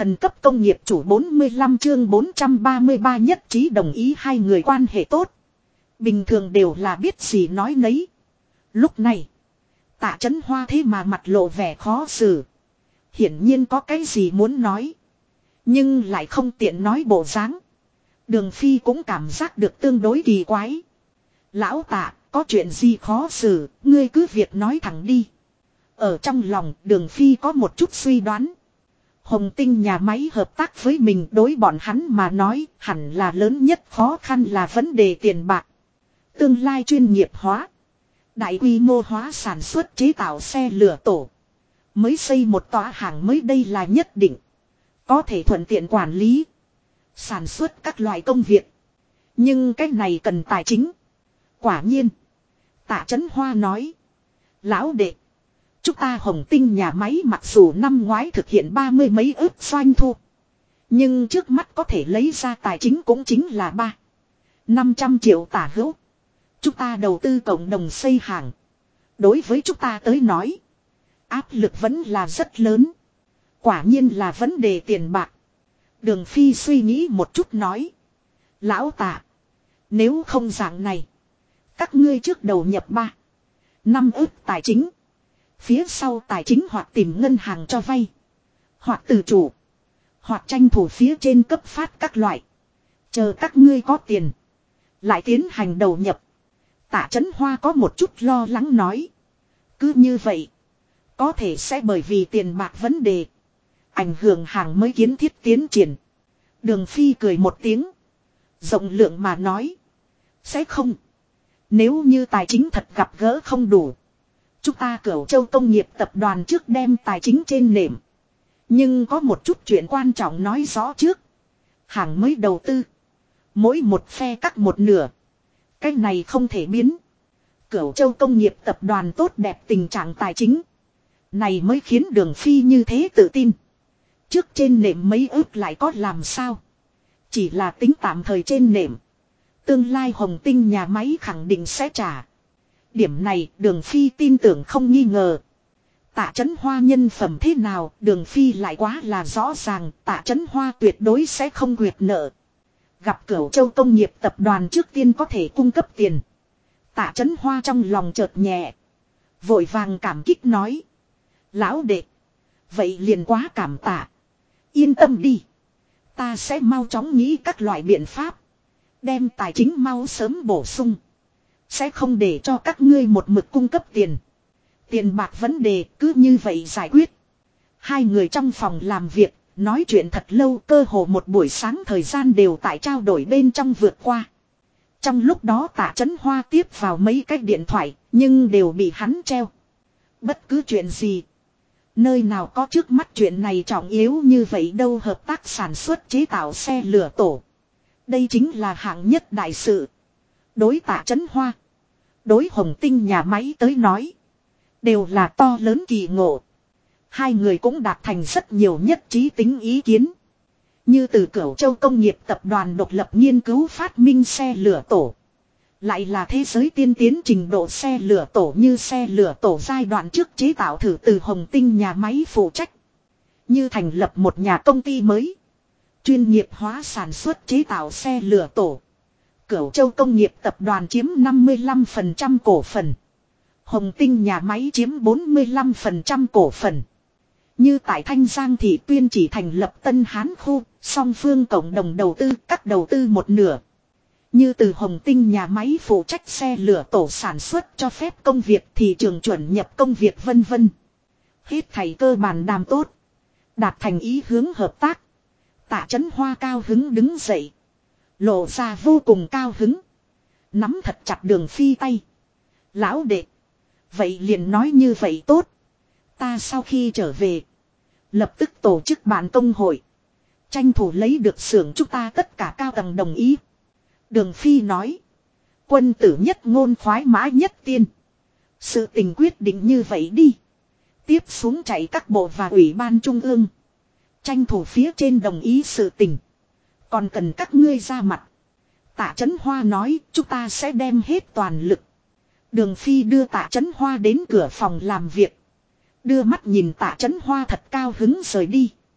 Thần cấp công nghiệp chủ 45 chương 433 nhất trí đồng ý hai người quan hệ tốt. Bình thường đều là biết gì nói nấy. Lúc này, Tạ Chấn Hoa thế mà mặt lộ vẻ khó xử. Hiển nhiên có cái gì muốn nói. Nhưng lại không tiện nói bộ dáng. Đường Phi cũng cảm giác được tương đối kỳ quái. Lão Tạ, có chuyện gì khó xử, ngươi cứ việc nói thẳng đi. Ở trong lòng Đường Phi có một chút suy đoán. Hồng Tinh nhà máy hợp tác với mình đối bọn hắn mà nói hẳn là lớn nhất khó khăn là vấn đề tiền bạc. Tương lai chuyên nghiệp hóa. Đại quy mô hóa sản xuất chế tạo xe lửa tổ. Mới xây một tòa hàng mới đây là nhất định. Có thể thuận tiện quản lý. Sản xuất các loại công việc. Nhưng cái này cần tài chính. Quả nhiên. Tạ Chấn Hoa nói. Lão đệ. Chúng ta Hồng Tinh nhà máy mặc dù năm ngoái thực hiện 30 mấy ức doanh thu. Nhưng trước mắt có thể lấy ra tài chính cũng chính là 500 triệu tả hữu. Chúng ta đầu tư cộng đồng xây hàng. Đối với chúng ta tới nói. Áp lực vẫn là rất lớn. Quả nhiên là vấn đề tiền bạc. Đường Phi suy nghĩ một chút nói. Lão Tạ. Nếu không dạng này. Các ngươi trước đầu nhập 5 ức tài chính. Phía sau tài chính hoặc tìm ngân hàng cho vay. Hoặc tự chủ. Hoặc tranh thủ phía trên cấp phát các loại. Chờ các ngươi có tiền. Lại tiến hành đầu nhập. Tạ Chấn Hoa có một chút lo lắng nói. Cứ như vậy. Có thể sẽ bởi vì tiền bạc vấn đề. Ảnh hưởng hàng mới kiến thiết tiến triển. Đường Phi cười một tiếng. Rộng lượng mà nói. Sẽ không. Nếu như tài chính thật gặp gỡ không đủ. Chúng ta Cửu Châu Công nghiệp tập đoàn trước đem tài chính trên nệm. Nhưng có một chút chuyện quan trọng nói rõ trước. Hàng mới đầu tư. Mỗi một phe cắt một nửa. Cái này không thể biến. Cửu Châu Công nghiệp tập đoàn tốt đẹp tình trạng tài chính. Này mới khiến Đường Phi như thế tự tin. Trước trên nệm mấy ước lại có làm sao. Chỉ là tính tạm thời trên nệm. Tương lai Hồng Tinh nhà máy khẳng định sẽ trả. Điểm này Đường Phi tin tưởng không nghi ngờ. Tạ Chấn Hoa nhân phẩm thế nào Đường Phi lại quá là rõ ràng. Tạ Chấn Hoa tuyệt đối sẽ không quyệt nợ. Gặp Cửu Châu Công nghiệp tập đoàn trước tiên có thể cung cấp tiền. Tạ Chấn Hoa trong lòng chợt nhẹ. Vội vàng cảm kích nói. Lão đệ. Vậy liền quá cảm tạ. Yên tâm đi. Ta sẽ mau chóng nghĩ các loại biện pháp. Đem tài chính mau sớm bổ sung. Sẽ không để cho các ngươi một mực cung cấp tiền. Tiền bạc vấn đề cứ như vậy giải quyết. Hai người trong phòng làm việc. Nói chuyện thật lâu cơ hồ một buổi sáng thời gian đều tại trao đổi bên trong vượt qua. Trong lúc đó Tạ Chấn Hoa tiếp vào mấy cái điện thoại. Nhưng đều bị hắn treo. Bất cứ chuyện gì. Nơi nào có trước mắt chuyện này trọng yếu như vậy đâu hợp tác sản xuất chế tạo xe lửa tổ. Đây chính là hạng nhất đại sự. Đối Tạ Chấn Hoa. Đối Hồng Tinh nhà máy tới nói. Đều là to lớn kỳ ngộ. Hai người cũng đạt thành rất nhiều nhất trí tính ý kiến. Như từ Cửu Châu Công nghiệp tập đoàn độc lập nghiên cứu phát minh xe lửa tổ. Lại là thế giới tiên tiến trình độ xe lửa tổ như xe lửa tổ giai đoạn trước chế tạo thử từ Hồng Tinh nhà máy phụ trách. Như thành lập một nhà công ty mới. Chuyên nghiệp hóa sản xuất chế tạo xe lửa tổ. Cửu Châu Công nghiệp tập đoàn chiếm 55% cổ phần. Hồng Tinh nhà máy chiếm 45% cổ phần. Như tại Thanh Giang thị Tuyên chỉ thành lập Tân Hán khu, song phương cộng đồng đầu tư, cắt đầu tư một nửa. Như từ Hồng Tinh nhà máy phụ trách xe lửa tổ sản xuất cho phép công việc thị trường chuẩn nhập công việc vân vân. Hết thảy cơ bản đàm tốt. Đạt thành ý hướng hợp tác. Tạ Chấn Hoa cao hứng đứng dậy. Lộ ra vô cùng cao hứng. Nắm thật chặt Đường Phi tay. Lão đệ. Vậy liền nói như vậy tốt. Ta sau khi trở về. Lập tức tổ chức bản công hội. Tranh thủ lấy được xưởng chúng ta tất cả cao tầng đồng ý. Đường Phi nói. Quân tử nhất ngôn khoái mã nhất tiên. Sự tình quyết định như vậy đi. Tiếp xuống chạy các bộ và ủy ban trung ương. Tranh thủ phía trên đồng ý sự tình. Còn cần các ngươi ra mặt. Tạ Chấn Hoa nói chúng ta sẽ đem hết toàn lực. Đường Phi đưa Tạ Chấn Hoa đến cửa phòng làm việc. Đưa mắt nhìn Tạ Chấn Hoa thật cao hứng rời đi.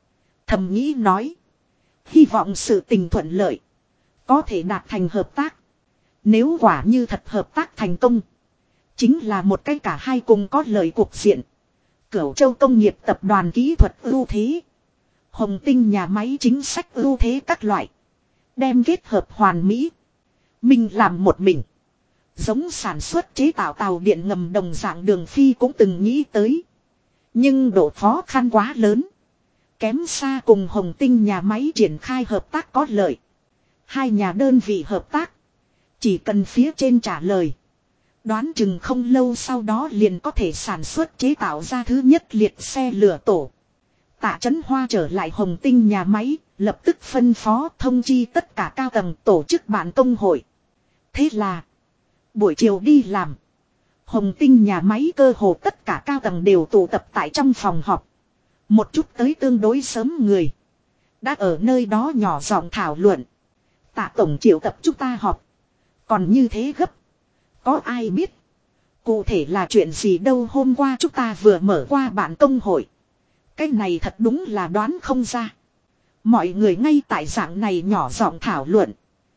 Thầm nghĩ nói. Hy vọng sự tình thuận lợi. Có thể đạt thành hợp tác. Nếu quả như thật hợp tác thành công. Chính là một cái cả hai cùng có lợi cuộc diện. Cửu Châu Công nghiệp tập đoàn kỹ thuật ưu thế. Hồng Tinh nhà máy chính sách ưu thế các loại. Đem kết hợp hoàn mỹ. Mình làm một mình. Giống sản xuất chế tạo tàu điện ngầm đồng dạng Đường Phi cũng từng nghĩ tới. Nhưng độ khó khăn quá lớn. Kém xa cùng Hồng Tinh nhà máy triển khai hợp tác có lợi. Hai nhà đơn vị hợp tác. Chỉ cần phía trên trả lời. Đoán chừng không lâu sau đó liền có thể sản xuất chế tạo ra thứ nhất liệt xe lửa tổ. Tạ Chấn Hoa trở lại Hồng Tinh nhà máy, lập tức phân phó thông chi tất cả cao tầng tổ chức bản công hội. Thế là, buổi chiều đi làm. Hồng Tinh nhà máy cơ hồ tất cả cao tầng đều tụ tập tại trong phòng họp. Một chút tới tương đối sớm người. Đã ở nơi đó nhỏ giọng thảo luận. Tạ tổng triệu tập chúng ta họp. Còn như thế gấp. Có ai biết. Cụ thể là chuyện gì đâu, hôm qua chúng ta vừa mở qua bản công hội. Cái này thật đúng là đoán không ra. Mọi người ngay tại dạng này nhỏ giọng thảo luận.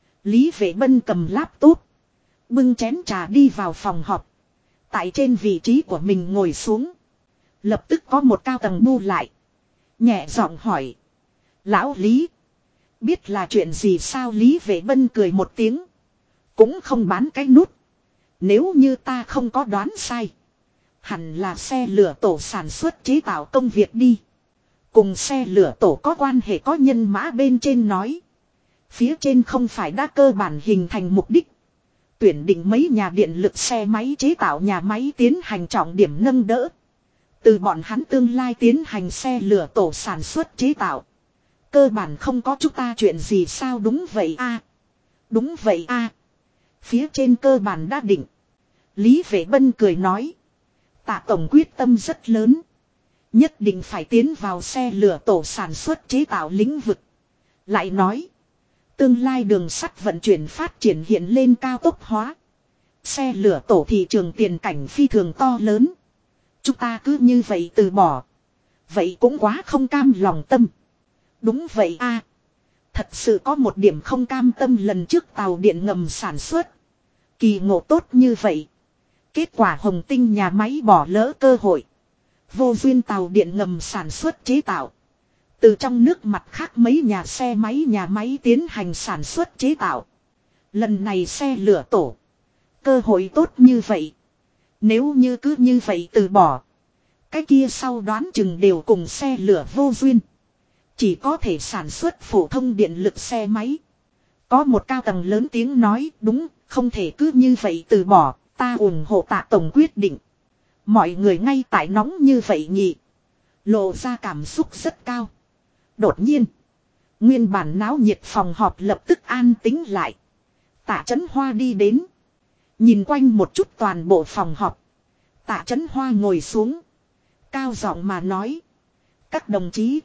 Lý Vệ Bân cầm laptop. Bưng chén trà đi vào phòng họp. Tại trên vị trí của mình ngồi xuống. Lập tức có một cao tầng bu lại. Nhẹ giọng hỏi. Lão Lý. Biết là chuyện gì sao? Lý Vệ Bân cười một tiếng. Cũng không bán cái nút. Nếu như ta không có đoán sai. Hẳn là xe lửa tổ sản xuất chế tạo công việc đi. Cùng xe lửa tổ có quan hệ có nhân mã bên trên nói. Phía trên không phải đã cơ bản hình thành mục đích. Tuyển định mấy nhà điện lực xe máy chế tạo nhà máy tiến hành trọng điểm nâng đỡ. Từ bọn hắn tương lai tiến hành xe lửa tổ sản xuất chế tạo. Cơ bản không có chúng ta chuyện gì sao? Đúng vậy a. Đúng vậy a. Phía trên cơ bản đã định. Lý Vệ Bân cười nói. Tạ tổng quyết tâm rất lớn. Nhất định phải tiến vào xe lửa tổ sản xuất chế tạo lĩnh vực. Lại nói. Tương lai đường sắt vận chuyển phát triển hiện lên cao tốc hóa. Xe lửa tổ thị trường tiền cảnh phi thường to lớn. Chúng ta cứ như vậy từ bỏ. Vậy cũng quá không cam lòng tâm. Đúng vậy a. Thật sự có một điểm không cam tâm, lần trước tàu điện ngầm sản xuất. Kỳ ngộ tốt như vậy. Kết quả Hồng Tinh nhà máy bỏ lỡ cơ hội. Vô duyên tàu điện ngầm sản xuất chế tạo. Từ trong nước mặt khác mấy nhà xe máy nhà máy tiến hành sản xuất chế tạo. Lần này xe lửa tổ. Cơ hội tốt như vậy. Nếu như cứ như vậy từ bỏ. Cái kia sau đoán chừng đều cùng xe lửa vô duyên. Chỉ có thể sản xuất phổ thông điện lực xe máy. Có một cao tầng lớn tiếng nói, đúng, không thể cứ như vậy từ bỏ, ta ủng hộ Tạ tổng quyết định. Mọi người ngay tại nóng như vậy nhỉ. Lộ ra cảm xúc rất cao. Đột nhiên, nguyên bản náo nhiệt phòng họp lập tức an tĩnh lại. Tạ Chấn Hoa đi đến. Nhìn quanh một chút toàn bộ phòng họp. Tạ Chấn Hoa ngồi xuống. Cao giọng mà nói. Các đồng chí.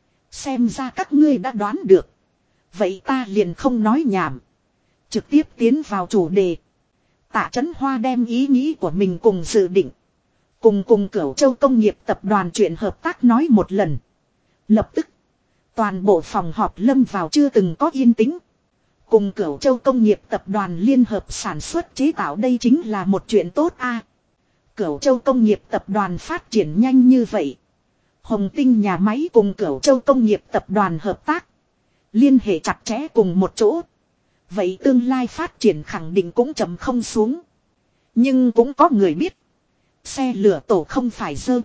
Xem ra các ngươi đã đoán được. Vậy ta liền không nói nhảm. Trực tiếp tiến vào chủ đề. Tạ Chấn Hoa đem ý nghĩ của mình cùng dự định. Cùng Cửu Châu Công nghiệp tập đoàn chuyện hợp tác nói một lần. Lập tức. Toàn bộ phòng họp lâm vào chưa từng có yên tĩnh. Cùng Cửu Châu Công nghiệp tập đoàn liên hợp sản xuất chế tạo, đây chính là một chuyện tốt a. Cửu Châu Công nghiệp tập đoàn phát triển nhanh như vậy. Hồng Tinh nhà máy cùng Cửu Châu Công nghiệp tập đoàn hợp tác. Liên hệ chặt chẽ cùng một chỗ. Vậy tương lai phát triển khẳng định cũng chậm không xuống. Nhưng cũng có người biết. Xe lửa tổ không phải dơ.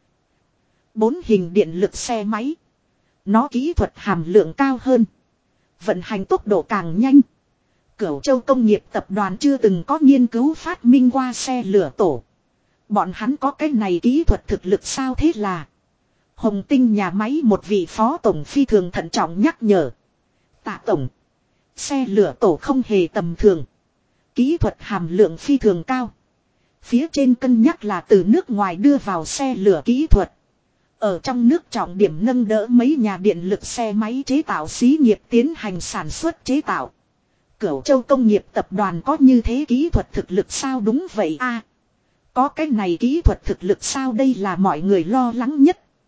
4 hình điện lực xe máy. Nó kỹ thuật hàm lượng cao hơn. Vận hành tốc độ càng nhanh. Cửu Châu Công nghiệp tập đoàn chưa từng có nghiên cứu phát minh qua xe lửa tổ. Bọn hắn có cái này kỹ thuật thực lực sao? Thế là Hồng Tinh nhà máy một vị phó tổng phi thường thận trọng nhắc nhở. Tạ tổng. Xe lửa tổ không hề tầm thường. Kỹ thuật hàm lượng phi thường cao. Phía trên cân nhắc là từ nước ngoài đưa vào xe lửa kỹ thuật. Ở trong nước trọng điểm nâng đỡ mấy nhà điện lực xe máy chế tạo xí nghiệp tiến hành sản xuất chế tạo. Cửu Châu Công nghiệp tập đoàn có như thế kỹ thuật thực lực sao? Đúng vậy a. Có cái này kỹ thuật thực lực sao? Đây là mọi người lo lắng nhất.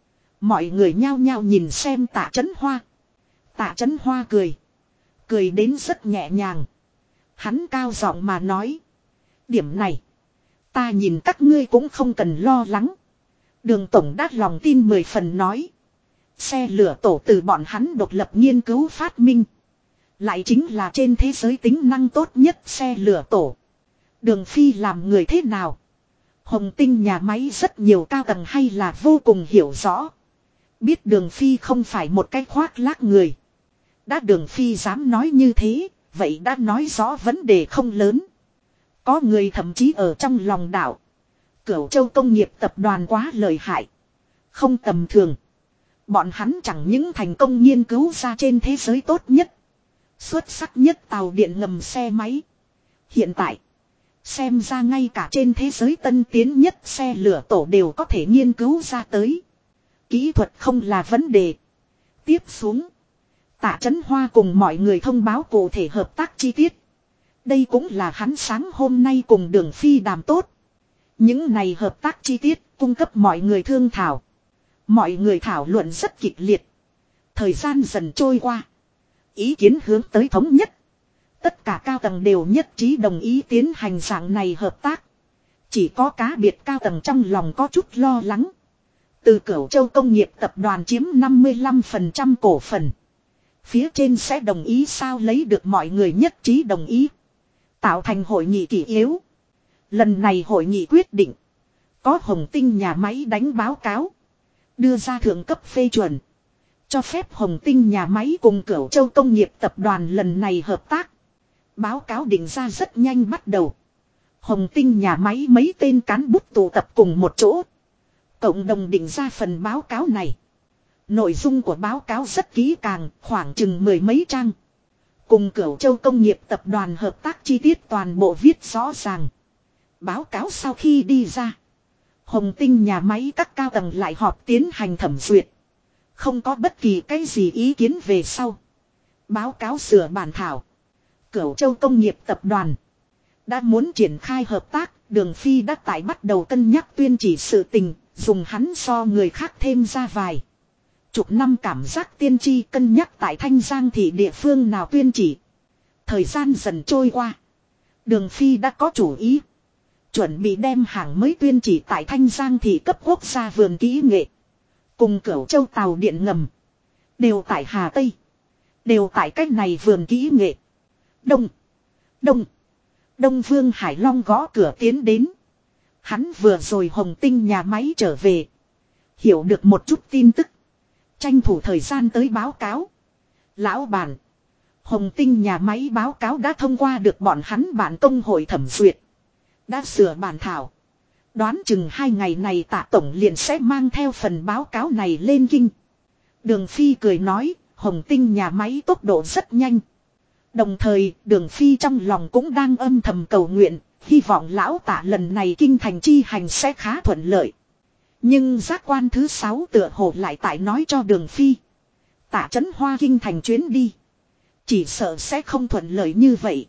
Mọi người nhao nhao nhìn xem Tạ Chấn Hoa. Tạ Chấn Hoa cười. Cười đến rất nhẹ nhàng. Hắn cao giọng mà nói. Điểm này. Ta nhìn các ngươi cũng không cần lo lắng. Đường Tổng đã lòng tin 10 phần nói. Xe lửa tổ từ bọn hắn độc lập nghiên cứu phát minh. Lại chính là trên thế giới tính năng tốt nhất xe lửa tổ. Đường Phi làm người thế nào? Hồng Tinh nhà máy rất nhiều cao tầng hay là vô cùng hiểu rõ. Biết Đường Phi không phải một cái khoác lác người. Đã Đường Phi dám nói như thế, vậy đã nói rõ vấn đề không lớn. Có người thậm chí ở trong lòng đảo. Cửu Châu công nghiệp tập đoàn quá lợi hại. Không tầm thường. Bọn hắn chẳng những thành công nghiên cứu ra trên thế giới tốt nhất. Xuất sắc nhất tàu điện ngầm xe máy. Hiện tại. Xem ra ngay cả trên thế giới tân tiến nhất xe lửa tổ đều có thể nghiên cứu ra tới. Kỹ thuật không là vấn đề. Tiếp xuống. Tạ Chấn Hoa cùng mọi người thông báo cụ thể hợp tác chi tiết. Đây cũng là hắn sáng hôm nay cùng Đường Phi đàm tốt. Những này hợp tác chi tiết cung cấp mọi người thương thảo. Mọi người thảo luận rất kịch liệt. Thời gian dần trôi qua. Ý kiến hướng tới thống nhất. Tất cả cao tầng đều nhất trí đồng ý tiến hành dạng này hợp tác. Chỉ có cá biệt cao tầng trong lòng có chút lo lắng. Từ Cửu Châu công nghiệp tập đoàn chiếm 55% cổ phần. Phía trên sẽ đồng ý sao lấy được mọi người nhất trí đồng ý. Tạo thành hội nghị kỷ yếu. Lần này hội nghị quyết định. Có Hồng Tinh nhà máy đánh báo cáo. Đưa ra thượng cấp phê chuẩn. Cho phép Hồng Tinh nhà máy cùng Cửu Châu công nghiệp tập đoàn lần này hợp tác. Báo cáo định ra rất nhanh bắt đầu. Hồng Tinh nhà máy mấy tên cán bút tụ tập cùng một chỗ. Cộng đồng định ra phần báo cáo này. Nội dung của báo cáo rất kỹ càng, khoảng chừng 10 mấy trang. Cùng Cửu Châu công nghiệp tập đoàn hợp tác chi tiết toàn bộ viết rõ ràng. Báo cáo sau khi đi ra. Hồng Tinh nhà máy các cao tầng lại họp tiến hành thẩm duyệt. Không có bất kỳ cái gì ý kiến về sau. Báo cáo sửa bản thảo. Cửu Châu công nghiệp tập đoàn đã muốn triển khai hợp tác. Đường Phi đã tại bắt đầu cân nhắc tuyên chỉ sự tình. Dùng hắn so người khác thêm ra vài chục năm cảm giác tiên tri cân nhắc tại Thanh Giang thị địa phương nào tuyên chỉ. Thời gian dần trôi qua. Đường Phi đã có chủ ý. Chuẩn bị đem hàng mới tuyên chỉ tại Thanh Giang thị cấp quốc gia vườn kỹ nghệ. Cùng Cửu Châu tàu điện ngầm. Đều tại Hà Tây. Đều tại cách này vườn kỹ nghệ. Đông Vương Hải Long gõ cửa tiến đến. Hắn vừa rồi Hồng Tinh nhà máy trở về. Hiểu được một chút tin tức. Tranh thủ thời gian tới báo cáo. Lão bản. Hồng Tinh nhà máy báo cáo đã thông qua được bọn hắn bản công hội thẩm duyệt. Đã sửa bản thảo. Đoán chừng 2 ngày này Tạ tổng liền sẽ mang theo phần báo cáo này lên kinh. Đường Phi cười nói, Hồng Tinh nhà máy tốc độ rất nhanh. Đồng thời, Đường Phi trong lòng cũng đang âm thầm cầu nguyện, hy vọng lão Tạ lần này kinh thành chi hành sẽ khá thuận lợi. Nhưng giác quan thứ 6 tựa hồ lại tại nói cho Đường Phi. Tạ Chấn Hoa kinh thành chuyến đi. Chỉ sợ sẽ không thuận lợi như vậy.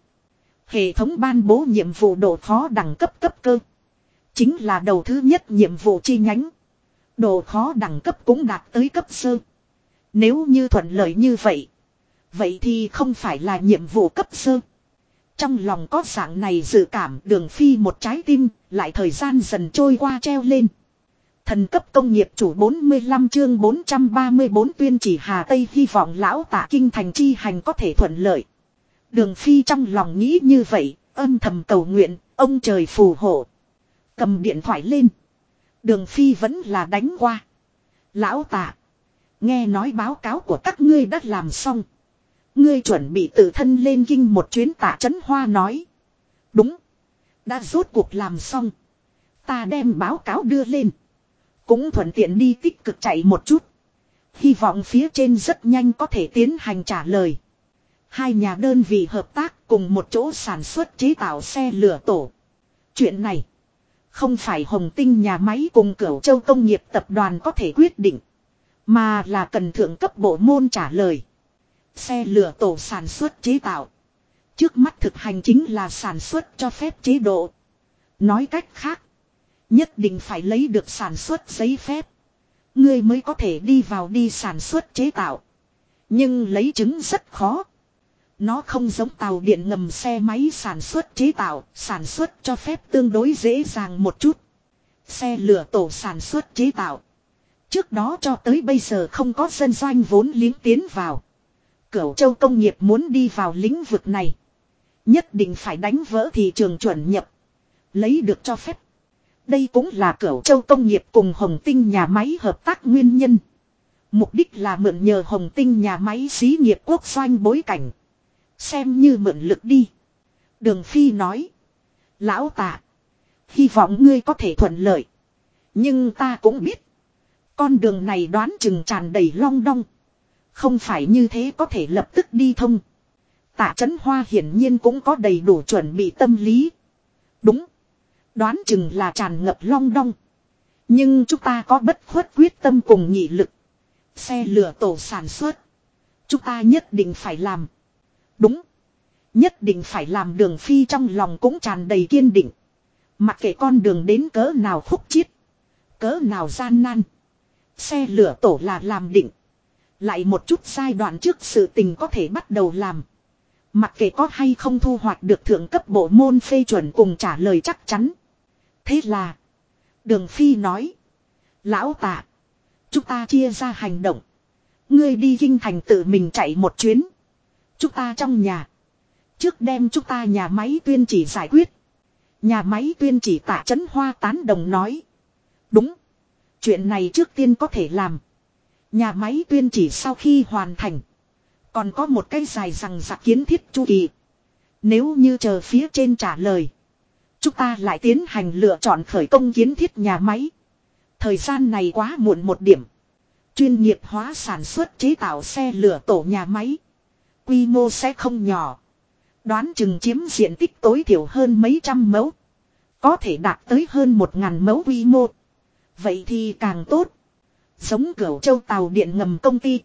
Hệ thống ban bố nhiệm vụ độ khó đẳng cấp cấp cơ. Chính là đầu thứ nhất nhiệm vụ chi nhánh. Độ khó đẳng cấp cũng đạt tới cấp sơ. Nếu như thuận lợi như vậy. Vậy thì không phải là nhiệm vụ cấp sơ. Trong lòng có dạng này dự cảm Đường Phi một trái tim. Lại thời gian dần trôi qua treo lên. Thần cấp công nghiệp chủ 45 chương 434 tuyên chỉ Hà Tây hy vọng lão Tạ kinh thành chi hành có thể thuận lợi. Đường Phi trong lòng nghĩ như vậy, âm thầm cầu nguyện, ông trời phù hộ. Cầm điện thoại lên. Đường Phi vẫn là đánh qua. Lão Tạ. Nghe nói báo cáo của các ngươi đã làm xong. Ngươi chuẩn bị tự thân lên kinh một chuyến. Tạ Chấn Hoa nói. Đúng. Đã rốt cuộc làm xong. Ta đem báo cáo đưa lên. Cũng thuận tiện đi tích cực chạy một chút. Hy vọng phía trên rất nhanh có thể tiến hành trả lời. Hai nhà đơn vị hợp tác cùng một chỗ sản xuất chế tạo xe lửa tổ. Chuyện này. Không phải Hồng Tinh nhà máy cùng Cửu Châu công nghiệp tập đoàn có thể quyết định. Mà là cần thượng cấp bộ môn trả lời. Xe lửa tổ sản xuất chế tạo. Trước mắt thực hành chính là sản xuất cho phép chế độ. Nói cách khác. Nhất định phải lấy được sản xuất giấy phép. Ngươi mới có thể đi vào đi sản xuất chế tạo. Nhưng lấy trứng rất khó. Nó không giống tàu điện ngầm xe máy sản xuất cho phép tương đối dễ dàng một chút. Xe lửa tổ sản xuất chế tạo. Trước đó cho tới bây giờ không có dân doanh vốn liếng tiến vào. Cửu Châu công nghiệp muốn đi vào lĩnh vực này. Nhất định phải đánh vỡ thị trường chuẩn nhập. Lấy được cho phép. Đây cũng là Cửu Châu công nghiệp cùng Hồng Tinh nhà máy hợp tác nguyên nhân. Mục đích là mượn nhờ Hồng Tinh nhà máy xí nghiệp quốc doanh bối cảnh. Xem như mượn lực đi. Đường Phi nói. Lão Tạ. Hy vọng ngươi có thể thuận lợi. Nhưng ta cũng biết. Con đường này đoán chừng tràn đầy long đong. Không phải như thế có thể lập tức đi thông. Tạ Chấn Hoa hiển nhiên cũng có đầy đủ chuẩn bị tâm lý. Đúng. Đoán chừng là tràn ngập long đong. Nhưng chúng ta có bất khuất quyết tâm cùng nghị lực. Xe lửa tổ sản xuất. Chúng ta nhất định phải làm. Đúng. Nhất định phải làm. Đường Phi trong lòng cũng tràn đầy kiên định. Mặc kệ con đường đến cỡ nào khúc chiết. Cỡ nào gian nan. Xe lửa tổ là làm định. Lại một chút giai đoạn trước sự tình có thể bắt đầu làm. Mặc kệ có hay không thu hoạch được thượng cấp bộ môn phê chuẩn cùng trả lời chắc chắn. Thế là. Đường Phi nói. Lão Tạ. Chúng ta chia ra hành động. Ngươi đi Kinh Thành tự mình chạy một chuyến. Chúng ta trong nhà. Trước đem chúng ta nhà máy tuyên chỉ giải quyết. Nhà máy tuyên chỉ Tạ Chấn Hoa tán đồng nói. Đúng. Chuyện này trước tiên có thể làm. Nhà máy tuyên chỉ sau khi hoàn thành. Còn có một cái dài rằng rạc kiến thiết chu kỳ. Nếu như chờ phía trên trả lời. Chúng ta lại tiến hành lựa chọn khởi công kiến thiết nhà máy. Thời gian này quá muộn một điểm. Chuyên nghiệp hóa sản xuất chế tạo xe lửa tổ nhà máy. Quy mô sẽ không nhỏ. Đoán chừng chiếm diện tích tối thiểu hơn mấy trăm mẫu. Có thể đạt tới hơn 1000 mẫu quy mô. Vậy thì càng tốt. Giống Cửu Châu tàu điện ngầm công ty.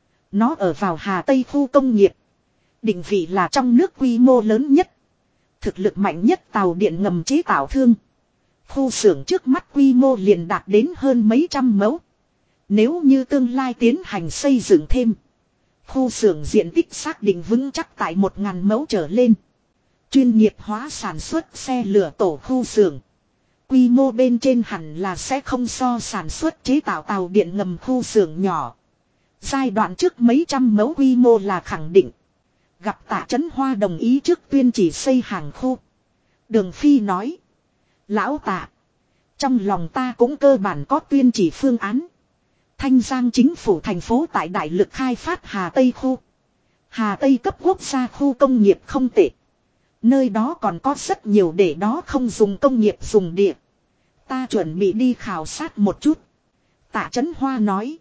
Nó ở vào Hà Tây khu công nghiệp. Định vị là trong nước quy mô lớn nhất. Thực lực mạnh nhất tàu điện ngầm chế tạo thương. Khu xưởng trước mắt quy mô liền đạt đến hơn mấy trăm mẫu. Nếu như tương lai tiến hành xây dựng thêm. Khu xưởng diện tích xác định vững chắc tại 1000 mẫu trở lên. Chuyên nghiệp hóa sản xuất xe lửa tổ khu xưởng. Quy mô bên trên hẳn là sẽ không so sản xuất chế tạo tàu điện ngầm khu xưởng nhỏ. Giai đoạn trước mấy trăm mẫu quy mô là khẳng định. Gặp Tạ Chấn Hoa đồng ý trước tuyên chỉ xây hàng khu. Đường Phi nói. Lão Tạ. Trong lòng ta cũng cơ bản có tuyên chỉ phương án. Thanh Giang chính phủ thành phố tại đại lực khai phát Hà Tây khu. Hà Tây cấp quốc gia khu công nghiệp không tệ. Nơi đó còn có rất nhiều để đó không dùng công nghiệp dùng địa. Ta chuẩn bị đi khảo sát một chút. Tạ Chấn Hoa nói.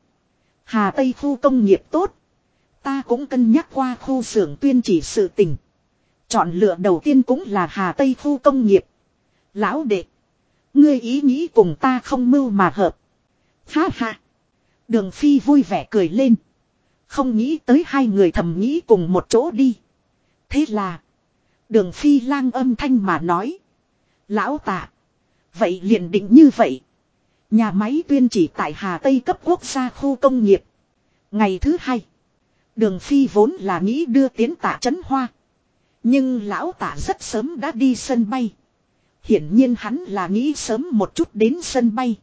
Hà Tây khu công nghiệp tốt. Ta cũng cân nhắc qua khu xưởng tuyên chỉ sự tình. Chọn lựa đầu tiên cũng là Hà Tây khu công nghiệp. Lão đệ. Ngươi ý nghĩ cùng ta không mưu mà hợp. Ha ha. Đường Phi vui vẻ cười lên. Không nghĩ tới hai người thầm nghĩ cùng một chỗ đi. Thế là. Đường Phi lang âm thanh mà nói. Lão Tạ. Vậy liền định như vậy. Nhà máy tuyên chỉ tại Hà Tây cấp quốc gia khu công nghiệp. Ngày thứ hai. Đường Phi vốn là nghĩ đưa tiến Tạ Chấn Hoa. Nhưng lão Tạ rất sớm đã đi sân bay. Hiển nhiên hắn là nghĩ sớm một chút đến sân bay.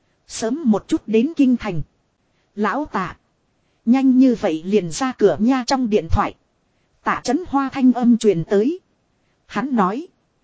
Sớm một chút đến Kinh Thành. Lão Tạ. Nhanh như vậy liền ra cửa nha trong điện thoại. Tạ Chấn Hoa thanh âm truyền tới. Hắn nói.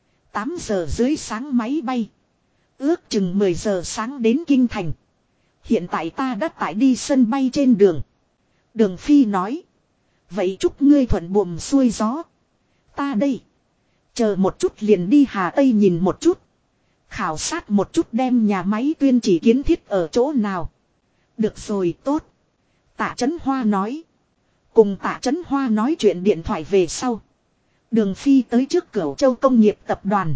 8 giờ dưới sáng máy bay. Ước chừng 10 giờ sáng đến Kinh Thành. Hiện tại ta đã tại đi sân bay trên đường. Đường Phi nói. Vậy chúc ngươi thuận buồm xuôi gió. Ta đây. Chờ một chút liền đi Hà Tây nhìn một chút. Khảo sát một chút đem nhà máy tuyên chỉ kiến thiết ở chỗ nào. Được rồi tốt. Tạ Chấn Hoa nói. Cùng Tạ Chấn Hoa nói chuyện điện thoại về sau. Đường Phi tới trước Cửu Châu công nghiệp tập đoàn.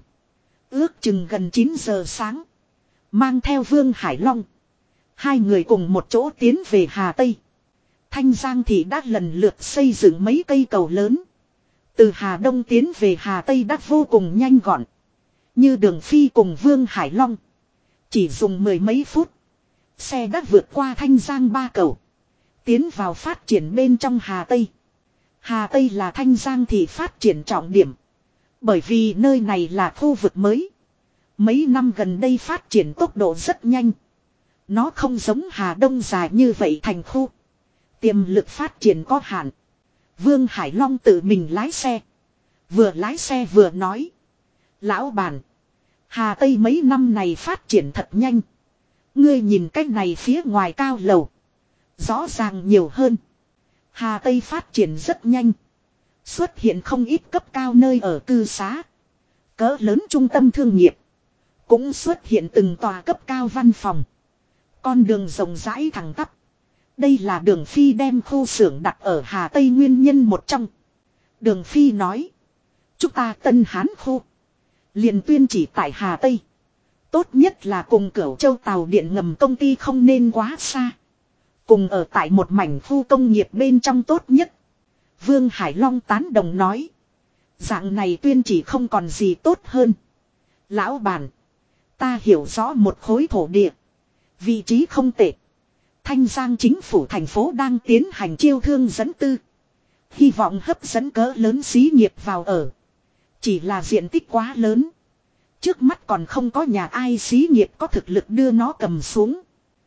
Ước chừng gần 9 giờ sáng. Mang theo Vương Hải Long. Hai người cùng một chỗ tiến về Hà Tây. Thanh Giang thì đã lần lượt xây dựng mấy cây cầu lớn. Từ Hà Đông tiến về Hà Tây đã vô cùng nhanh gọn. Như Đường Phi cùng Vương Hải Long. Chỉ dùng 10 mấy phút. Xe đã vượt qua Thanh Giang ba cầu. Tiến vào phát triển bên trong Hà Tây. Hà Tây là Thanh Giang thị phát triển trọng điểm. Bởi vì nơi này là khu vực mới. Mấy năm gần đây phát triển tốc độ rất nhanh. Nó không giống Hà Đông dài như vậy thành khu. Tiềm lực phát triển có hạn. Vương Hải Long tự mình lái xe. Vừa lái xe vừa nói. Lão bản. Hà Tây mấy năm này phát triển thật nhanh. Ngươi nhìn cách này phía ngoài cao lầu. Rõ ràng nhiều hơn. Hà Tây phát triển rất nhanh. Xuất hiện không ít cấp cao nơi ở cư xá. Cỡ lớn trung tâm thương nghiệp. Cũng xuất hiện từng tòa cấp cao văn phòng. Con đường rộng rãi thẳng tắp. Đây là Đường Phi đem khu xưởng đặt ở Hà Tây nguyên nhân một trong. Đường Phi nói. Chúng ta Tân Hán khu. Liền tuyên chỉ tại Hà Tây. Tốt nhất là cùng Cửu Châu tàu điện ngầm công ty không nên quá xa. Cùng ở tại một mảnh khu công nghiệp bên trong tốt nhất. Vương Hải Long tán đồng nói. Dạng này tuyên chỉ không còn gì tốt hơn. Lão bản. Ta hiểu rõ một khối thổ địa. Vị trí không tệ. Thanh Giang chính phủ thành phố đang tiến hành chiêu thương dẫn tư. Hy vọng hấp dẫn cỡ lớn xí nghiệp vào ở. Chỉ là diện tích quá lớn. Trước mắt còn không có nhà ai xí nghiệp có thực lực đưa nó cầm xuống.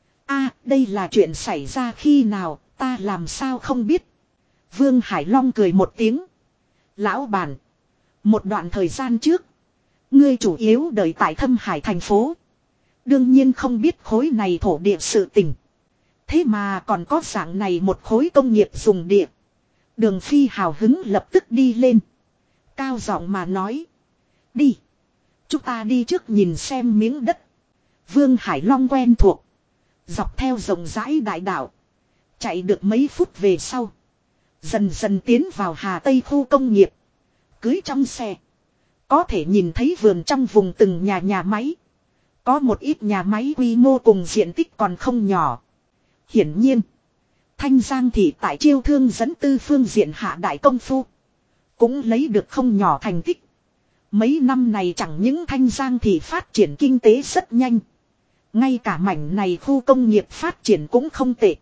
Đây là chuyện xảy ra khi nào, ta làm sao không biết. Vương Hải Long cười một tiếng. Lão bản. Một đoạn thời gian trước. Ngươi chủ yếu đợi tại Thâm Hải thành phố. Đương nhiên không biết khối này thổ địa sự tình. Thế mà còn có dạng này một khối công nghiệp dùng địa. Đường Phi hào hứng lập tức đi lên. Cao giọng mà nói. Đi. Chúng ta đi trước nhìn xem miếng đất. Vương Hải Long quen thuộc. Dọc theo rộng rãi đại đảo. Chạy được mấy phút về sau. Dần dần tiến vào Hà Tây khu công nghiệp. Cưới trong xe. Có thể nhìn thấy vườn trong vùng từng nhà máy. Có một ít nhà máy quy mô cùng diện tích còn không nhỏ. Hiển nhiên. Thanh Giang thị tại chiêu thương dẫn tư phương diện hạ đại công phu. Cũng lấy được không nhỏ thành tích. Mấy năm này chẳng những Thanh Giang thị phát triển kinh tế rất nhanh. Ngay cả mảnh này khu công nghiệp phát triển cũng không tệ.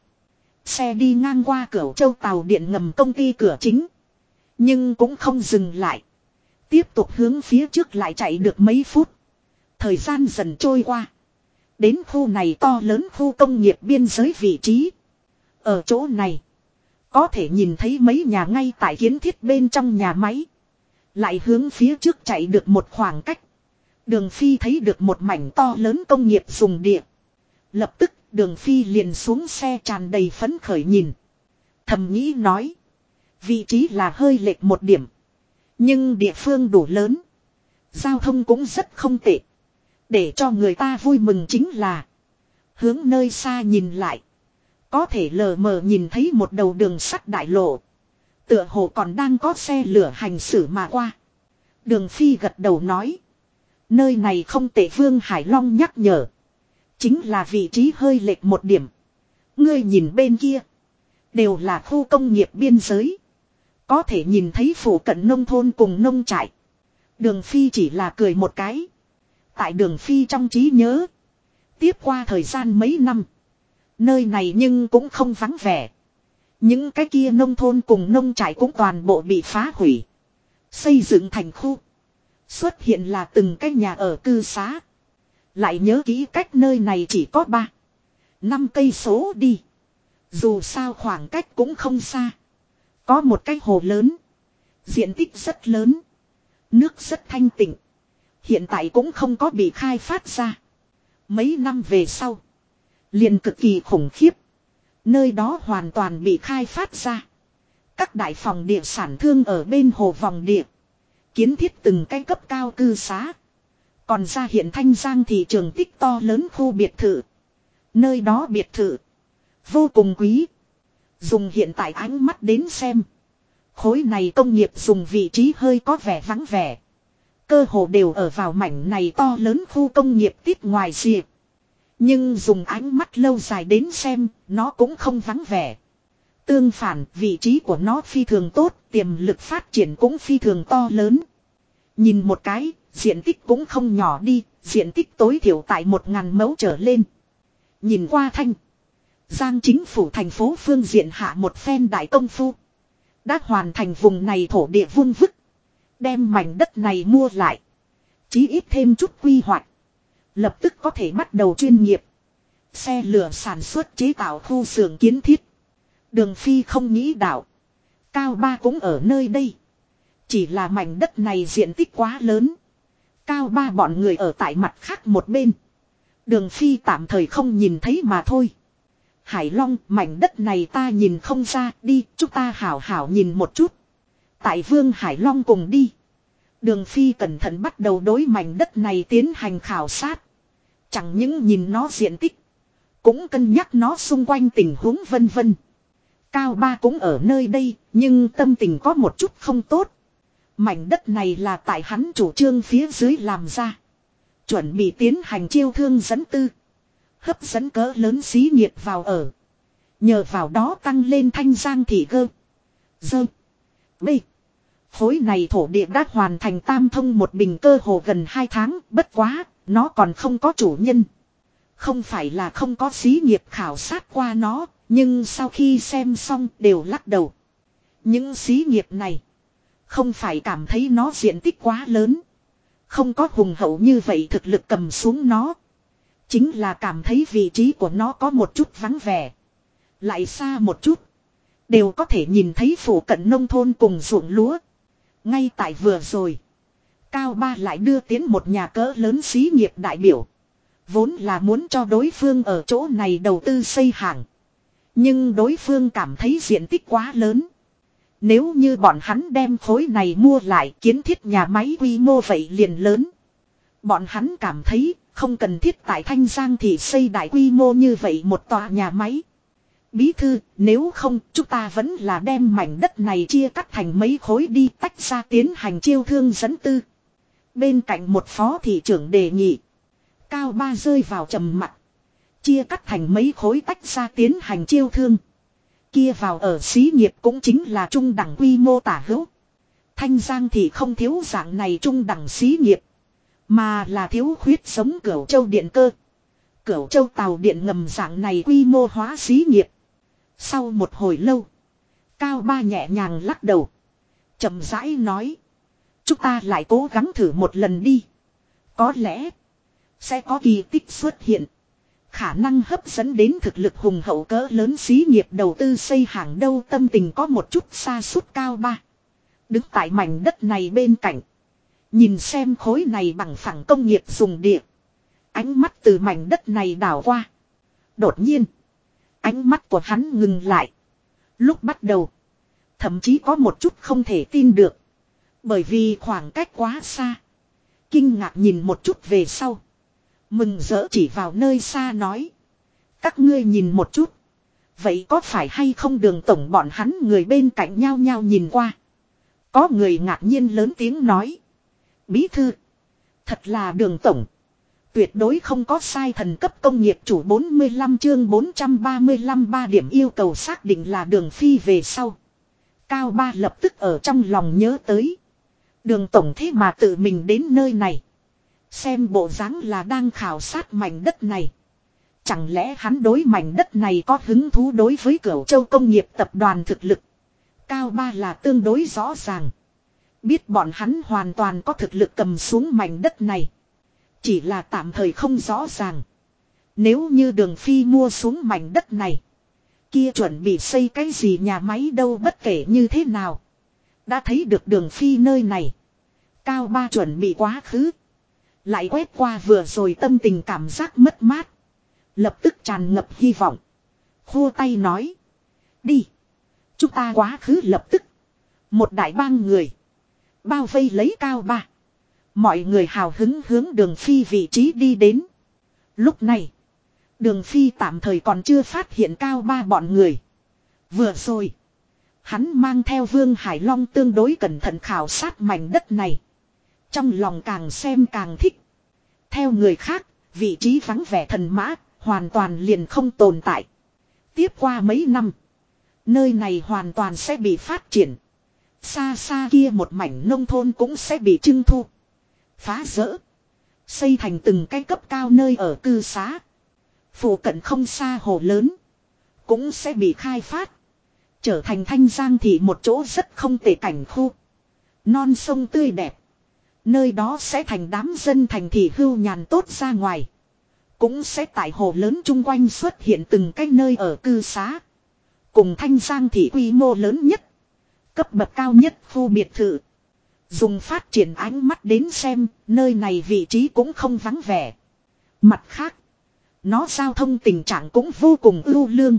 Xe đi ngang qua Cửu Châu tàu điện ngầm công ty cửa chính. Nhưng cũng không dừng lại. Tiếp tục hướng phía trước lại chạy được mấy phút. Thời gian dần trôi qua. Đến khu này to lớn khu công nghiệp biên giới vị trí. Ở chỗ này. Có thể nhìn thấy mấy nhà ngay tại kiến thiết bên trong nhà máy. Lại hướng phía trước chạy được một khoảng cách. Đường Phi thấy được một mảnh to lớn công nghiệp dùng địa. Lập tức Đường Phi liền xuống xe tràn đầy phấn khởi nhìn. Thầm nghĩ nói. Vị trí là hơi lệch một điểm. Nhưng địa phương đủ lớn. Giao thông cũng rất không tệ. Để cho người ta vui mừng chính là. Hướng nơi xa nhìn lại. Có thể lờ mờ nhìn thấy một đầu đường sắt đại lộ. Tựa hồ còn đang có xe lửa hành xử mà qua. Đường Phi gật đầu nói. Nơi này không tệ. Vương Hải Long nhắc nhở. Chính là vị trí hơi lệch một điểm. Ngươi nhìn bên kia. Đều là khu công nghiệp biên giới. Có thể nhìn thấy phủ cận nông thôn cùng nông trại. Đường Phi chỉ là cười một cái. Tại Đường Phi trong trí nhớ. Tiếp qua thời gian mấy năm. Nơi này nhưng cũng không vắng vẻ. Những cái kia nông thôn cùng nông trại cũng toàn bộ bị phá hủy. Xây dựng thành khu. Xuất hiện là từng cái nhà ở cư xá. Lại nhớ kỹ cách nơi này chỉ có 3-5 cây số đi. Dù sao khoảng cách cũng không xa. Có một cái hồ lớn. Diện tích rất lớn. Nước rất thanh tịnh. Hiện tại cũng không có bị khai phát ra. Mấy năm về sau. Liền cực kỳ khủng khiếp. Nơi đó hoàn toàn bị khai phát ra. Các đại phòng địa sản thương ở bên hồ vòng địa. Kiến thiết từng cái cấp cao cư xá. Còn ra hiện Thanh Giang thị trường tích to lớn khu biệt thự. Nơi đó biệt thự. Vô cùng quý. Dùng hiện tại ánh mắt đến xem. Khối này công nghiệp dùng vị trí hơi có vẻ vắng vẻ. Cơ hồ đều ở vào mảnh này to lớn khu công nghiệp tít ngoài rìa. Nhưng dùng ánh mắt lâu dài đến xem, nó cũng không vắng vẻ. Tương phản, vị trí của nó phi thường tốt, tiềm lực phát triển cũng phi thường to lớn. Nhìn một cái, diện tích cũng không nhỏ đi, diện tích tối thiểu tại 1000 mẫu trở lên. Nhìn qua thanh. Giang chính phủ thành phố phương diện hạ một phen đại công phu. Đã hoàn thành vùng này thổ địa vung vức. Đem mảnh đất này mua lại. Chí ít thêm chút quy hoạch. Lập tức có thể bắt đầu chuyên nghiệp. Xe lửa sản xuất chế tạo khu xưởng kiến thiết. Đường Phi không nghĩ đạo. Cao Ba cũng ở nơi đây. Chỉ là mảnh đất này diện tích quá lớn. Cao Ba bọn người ở tại mặt khác một bên. Đường Phi tạm thời không nhìn thấy mà thôi. Hải Long, mảnh đất này ta nhìn không ra, đi, chúng ta hảo hảo nhìn một chút. Tại Vương Hải Long cùng đi. Đường Phi cẩn thận bắt đầu đối mảnh đất này tiến hành khảo sát. Chẳng những nhìn nó diện tích, cũng cân nhắc nó xung quanh tình huống vân vân. Cao Ba cũng ở nơi đây, nhưng tâm tình có một chút không tốt. Mảnh đất này là tại hắn chủ trương phía dưới làm ra. Chuẩn bị tiến hành chiêu thương dẫn tư. Hấp dẫn cỡ lớn xí nghiệp vào ở. Nhờ vào đó tăng lên Thanh Giang thị gơ. Dơ. Bê. Khối này thổ địa đã hoàn thành tam thông một bình cơ hồ gần 2 tháng. Bất quá, nó còn không có chủ nhân. Không phải là không có xí nghiệp khảo sát qua nó. Nhưng sau khi xem xong đều lắc đầu. Những xí nghiệp này không phải cảm thấy nó diện tích quá lớn. Không có hùng hậu như vậy thực lực cầm xuống nó. Chính là cảm thấy vị trí của nó có một chút vắng vẻ. Lại xa một chút. Đều có thể nhìn thấy phủ cận nông thôn cùng ruộng lúa. Ngay tại vừa rồi. Cao Ba lại đưa tiến một nhà cỡ lớn xí nghiệp đại biểu. Vốn là muốn cho đối phương ở chỗ này đầu tư xây hàng. Nhưng đối phương cảm thấy diện tích quá lớn. Nếu như bọn hắn đem khối này mua lại kiến thiết nhà máy quy mô vậy liền lớn. Bọn hắn cảm thấy không cần thiết tại Thanh Giang thì xây đại quy mô như vậy một tòa nhà máy. Bí thư, nếu không chúng ta vẫn là đem mảnh đất này chia cắt thành mấy khối đi tách ra tiến hành chiêu thương dẫn tư. Bên cạnh một phó thị trưởng đề nghị. Cao Ba rơi vào trầm mặc. Chia cắt thành mấy khối tách ra tiến hành chiêu thương. Kia vào ở xí nghiệp cũng chính là trung đẳng quy mô tả hữu. Thanh Giang thì không thiếu dạng này trung đẳng xí nghiệp. Mà là thiếu khuyết giống Cửu Châu điện cơ. Cửu Châu tàu điện ngầm dạng này quy mô hóa xí nghiệp. Sau một hồi lâu. Cao Ba nhẹ nhàng lắc đầu. Chậm rãi nói. Chúng ta lại cố gắng thử một lần đi. Có lẽ. Sẽ có kỳ tích xuất hiện. Khả năng hấp dẫn đến thực lực hùng hậu cỡ lớn xí nghiệp đầu tư xây hàng đâu tâm tình có một chút xa suốt. Cao Ba đứng tại mảnh đất này bên cạnh. Nhìn xem khối này bằng phẳng công nghiệp dùng địa. Ánh mắt từ mảnh đất này đảo qua. Đột nhiên. Ánh mắt của hắn ngừng lại. Lúc bắt đầu. Thậm chí có một chút không thể tin được. Bởi vì khoảng cách quá xa. Kinh ngạc nhìn một chút về sau. Mừng rỡ chỉ vào nơi xa nói. Các ngươi nhìn một chút. Vậy có phải hay không Đường tổng bọn hắn người bên cạnh nhau nhau nhìn qua. Có người ngạc nhiên lớn tiếng nói. Bí thư. Thật là Đường tổng. Tuyệt đối không có sai thần cấp công nghiệp chủ 45 chương 435 3 điểm yêu cầu xác định là Đường Phi về sau. Cao Ba lập tức ở trong lòng nhớ tới. Đường tổng thế mà tự mình đến nơi này. Xem bộ dáng là đang khảo sát mảnh đất này. Chẳng lẽ hắn đối mảnh đất này có hứng thú đối với Cửu Châu công nghiệp tập đoàn thực lực. Cao Ba là tương đối rõ ràng. Biết bọn hắn hoàn toàn có thực lực cầm xuống mảnh đất này. Chỉ là tạm thời không rõ ràng. Nếu như Đường Phi mua xuống mảnh đất này. Kia chuẩn bị xây cái gì nhà máy đâu bất kể như thế nào. Đã thấy được Đường Phi nơi này. Cao Ba chuẩn bị quá khứ. Lại quét qua vừa rồi tâm tình cảm giác mất mát. Lập tức tràn ngập hy vọng. Khua tay nói. Đi. Chúng ta quá khứ lập tức. Một đại bang người. Bao vây lấy Cao Ba. Mọi người hào hứng hướng Đường Phi vị trí đi đến. Lúc này. Đường Phi tạm thời còn chưa phát hiện Cao Ba bọn người. Vừa rồi. Hắn mang theo Vương Hải Long tương đối cẩn thận khảo sát mảnh đất này. Trong lòng càng xem càng thích. Theo người khác, vị trí vắng vẻ thần mã, hoàn toàn liền không tồn tại. Tiếp qua mấy năm, nơi này hoàn toàn sẽ bị phát triển. Xa xa kia một mảnh nông thôn cũng sẽ bị trưng thu. Phá rỡ. Xây thành từng cái cấp cao nơi ở cư xá. Phụ cận không xa hồ lớn. Cũng sẽ bị khai phát. Trở thành Thanh Giang thị một chỗ rất không tệ cảnh khu. Non sông tươi đẹp. Nơi đó sẽ thành đám dân thành thị hưu nhàn tốt ra ngoài. Cũng sẽ tại hồ lớn chung quanh xuất hiện từng cái nơi ở cư xá. Cùng Thanh Giang thị quy mô lớn nhất. Cấp bậc cao nhất khu biệt thự. Dùng phát triển ánh mắt đến xem, nơi này vị trí cũng không vắng vẻ. Mặt khác, nó giao thông tình trạng cũng vô cùng ưu lương.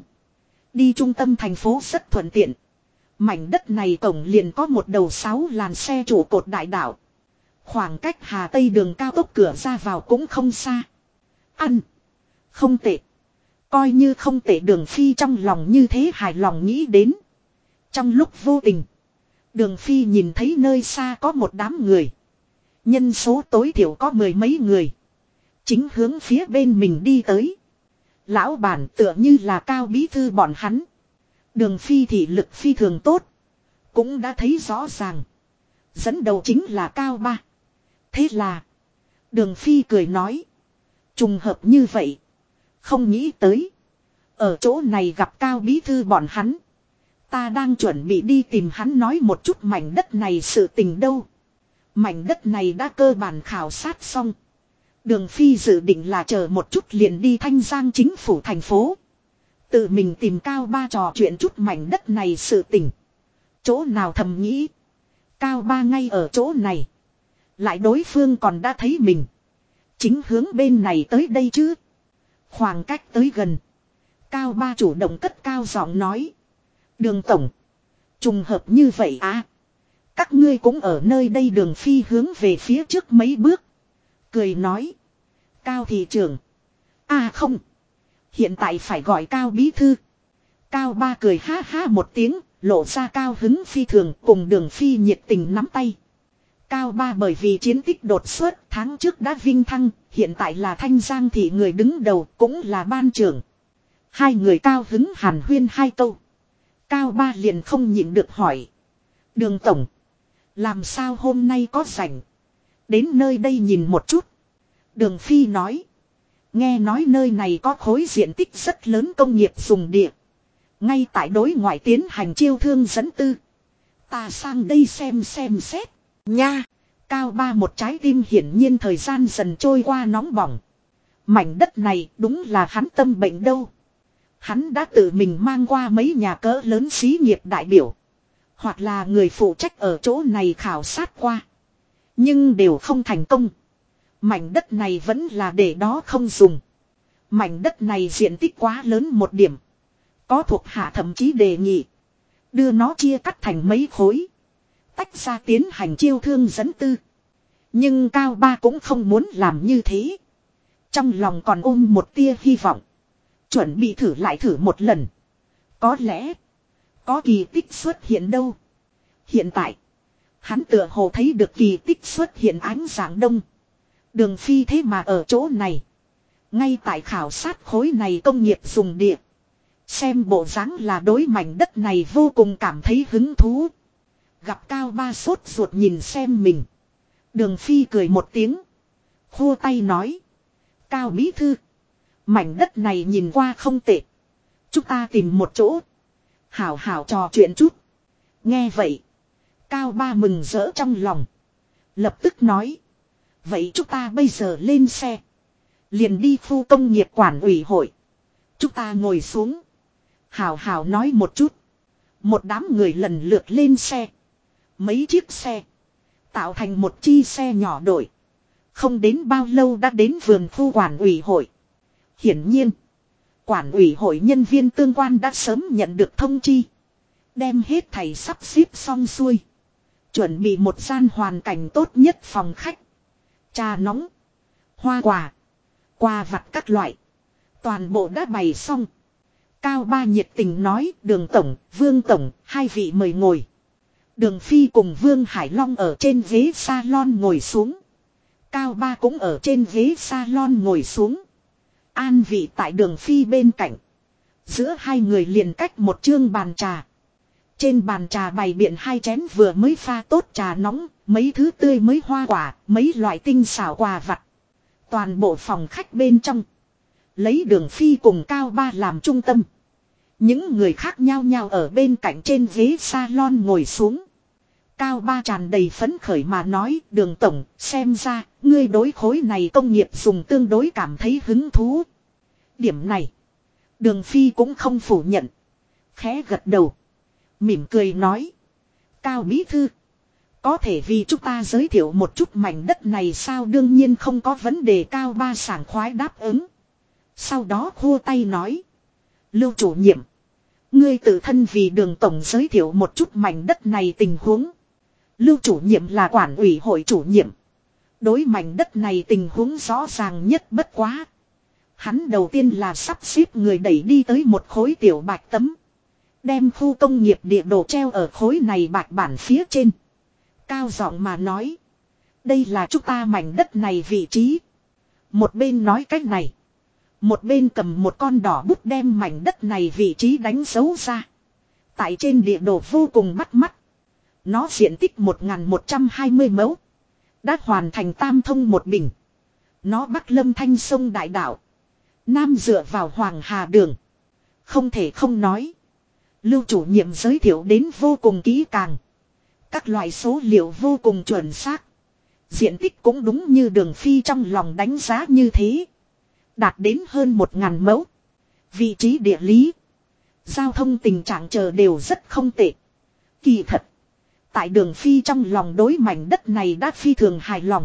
Đi trung tâm thành phố rất thuận tiện. Mảnh đất này tổng liền có một đầu 6 làn xe trụ cột đại đạo. Khoảng cách Hà Tây đường cao tốc cửa ra vào cũng không xa. Ăn. Không tệ. Coi như không tệ, Đường Phi trong lòng như thế hài lòng nghĩ đến. Trong lúc vô tình, Đường Phi nhìn thấy nơi xa có một đám người. Nhân số tối thiểu có 10 mấy người. Chính hướng phía bên mình đi tới. Lão bản tựa như là Cao bí thư bọn hắn. Đường Phi thị lực phi thường tốt. Cũng đã thấy rõ ràng. Dẫn đầu chính là Cao ba. Thế là Đường Phi cười nói. Trùng hợp như vậy. Không nghĩ tới. Ở chỗ này gặp Cao bí thư bọn hắn. Ta đang chuẩn bị đi tìm hắn nói một chút mảnh đất này sự tình đâu. Mảnh đất này đã cơ bản khảo sát xong. Đường Phi dự định là chờ một chút liền đi Thanh Giang chính phủ thành phố. Tự mình tìm Cao ba trò chuyện chút mảnh đất này sự tình. Chỗ nào thầm nghĩ. Cao ba ngay ở chỗ này. Lại đối phương còn đã thấy mình. Chính hướng bên này tới đây chứ. Khoảng cách tới gần. Cao ba chủ động cất cao giọng nói. Đường tổng. Trùng hợp như vậy à. Các ngươi cũng ở nơi đây. Đường Phi hướng về phía trước mấy bước. Cười nói. Cao thị trưởng. À không. Hiện tại phải gọi Cao bí thư. Cao ba cười ha ha một tiếng. Lộ ra cao hứng phi thường cùng Đường Phi nhiệt tình nắm tay. Cao ba bởi vì chiến tích đột xuất tháng trước đã vinh thăng. Hiện tại là Thanh Giang thị người đứng đầu cũng là ban trưởng. Hai người cao hứng hàn huyên hai câu. Cao ba liền không nhịn được hỏi. Đường tổng. Làm sao hôm nay có rảnh. Đến nơi đây nhìn một chút. Đường Phi nói. Nghe nói nơi này có khối diện tích rất lớn công nghiệp dùng địa. Ngay tại đối ngoại tiến hành chiêu thương dẫn tư. Ta sang đây xem xét. Nha. Cao ba một trái tim hiển nhiên thời gian dần trôi qua nóng bỏng. Mảnh đất này đúng là hắn tâm bệnh đâu. Hắn đã tự mình mang qua mấy nhà cỡ lớn xí nghiệp đại biểu. Hoặc là người phụ trách ở chỗ này khảo sát qua. Nhưng đều không thành công. Mảnh đất này vẫn là để đó không dùng. Mảnh đất này diện tích quá lớn một điểm. Có thuộc hạ thậm chí đề nghị. Đưa nó chia cắt thành mấy khối. Tách ra tiến hành chiêu thương dẫn tư. Nhưng Cao ba cũng không muốn làm như thế. Trong lòng còn ôm một tia hy vọng. Chuẩn bị thử lại thử một lần. Có lẽ. Có kỳ tích xuất hiện đâu. Hiện tại. Hắn tựa hồ thấy được kỳ tích xuất hiện ánh sáng đông. Đường Phi thế mà ở chỗ này. Ngay tại khảo sát khối này công nghiệp dùng địa. Xem bộ dáng là đối mảnh đất này vô cùng cảm thấy hứng thú. Gặp Cao ba sốt ruột nhìn xem mình. Đường Phi cười một tiếng. Khua tay nói. Cao bí thư. Mảnh đất này nhìn qua không tệ. Chúng ta tìm một chỗ. Hảo hảo trò chuyện chút. Nghe vậy. Cao ba mừng rỡ trong lòng. Lập tức nói. Vậy chúng ta bây giờ lên xe. Liền đi khu công nghiệp quản ủy hội. Chúng ta ngồi xuống. Hảo hảo nói một chút. Một đám người lần lượt lên xe. Mấy chiếc xe. Tạo thành một chi xe nhỏ đội. Không đến bao lâu đã đến vườn khu quản ủy hội. Hiển nhiên. Quản ủy hội nhân viên tương quan đã sớm nhận được thông chi. Đem hết thầy sắp xếp xong xuôi. Chuẩn bị một gian hoàn cảnh tốt nhất phòng khách. Trà nóng. Hoa quả. Quà vặt các loại. Toàn bộ đã bày xong. Cao ba nhiệt tình nói Đường tổng, Vương tổng, hai vị mời ngồi. Đường Phi cùng Vương Hải Long ở trên ghế salon ngồi xuống. Cao ba cũng ở trên ghế salon ngồi xuống. An vị tại Đường Phi bên cạnh. Giữa hai người liền cách một chương bàn trà. Trên bàn trà bày biện hai chén vừa mới pha tốt trà nóng, mấy thứ tươi mới hoa quả, mấy loại tinh xảo quà vặt. Toàn bộ phòng khách bên trong. Lấy Đường Phi cùng Cao Ba làm trung tâm. Những người khác nhau nhau ở bên cạnh trên ghế salon ngồi xuống. Cao Ba tràn đầy phấn khởi mà nói, Đường tổng, xem ra, ngươi đối khối này công nghiệp dùng tương đối cảm thấy hứng thú. Điểm này, Đường Phi cũng không phủ nhận. Khẽ gật đầu, mỉm cười nói. Cao bí thư, có thể vì chúng ta giới thiệu một chút mảnh đất này sao? Đương nhiên không có vấn đề. Cao Ba sảng khoái đáp ứng. Sau đó khua tay nói. Lưu chủ nhiệm, ngươi tự thân vì Đường tổng giới thiệu một chút mảnh đất này tình huống. Lưu chủ nhiệm là quản ủy hội chủ nhiệm. Đối mảnh đất này tình huống rõ ràng nhất bất quá. Hắn đầu tiên là sắp xếp người đẩy đi tới một khối tiểu bạch tấm. Đem khu công nghiệp địa đồ treo ở khối này bạch bản phía trên. Cao giọng mà nói. Đây là chúng ta mảnh đất này vị trí. Một bên nói cách này. Một bên cầm một con đỏ bút đem mảnh đất này vị trí đánh dấu ra. Tại trên địa đồ vô cùng bắt mắt. Nó diện tích 1120 mẫu. Đã hoàn thành tam thông một bình. Nó bắc lâm thanh sông đại đạo. Nam dựa vào Hoàng Hà Đường. Không thể không nói. Lưu chủ nhiệm giới thiệu đến vô cùng kỹ càng. Các loại số liệu vô cùng chuẩn xác. Diện tích cũng đúng như Đường Phi trong lòng đánh giá như thế. Đạt đến hơn 1000 mẫu. Vị trí địa lý. Giao thông tình trạng chờ đều rất không tệ. Kỳ thật. Tại Đường Phi trong lòng đối mảnh đất này đã phi thường hài lòng.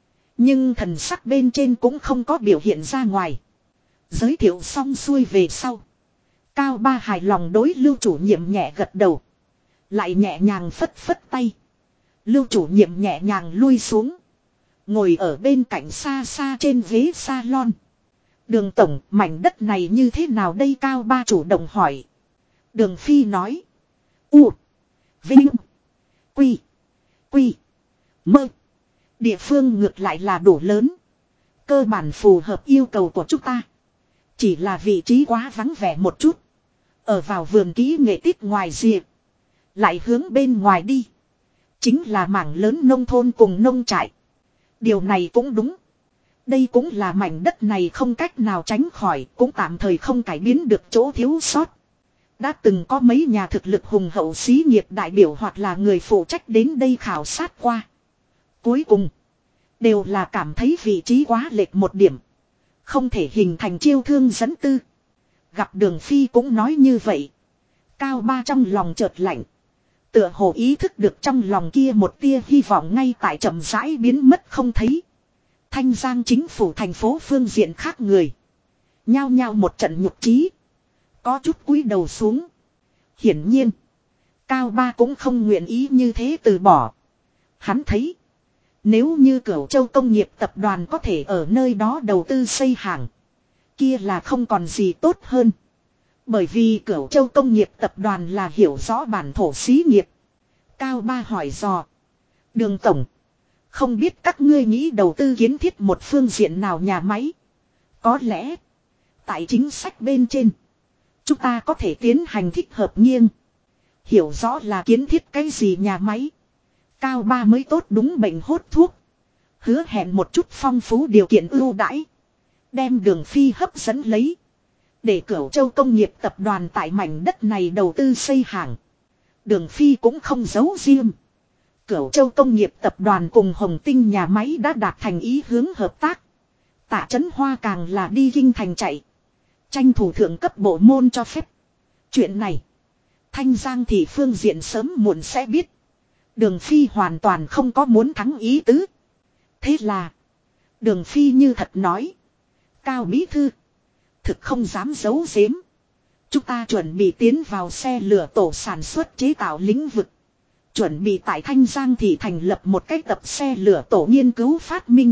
Nhưng thần sắc bên trên cũng không có biểu hiện ra ngoài. Giới thiệu xong xuôi về sau. Cao Ba hài lòng đối Lưu chủ nhiệm nhẹ gật đầu. Lại nhẹ nhàng phất phất tay. Lưu chủ nhiệm nhẹ nhàng lui xuống. Ngồi ở bên cạnh xa xa trên ghế salon. Đường tổng, mảnh đất này như thế nào đây? Cao Ba chủ động hỏi. Đường Phi nói. U. Vinh. Quy. Quy. Mơ. Địa phương ngược lại là đủ lớn. Cơ bản phù hợp yêu cầu của chúng ta. Chỉ là vị trí quá vắng vẻ một chút. Ở vào vườn kỹ nghệ tiết ngoài rìa. Lại hướng bên ngoài đi. Chính là mảng lớn nông thôn cùng nông trại. Điều này cũng đúng. Đây cũng là mảnh đất này không cách nào tránh khỏi. Cũng tạm thời không cải biến được chỗ thiếu sót. Đã từng có mấy nhà thực lực hùng hậu xí nghiệp đại biểu hoặc là người phụ trách đến đây khảo sát qua. Cuối cùng. Đều là cảm thấy vị trí quá lệch một điểm. Không thể hình thành chiêu thương dẫn tư. Gặp Đường Phi cũng nói như vậy. Cao Ba trong lòng chợt lạnh. Tựa hồ ý thức được trong lòng kia một tia hy vọng ngay tại chậm rãi biến mất không thấy. Thanh Giang chính phủ thành phố phương diện khác người. Nhao nhao một trận nhục trí. Có chút cúi đầu xuống. Hiển nhiên. Cao Ba cũng không nguyện ý như thế từ bỏ. Hắn thấy. Nếu như Cửu Châu công nghiệp tập đoàn có thể ở nơi đó đầu tư xây hàng. Kia là không còn gì tốt hơn. Bởi vì Cửu Châu công nghiệp tập đoàn là hiểu rõ bản thổ xí nghiệp. Cao Ba hỏi dò. Đường tổng. Không biết các ngươi nghĩ đầu tư kiến thiết một phương diện nào nhà máy. Có lẽ. Tại chính sách bên trên. Chúng ta có thể tiến hành thích hợp nghiêng. Hiểu rõ là kiến thiết cái gì nhà máy. Cao Ba mới tốt đúng bệnh hốt thuốc. Hứa hẹn một chút phong phú điều kiện ưu đãi. Đem Đường Phi hấp dẫn lấy. Để Cửu Châu công nghiệp tập đoàn tại mảnh đất này đầu tư xây hàng. Đường Phi cũng không giấu riêng. Cửu Châu công nghiệp tập đoàn cùng Hồng Tinh nhà máy đã đạt thành ý hướng hợp tác. Tạ Chấn Hoa càng là đi kinh thành chạy. Tranh thủ thượng cấp bộ môn cho phép. Chuyện này. Thanh Giang thì phương diện sớm muộn sẽ biết. Đường Phi hoàn toàn không có muốn thắng ý tứ. Thế là. Đường Phi như thật nói. Cao bí thư. Thực không dám giấu giếm. Chúng ta chuẩn bị tiến vào xe lửa tổ sản xuất chế tạo lĩnh vực. Chuẩn bị tại Thanh Giang thì thành lập một cái tập xe lửa tổ nghiên cứu phát minh.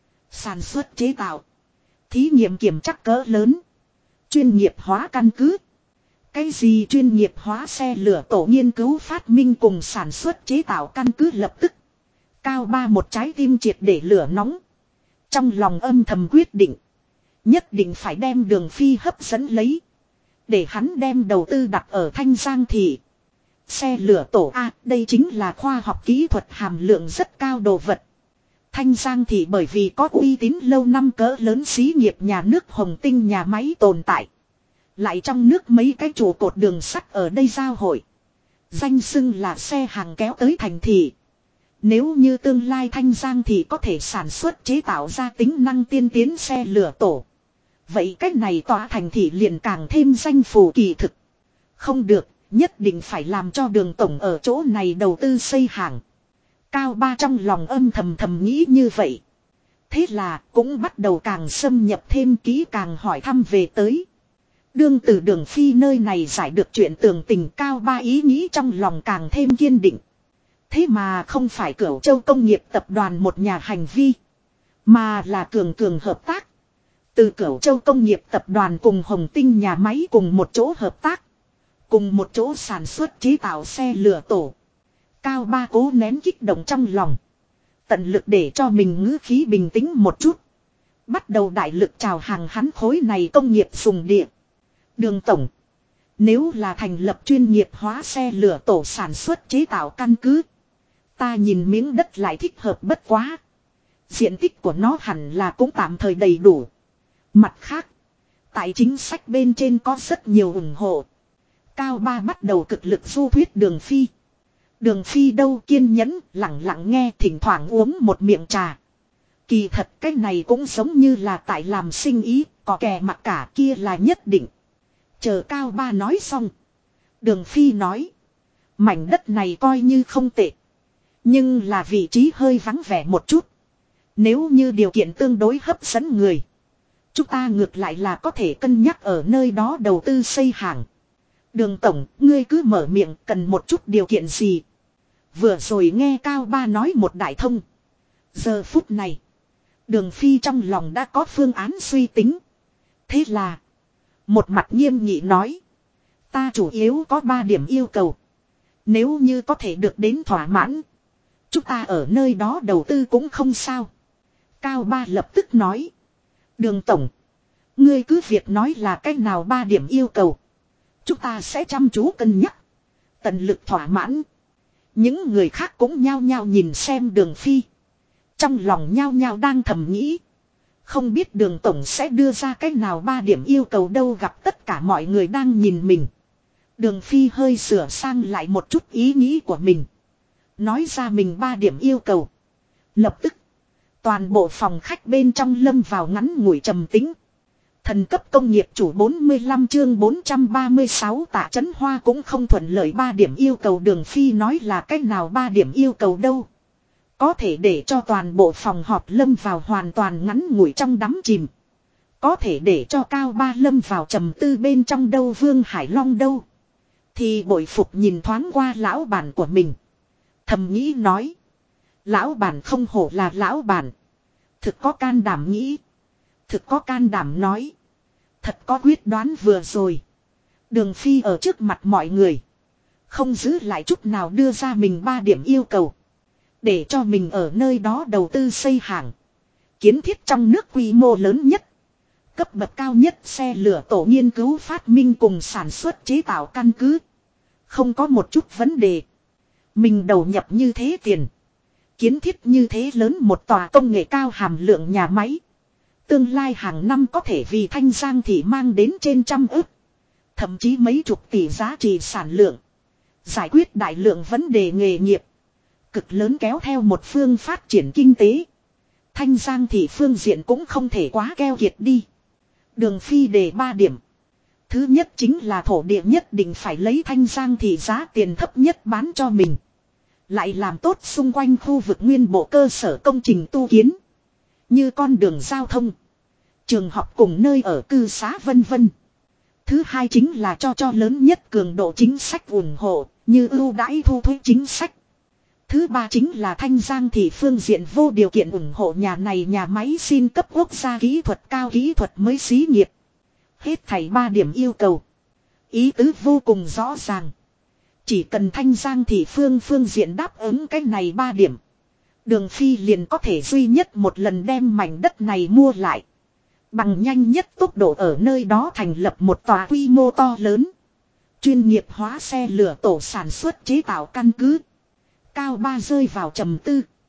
Sản xuất chế tạo. Thí nghiệm kiểm chắc cỡ lớn. Chuyên nghiệp hóa căn cứ. Cái gì chuyên nghiệp hóa xe lửa tổ nghiên cứu phát minh cùng sản xuất chế tạo căn cứ lập tức. Cao Ba một trái tim triệt để lửa nóng. Trong lòng âm thầm quyết định. Nhất định phải đem Đường Phi hấp dẫn lấy. Để hắn đem đầu tư đặt ở Thanh Giang thị. Xe lửa tổ A, đây chính là khoa học kỹ thuật hàm lượng rất cao đồ vật. Thanh Giang thị bởi vì có uy tín lâu năm cỡ lớn xí nghiệp nhà nước Hồng Tinh nhà máy tồn tại. Lại trong nước mấy cái trụ cột đường sắt ở đây giao hội. Danh xưng là xe hàng kéo tới thành thị. Nếu như tương lai Thanh Giang thị có thể sản xuất chế tạo ra tính năng tiên tiến xe lửa tổ. Vậy cách này tòa thành thị liền càng thêm danh phù kỳ thực. Không được, nhất định phải làm cho Đường tổng ở chỗ này đầu tư xây hàng. Cao Ba trong lòng âm thầm thầm nghĩ như vậy. Thế là cũng bắt đầu càng xâm nhập thêm kỹ càng hỏi thăm về tới. Đương từ Đường Phi nơi này giải được chuyện tường tình, Cao Ba ý nghĩ trong lòng càng thêm kiên định. Thế mà không phải Cửu Châu Công nghiệp tập đoàn một nhà hành vi. Mà là cường cường hợp tác. Từ Cửu Châu Công nghiệp tập đoàn cùng Hồng Tinh nhà máy cùng một chỗ hợp tác. Cùng một chỗ sản xuất chế tạo xe lửa tổ. Cao Ba cố nén kích động trong lòng. Tận lực để cho mình ngữ khí bình tĩnh một chút. Bắt đầu đại lực chào hàng hắn khối này công nghiệp dùng địa. Đường tổng. Nếu là thành lập chuyên nghiệp hóa xe lửa tổ sản xuất chế tạo căn cứ. Ta nhìn miếng đất lại thích hợp bất quá. Diện tích của nó hẳn là cũng tạm thời đầy đủ. Mặt khác. Tại chính sách bên trên có rất nhiều ủng hộ. Cao Ba bắt đầu cực lực du thuyết Đường Phi. Đường Phi đâu kiên nhẫn, lặng lặng nghe, thỉnh thoảng uống một miệng trà. Kỳ thật cái này cũng giống như là tại làm sinh ý, có kẻ mặc cả kia là nhất định. Chờ Cao Ba nói xong. Đường Phi nói. Mảnh đất này coi như không tệ. Nhưng là vị trí hơi vắng vẻ một chút. Nếu như điều kiện tương đối hấp dẫn người. Chúng ta ngược lại là có thể cân nhắc ở nơi đó đầu tư xây hàng. Đường tổng, ngươi cứ mở miệng, cần một chút điều kiện gì. Vừa rồi nghe Cao Ba nói một đại thông. Giờ phút này. Đường Phi trong lòng đã có phương án suy tính. Thế là. Một mặt nghiêm nghị nói. Ta chủ yếu có 3 điểm yêu cầu. Nếu như có thể được đến thỏa mãn. Chúng ta ở nơi đó đầu tư cũng không sao. Cao Ba lập tức nói. Đường tổng. Ngươi cứ việc nói là cách nào 3 điểm yêu cầu. Chúng ta sẽ chăm chú cân nhắc. Tận lực thỏa mãn. Những người khác cũng nhao nhao nhìn xem Đường Phi. Trong lòng nhao nhao đang thầm nghĩ. Không biết Đường tổng sẽ đưa ra cách nào 3 điểm yêu cầu đâu, gặp tất cả mọi người đang nhìn mình. Đường Phi hơi sửa sang lại một chút ý nghĩ của mình. Nói ra mình 3 điểm yêu cầu. Lập tức. Toàn bộ phòng khách bên trong lâm vào ngắn ngủi trầm tĩnh. Thần cấp công nghiệp chủ 45 chương 436 Tạ Chấn Hoa cũng không thuận lợi 3 điểm yêu cầu. Đường Phi nói là cách nào 3 điểm yêu cầu đâu. Có thể để cho toàn bộ phòng họp lâm vào hoàn toàn ngắn ngủi trong đắm chìm. Có thể để cho Cao Ba lâm vào trầm tư bên trong đâu. Vương Hải Long đâu. Thì bội phục nhìn thoáng qua lão bản của mình. Thầm nghĩ nói. Lão bản không hổ là lão bản. Thực có can đảm nghĩ. Thực có can đảm nói. Thật có quyết đoán vừa rồi. Đường Phi ở trước mặt mọi người. Không giữ lại chút nào đưa ra mình 3 điểm yêu cầu. Để cho mình ở nơi đó đầu tư xây hàng. Kiến thiết trong nước quy mô lớn nhất. Cấp bậc cao nhất xe lửa tổ nghiên cứu phát minh cùng sản xuất chế tạo căn cứ. Không có một chút vấn đề. Mình đầu nhập như thế tiền. Kiến thiết như thế lớn một tòa công nghệ cao hàm lượng nhà máy. Tương lai hàng năm có thể vì Thanh Giang thị mang đến trên 100 ức. Thậm chí mấy chục tỷ giá trị sản lượng. Giải quyết đại lượng vấn đề nghề nghiệp. Cực lớn kéo theo một phương phát triển kinh tế. Thanh Giang thị phương diện cũng không thể quá keo kiệt đi. Đường Phi đề 3 điểm. Thứ nhất chính là thổ địa nhất định phải lấy Thanh Giang thị giá tiền thấp nhất bán cho mình. Lại làm tốt xung quanh khu vực nguyên bộ cơ sở công trình tu kiến. Như con đường giao thông. Trường học cùng nơi ở cư xá vân vân. Thứ hai chính là cho lớn nhất cường độ chính sách ủng hộ. Như ưu đãi thu thuế chính sách. Thứ ba chính là Thanh Giang thị phương diện vô điều kiện ủng hộ nhà này nhà máy xin cấp quốc gia kỹ thuật cao kỹ thuật mới xí nghiệp. Hết thảy 3 điểm yêu cầu. Ý tứ vô cùng rõ ràng. Chỉ cần Thanh Giang thị phương diện đáp ứng cái này 3 điểm. Đường Phi liền có thể duy nhất một lần đem mảnh đất này mua lại. Bằng nhanh nhất tốc độ ở nơi đó thành lập một tòa quy mô to lớn. Chuyên nghiệp hóa xe lửa tổ sản xuất chế tạo căn cứ. Cao Ba rơi vào trầm tư.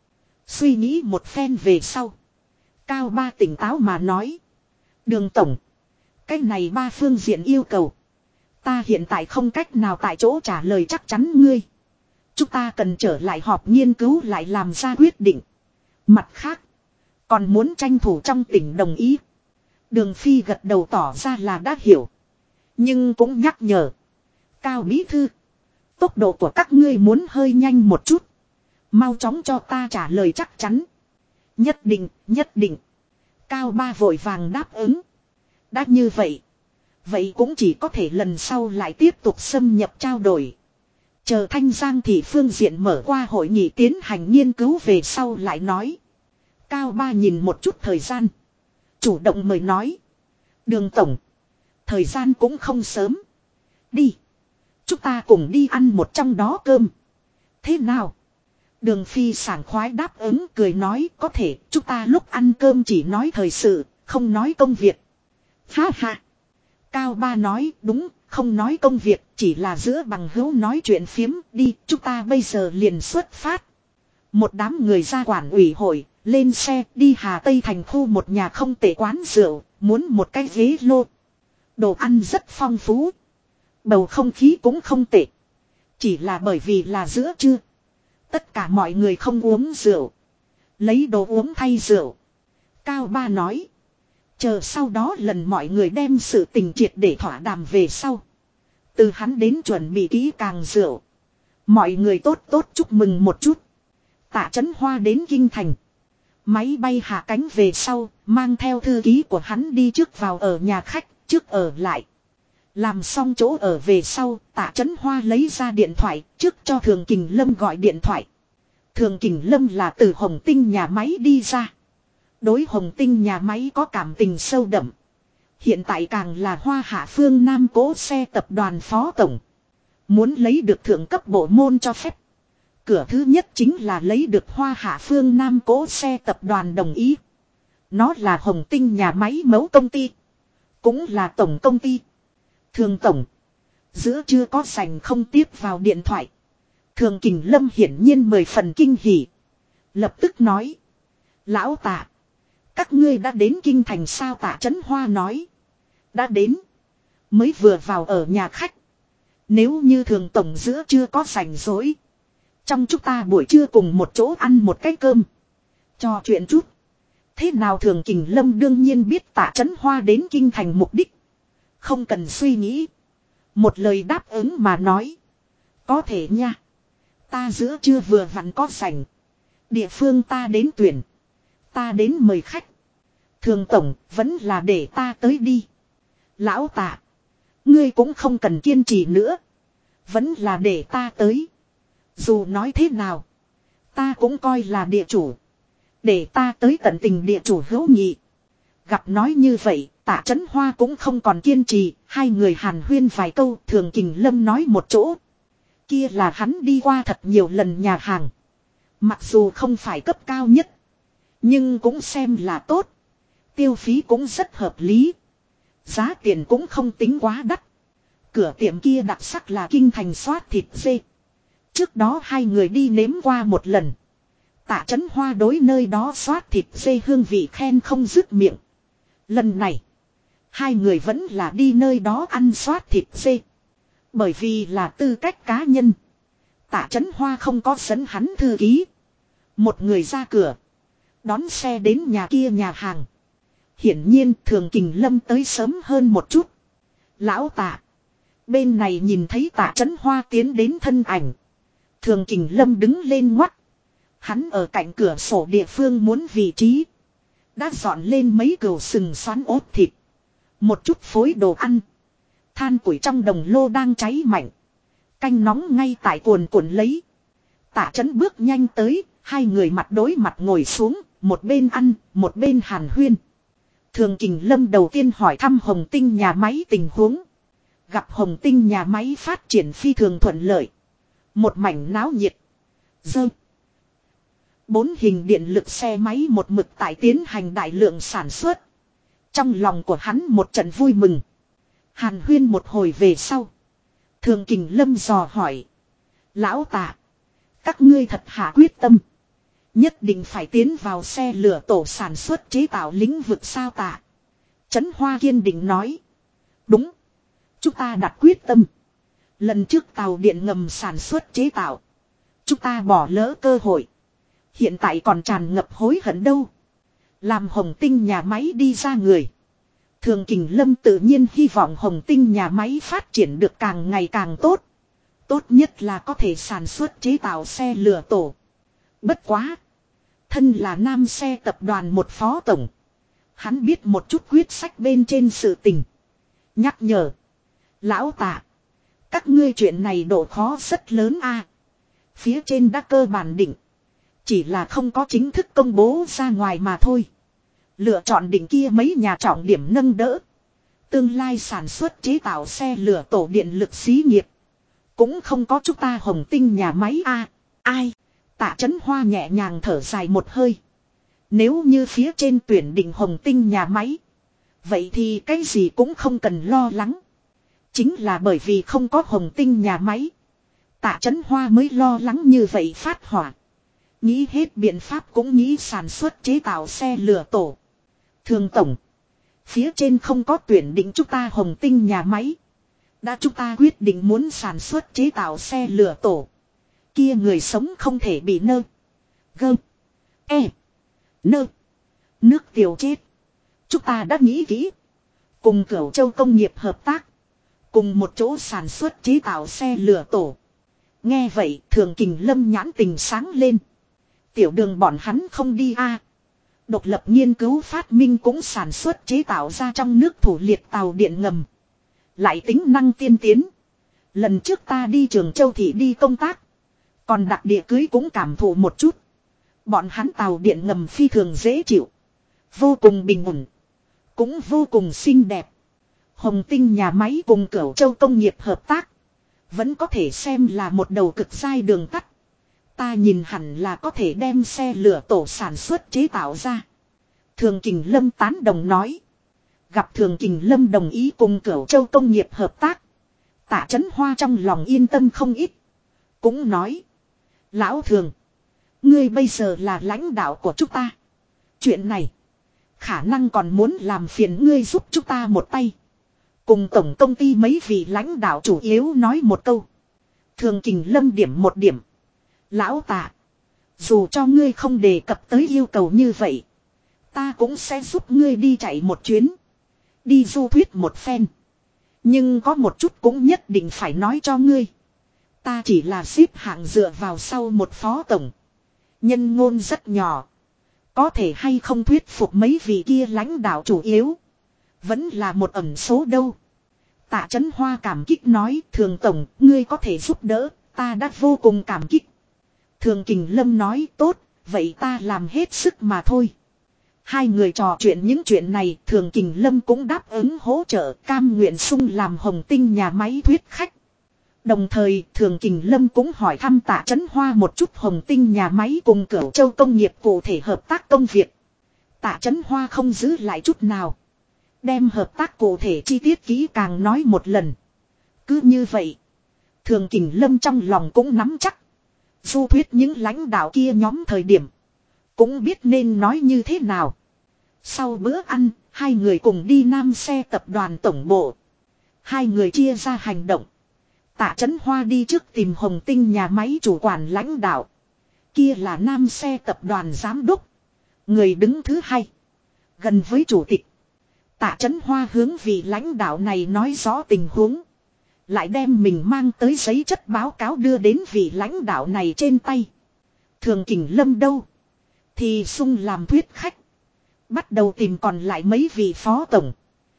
Suy nghĩ một phen về sau. Cao Ba tỉnh táo mà nói. Đường tổng. Cái này ba phương diện yêu cầu. Ta hiện tại không cách nào tại chỗ trả lời chắc chắn ngươi. Chúng ta cần trở lại họp nghiên cứu lại làm ra quyết định. Mặt khác. Còn muốn tranh thủ trong tỉnh đồng ý. Đường Phi gật đầu tỏ ra là đã hiểu. Nhưng cũng nhắc nhở. Cao bí thư. Tốc độ của các ngươi muốn hơi nhanh một chút. Mau chóng cho ta trả lời chắc chắn. Nhất định, nhất định. Cao Ba vội vàng đáp ứng. Đã như vậy. Vậy cũng chỉ có thể lần sau lại tiếp tục xâm nhập trao đổi. Chờ Thanh Giang thị phương diện mở qua hội nghị tiến hành nghiên cứu về sau lại nói. Cao Ba nhìn một chút thời gian. Chủ động mời nói. Đường tổng. Thời gian cũng không sớm. Đi. Chúng ta cùng đi ăn một trong đó cơm. Thế nào? Đường Phi sảng khoái đáp ứng cười nói có thể chúng ta lúc ăn cơm chỉ nói thời sự, không nói công việc. Ha ha. Cao Ba nói đúng, không nói công việc, chỉ là giữa bằng hữu nói chuyện phiếm, đi, chúng ta bây giờ liền xuất phát. Một đám người ra quản ủy hội, lên xe đi Hà Tây thành khu một nhà không tệ quán rượu, muốn một cái ghế lô. Đồ ăn rất phong phú. Bầu không khí cũng không tệ. Chỉ là bởi vì là giữa trưa. Tất cả mọi người không uống rượu. Lấy đồ uống thay rượu. Cao Ba nói. Chờ sau đó lần mọi người đem sự tình triệt để thỏa đàm về sau. Từ hắn đến chuẩn bị kỹ càng rượu. Mọi người tốt tốt chúc mừng một chút. Tạ Chấn Hoa đến Kinh Thành. Máy bay hạ cánh về sau, mang theo thư ký của hắn đi trước vào ở nhà khách, trước ở lại. Làm xong chỗ ở về sau, Tạ Chấn Hoa lấy ra điện thoại, trước cho Thường Kình Lâm gọi điện thoại. Thường Kình Lâm là từ Hồng Tinh nhà máy đi ra. Đối Hồng Tinh nhà máy có cảm tình sâu đậm. Hiện tại càng là Hoa Hạ Phương Nam Cố Xe tập đoàn phó tổng. Muốn lấy được thượng cấp bộ môn cho phép. Cửa thứ nhất chính là lấy được Hoa Hạ Phương Nam Cố Xe tập đoàn đồng ý. Nó là Hồng Tinh nhà máy mẫu công ty. Cũng là tổng công ty. Thường tổng. Giữa chưa có sành không tiếp vào điện thoại. Thường Kình Lâm hiển nhiên 10 phần kinh hỉ. Lập tức nói. Lão Tạ. Các ngươi đã đến Kinh Thành sao? Tạ Chấn Hoa nói. Đã đến. Mới vừa vào ở nhà khách. Nếu như Thường tổng giữa chưa có rảnh rỗi. Trong chúng ta buổi trưa cùng một chỗ ăn một cái cơm. Trò chuyện chút. Thế nào? Thường Kình Lâm đương nhiên biết Tạ Chấn Hoa đến Kinh Thành mục đích. Không cần suy nghĩ. Một lời đáp ứng mà nói. Có thể nha. Ta giữa trưa vừa vặn có rảnh. Địa phương ta đến tuyển. Ta đến mời khách. Thường tổng vẫn là để ta tới đi. Lão Tạ. Ngươi cũng không cần kiên trì nữa. Vẫn là để ta tới. Dù nói thế nào. Ta cũng coi là địa chủ. Để ta tới tận tình địa chủ hữu nghị. Gặp nói như vậy. Tạ Chấn Hoa cũng không còn kiên trì. Hai người hàn huyên vài câu. Thường Kình Lâm nói một chỗ. Kia là hắn đi qua thật nhiều lần nhà hàng. Mặc dù không phải cấp cao nhất. Nhưng cũng xem là tốt. Tiêu phí cũng rất hợp lý. Giá tiền cũng không tính quá đắt. Cửa tiệm kia đặc sắc là Kinh Thành xoát thịt dê. Trước đó hai người đi nếm qua một lần. Tạ Chấn Hoa đối nơi đó xoát thịt dê hương vị khen không dứt miệng. Lần này. Hai người vẫn là đi nơi đó ăn xoát thịt dê. Bởi vì là tư cách cá nhân. Tạ Chấn Hoa không có dẫn hắn thư ký. Một người ra cửa. Đón xe đến nhà kia nhà hàng. Hiển nhiên Thường Kình Lâm tới sớm hơn một chút. Lão Tạ. Bên này nhìn thấy Tạ Chấn Hoa tiến đến thân ảnh. Thường Kình Lâm đứng lên ngoắt. Hắn ở cạnh cửa sổ địa phương muốn vị trí. Đã dọn lên mấy cừu sừng xoắn ốp thịt. Một chút phối đồ ăn. Than củi trong đồng lô đang cháy mạnh. Canh nóng ngay tại cuồn cuộn lấy. Tạ Chấn bước nhanh tới. Hai người mặt đối mặt ngồi xuống. Một bên ăn, một bên hàn huyên. Thường Kình Lâm đầu tiên hỏi thăm Hồng Tinh nhà máy tình huống. Gặp Hồng Tinh nhà máy phát triển phi thường thuận lợi. Một mảnh náo nhiệt. Dơ. 4 hình điện lực xe máy một mực tại tiến hành đại lượng sản xuất. Trong lòng của hắn một trận vui mừng. Hàn huyên một hồi về sau. Thường Kình Lâm dò hỏi. Lão Tạ. Các ngươi thật hạ quyết tâm. Nhất định phải tiến vào xe lửa tổ sản xuất chế tạo lĩnh vực sao Tạ Chấn Hoa kiên định nói. Đúng. Chúng ta đặt quyết tâm. Lần trước tàu điện ngầm sản xuất chế tạo. Chúng ta bỏ lỡ cơ hội. Hiện tại còn tràn ngập hối hận đâu. Làm Hồng Tinh nhà máy đi ra người. Thường Kình Lâm tự nhiên hy vọng Hồng Tinh nhà máy phát triển được càng ngày càng tốt. Tốt nhất là có thể sản xuất chế tạo xe lửa tổ. Bất quá. Thân là nam xe tập đoàn một phó tổng. Hắn biết một chút quyết sách bên trên sự tình. Nhắc nhở. Lão Tạ. Các ngươi chuyện này độ khó rất lớn a. Phía trên đã cơ bản định. Chỉ là không có chính thức công bố ra ngoài mà thôi. Lựa chọn định kia mấy nhà trọng điểm nâng đỡ. Tương lai sản xuất chế tạo xe lửa tổ điện lực xí nghiệp. Cũng không có chúng ta Hồng Tinh nhà máy a. Ai? Tạ Chấn Hoa nhẹ nhàng thở dài một hơi. Nếu như phía trên tuyển định Hồng Tinh nhà máy. Vậy thì cái gì cũng không cần lo lắng. Chính là bởi vì không có Hồng Tinh nhà máy. Tạ Chấn Hoa mới lo lắng như vậy phát hỏa. Nghĩ hết biện pháp cũng nghĩ sản xuất chế tạo xe lửa tổ. Thường tổng. Phía trên không có tuyển định chúng ta Hồng Tinh nhà máy. Đã chúng ta quyết định muốn sản xuất chế tạo xe lửa tổ. Kia người sống không thể bị nơ. Gơ. E. Nơ. Nước tiểu chết. Chúng ta đã nghĩ kỹ. Cùng Cửu Châu công nghiệp hợp tác. Cùng một chỗ sản xuất chế tạo xe lửa tổ. Nghe vậy Thường Kình Lâm nhãn tình sáng lên. Tiểu Đường bọn hắn không đi a. Độc lập nghiên cứu phát minh cũng sản xuất chế tạo ra trong nước thủ liệt tàu điện ngầm. Lại tính năng tiên tiến. Lần trước ta đi Trường Châu Thị đi công tác. Còn đặc địa cưới cũng cảm thụ một chút. Bọn hắn tàu điện ngầm phi thường dễ chịu. Vô cùng bình ổn. Cũng vô cùng xinh đẹp. Hồng Tinh nhà máy cùng Cửu Châu công nghiệp hợp tác. Vẫn có thể xem là một đầu cực dai đường tắt. Ta nhìn hẳn là có thể đem xe lửa tổ sản xuất chế tạo ra. Thường Kình Lâm tán đồng nói. Gặp Thường Kình Lâm đồng ý cùng Cửu Châu công nghiệp hợp tác. Tạ Chấn Hoa trong lòng yên tâm không ít. Cũng nói. Lão Thường. Ngươi bây giờ là lãnh đạo của chúng ta. Chuyện này. Khả năng còn muốn làm phiền ngươi giúp chúng ta một tay. Cùng tổng công ty mấy vị lãnh đạo chủ yếu nói một câu. Thường Kình Lâm điểm một điểm. Lão Tạ. Dù cho ngươi không đề cập tới yêu cầu như vậy. Ta cũng sẽ giúp ngươi đi chạy một chuyến. Đi du thuyết một phen. Nhưng có một chút cũng nhất định phải nói cho ngươi. Ta chỉ là xếp hạng dựa vào sau một phó tổng. Nhân ngôn rất nhỏ. Có thể hay không thuyết phục mấy vị kia lãnh đạo chủ yếu. Vẫn là một ẩn số đâu. Tạ Chấn Hoa cảm kích nói. Thường tổng, ngươi có thể giúp đỡ. Ta đã vô cùng cảm kích. Thường Kình Lâm nói tốt. Vậy ta làm hết sức mà thôi. Hai người trò chuyện những chuyện này. Thường Kình Lâm cũng đáp ứng hỗ trợ. Cam nguyện sung làm Hồng Tinh nhà máy thuyết khách. Đồng thời Thường Kình Lâm cũng hỏi thăm Tạ Chấn Hoa một chút Hồng Tinh nhà máy cùng Cửu Châu công nghiệp cụ thể hợp tác công việc. Tạ Chấn Hoa không giữ lại chút nào. Đem hợp tác cụ thể chi tiết kỹ càng nói một lần. Cứ như vậy. Thường Kình Lâm trong lòng cũng nắm chắc. Du thuyết những lãnh đạo kia nhóm thời điểm. Cũng biết nên nói như thế nào. Sau bữa ăn, hai người cùng đi Nam xe tập đoàn tổng bộ. Hai người chia ra hành động. Tạ Chấn Hoa đi trước tìm Hồng Tinh nhà máy chủ quản lãnh đạo. Kia là Nam xe tập đoàn giám đốc. Người đứng thứ hai. Gần với chủ tịch. Tạ Chấn Hoa hướng vị lãnh đạo này nói rõ tình huống. Lại đem mình mang tới giấy chất báo cáo đưa đến vị lãnh đạo này trên tay. Thường Kình Lâm đâu? Thì sung làm thuyết khách. Bắt đầu tìm còn lại mấy vị phó tổng.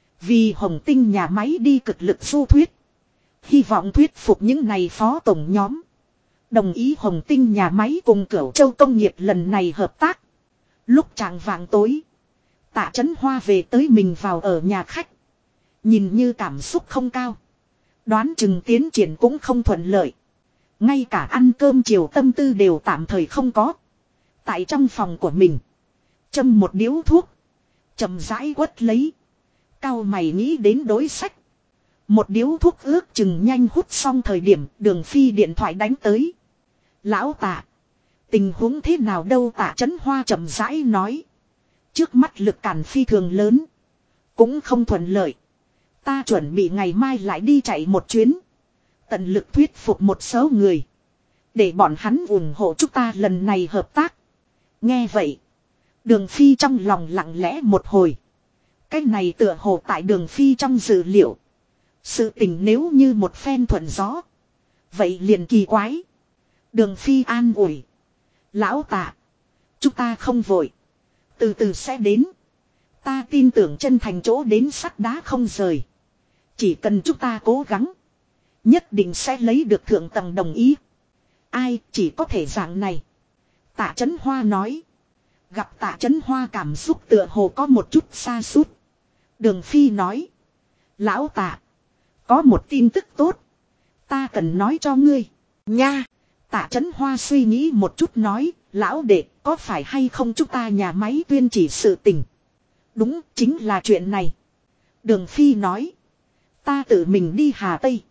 Vì Hồng Tinh nhà máy đi cực lực du thuyết. Hy vọng thuyết phục những này phó tổng nhóm. Đồng ý Hồng Tinh nhà máy cùng Cửu Châu công nghiệp lần này hợp tác. Lúc chạng vạng tối. Tạ Chấn Hoa về tới mình vào ở nhà khách. Nhìn như cảm xúc không cao. Đoán chừng tiến triển cũng không thuận lợi. Ngay cả ăn cơm chiều tâm tư đều tạm thời không có. Tại trong phòng của mình. Châm một điếu thuốc. Chậm rãi quất lấy. Cau mày nghĩ đến đối sách. Một điếu thuốc ước chừng nhanh hút xong thời điểm Đường Phi điện thoại đánh tới. Lão Tạ. Tình huống thế nào đâu, Tạ Chấn Hoa chậm rãi nói. Trước mắt lực cản phi thường lớn. Cũng không thuận lợi. Ta chuẩn bị ngày mai lại đi chạy một chuyến. Tận lực thuyết phục một số người. Để bọn hắn ủng hộ chúng ta lần này hợp tác. Nghe vậy. Đường Phi trong lòng lặng lẽ một hồi. Cái này tựa hồ tại Đường Phi trong dự liệu. Sự tình nếu như một phen thuận gió. Vậy liền kỳ quái. Đường Phi an ủi. Lão Tạ. Chúng ta không vội. Từ từ sẽ đến. Ta tin tưởng chân thành chỗ đến sắt đá không rời. Chỉ cần chúng ta cố gắng. Nhất định sẽ lấy được thượng tầng đồng ý. Ai chỉ có thể dạng này. Tạ Chấn Hoa nói. Gặp Tạ Chấn Hoa cảm xúc tựa hồ có một chút xa sút. Đường Phi nói. Lão Tạ. Có một tin tức tốt. Ta cần nói cho ngươi. Nha. Tạ Chấn Hoa suy nghĩ một chút nói. Lão đệ có phải hay không chúng ta nhà máy tuyên chỉ sự tình. Đúng chính là chuyện này. Đường Phi nói. Ta tự mình đi Hà Tây.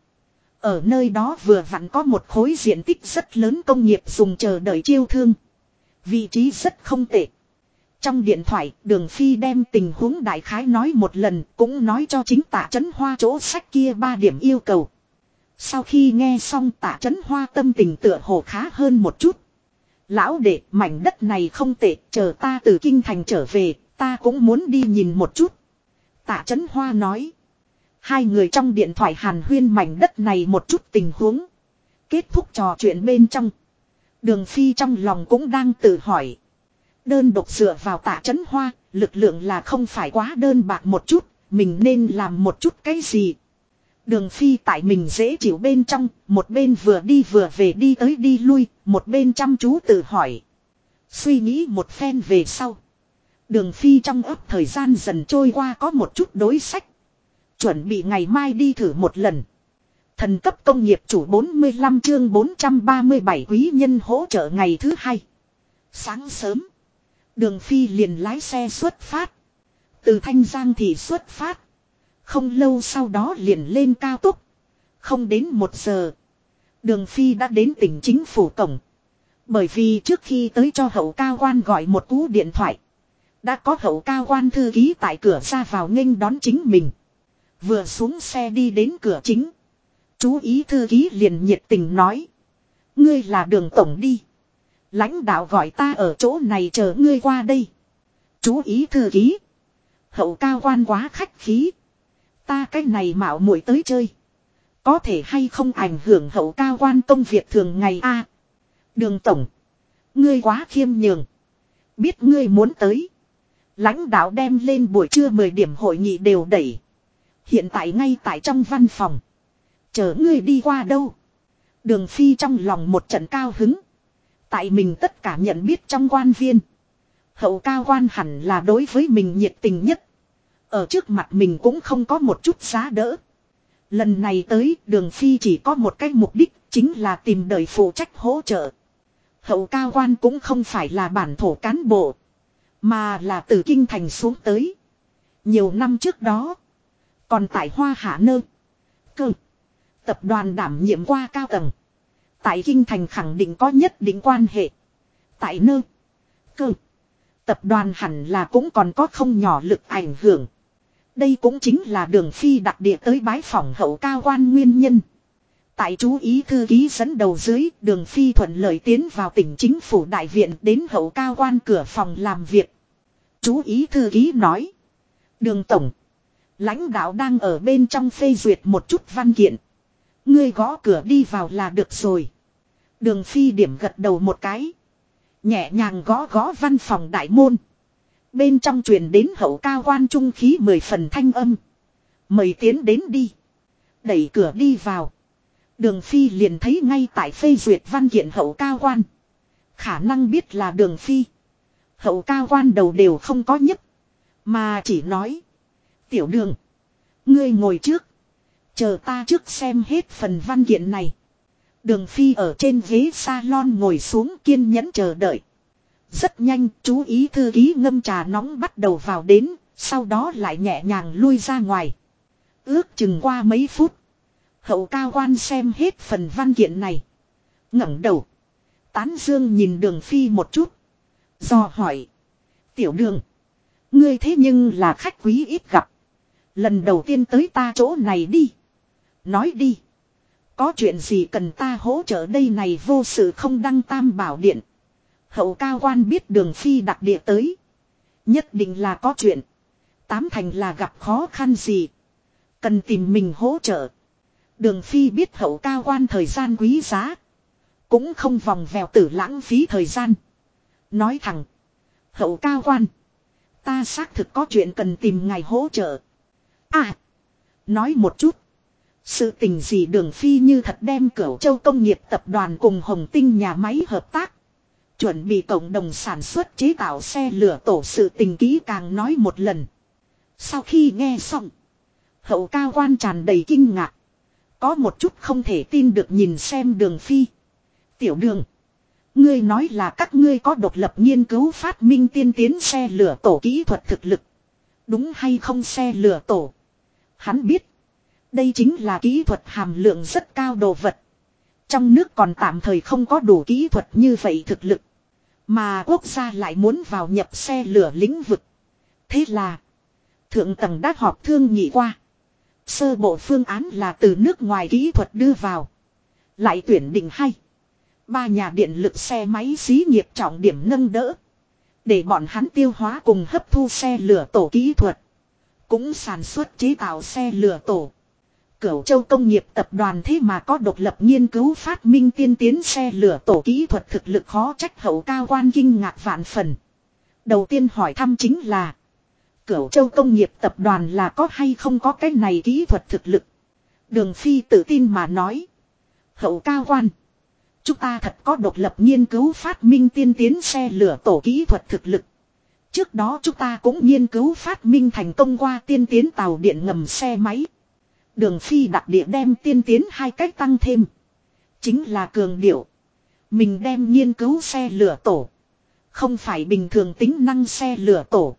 Ở nơi đó vừa vặn có một khối diện tích rất lớn công nghiệp dùng chờ đợi chiêu thương. Vị trí rất không tệ. Trong điện thoại Đường Phi đem tình huống đại khái nói một lần. Cũng nói cho chính Tạ Chấn Hoa chỗ sách kia 3 điểm yêu cầu. Sau khi nghe xong Tạ Chấn Hoa tâm tình tựa hồ khá hơn một chút. Lão đệ mảnh đất này không tệ. Chờ ta từ kinh thành trở về. Ta cũng muốn đi nhìn một chút. Tạ Chấn Hoa nói. Hai người trong điện thoại hàn huyên mảnh đất này một chút tình huống. Kết thúc trò chuyện bên trong. Đường Phi trong lòng cũng đang tự hỏi. Đơn độc dựa vào Tạ Chấn Hoa, lực lượng là không phải quá đơn bạc một chút, mình nên làm một chút cái gì. Đường Phi tại mình dễ chịu bên trong, một bên vừa đi vừa về đi tới đi lui, một bên chăm chú tự hỏi. Suy nghĩ một phen về sau. Đường Phi trong ấp thời gian dần trôi qua có một chút đối sách. Chuẩn bị ngày mai đi thử một lần. Thần cấp công nghiệp chủ 45 chương 437 quý nhân hỗ trợ ngày thứ 2. Sáng sớm. Đường Phi liền lái xe xuất phát. Từ Thanh Giang thì xuất phát. Không lâu sau đó liền lên cao tốc. Không đến 1 giờ. Đường Phi đã đến tỉnh chính phủ cổng. Bởi vì trước khi tới cho hậu cao quan gọi một cú điện thoại. Đã có hậu cao quan thư ký tại cửa ra vào nghênh đón chính mình. Vừa xuống xe đi đến cửa chính. Chú ý thư ký liền nhiệt tình nói. Ngươi là Đường tổng đi. Lãnh đạo gọi ta ở chỗ này chờ ngươi qua đây. Chú ý thư ký. Hậu cao quan quá khách khí. Ta cái này mạo muội tới chơi. Có thể hay không ảnh hưởng hậu cao quan công việc thường ngày a? Đường tổng. Ngươi quá khiêm nhường. Biết ngươi muốn tới. Lãnh đạo đem lên buổi trưa 10 điểm hội nghị đều đẩy. Hiện tại ngay tại trong văn phòng. Chờ ngươi đi qua đâu. Đường Phi trong lòng một trận cao hứng. Tại mình tất cả nhận biết trong quan viên. Hậu cao quan hẳn là đối với mình nhiệt tình nhất. Ở trước mặt mình cũng không có một chút giá đỡ. Lần này tới Đường Phi chỉ có một cái mục đích. Chính là tìm đời phụ trách hỗ trợ. Hậu cao quan cũng không phải là bản thổ cán bộ. Mà là từ kinh thành xuống tới. Nhiều năm trước đó. Còn tại Hoa Hạ Nơ. Cơ. Tập đoàn đảm nhiệm qua cao tầng. Tại kinh thành khẳng định có nhất định quan hệ. Tại Nơ. Cơ. Tập đoàn hẳn là cũng còn có không nhỏ lực ảnh hưởng. Đây cũng chính là Đường Phi đặc địa tới bái phỏng hậu cao quan nguyên nhân. Tại chú ý thư ký dẫn đầu dưới, Đường Phi thuận lợi tiến vào tỉnh chính phủ đại viện đến hậu cao quan cửa phòng làm việc. Chú ý thư ký nói. Đường tổng. Lãnh đạo đang ở bên trong phê duyệt một chút văn kiện. Ngươi gõ cửa đi vào là được rồi. Đường Phi điểm gật đầu một cái. Nhẹ nhàng gõ gõ văn phòng đại môn. Bên trong truyền đến hậu cao quan trung khí 10 phần thanh âm. Mời tiến đến đi. Đẩy cửa đi vào. Đường Phi liền thấy ngay tại phê duyệt văn kiện hậu cao quan. Khả năng biết là Đường Phi. Hậu cao quan đầu đều không có nhấc. Mà chỉ nói. Tiểu Đường. Ngươi ngồi trước. Chờ ta trước xem hết phần văn kiện này. Đường Phi ở trên ghế salon ngồi xuống kiên nhẫn chờ đợi. Rất nhanh chú ý thư ký ngâm trà nóng bắt đầu vào đến. Sau đó lại nhẹ nhàng lui ra ngoài. Ước chừng qua mấy phút. Hậu cao quan xem hết phần văn kiện này. Ngẩng đầu. Tán Dương nhìn Đường Phi một chút. Do hỏi. Tiểu Đường. Ngươi thế nhưng là khách quý ít gặp. Lần đầu tiên tới ta chỗ này đi. Nói đi. Có chuyện gì cần ta hỗ trợ đây này vô sự không đăng tam bảo điện. Hậu cao quan biết Đường Phi đặc địa tới. Nhất định là có chuyện. Tám thành là gặp khó khăn gì. Cần tìm mình hỗ trợ. Đường Phi biết hậu cao quan thời gian quý giá. Cũng không vòng vèo tử lãng phí thời gian. Nói thẳng. Hậu cao quan. Ta xác thực có chuyện cần tìm ngài hỗ trợ. À. Nói một chút. Sự tình gì Đường Phi như thật đem Cửu Châu Công nghiệp tập đoàn cùng Hồng Tinh nhà máy hợp tác. Chuẩn bị cộng đồng sản xuất chế tạo xe lửa tổ sự tình kỹ càng nói một lần. Sau khi nghe xong. Hậu cao quan tràn đầy kinh ngạc. Có một chút không thể tin được nhìn xem Đường Phi. Tiểu Đường. Ngươi nói là các ngươi có độc lập nghiên cứu phát minh tiên tiến xe lửa tổ kỹ thuật thực lực. Đúng hay không xe lửa tổ? Hắn biết. Đây chính là kỹ thuật hàm lượng rất cao đồ vật. Trong nước còn tạm thời không có đủ kỹ thuật như vậy thực lực. Mà quốc gia lại muốn vào nhập xe lửa lĩnh vực. Thế là. Thượng tầng đã họp thương nghị qua. Sơ bộ phương án là từ nước ngoài kỹ thuật đưa vào. Lại tuyển định 2-3 nhà điện lực xe máy xí nghiệp trọng điểm nâng đỡ. Để bọn hắn tiêu hóa cùng hấp thu xe lửa tổ kỹ thuật. Cũng sản xuất chế tạo xe lửa tổ. Cửu Châu Công nghiệp tập đoàn thế mà có độc lập nghiên cứu phát minh tiên tiến xe lửa tổ kỹ thuật thực lực khó trách hậu cao quan kinh ngạc vạn phần. Đầu tiên hỏi thăm chính là. Cửu Châu Công nghiệp tập đoàn là có hay không có cái này kỹ thuật thực lực. Đường Phi tự tin mà nói. Hậu cao quan. Chúng ta thật có độc lập nghiên cứu phát minh tiên tiến xe lửa tổ kỹ thuật thực lực. Trước đó chúng ta cũng nghiên cứu phát minh thành công qua tiên tiến tàu điện ngầm xe máy. Đường Phi đặc địa đem tiên tiến 2 cách tăng thêm. Chính là cường điệu. Mình đem nghiên cứu xe lửa tổ. Không phải bình thường tính năng xe lửa tổ.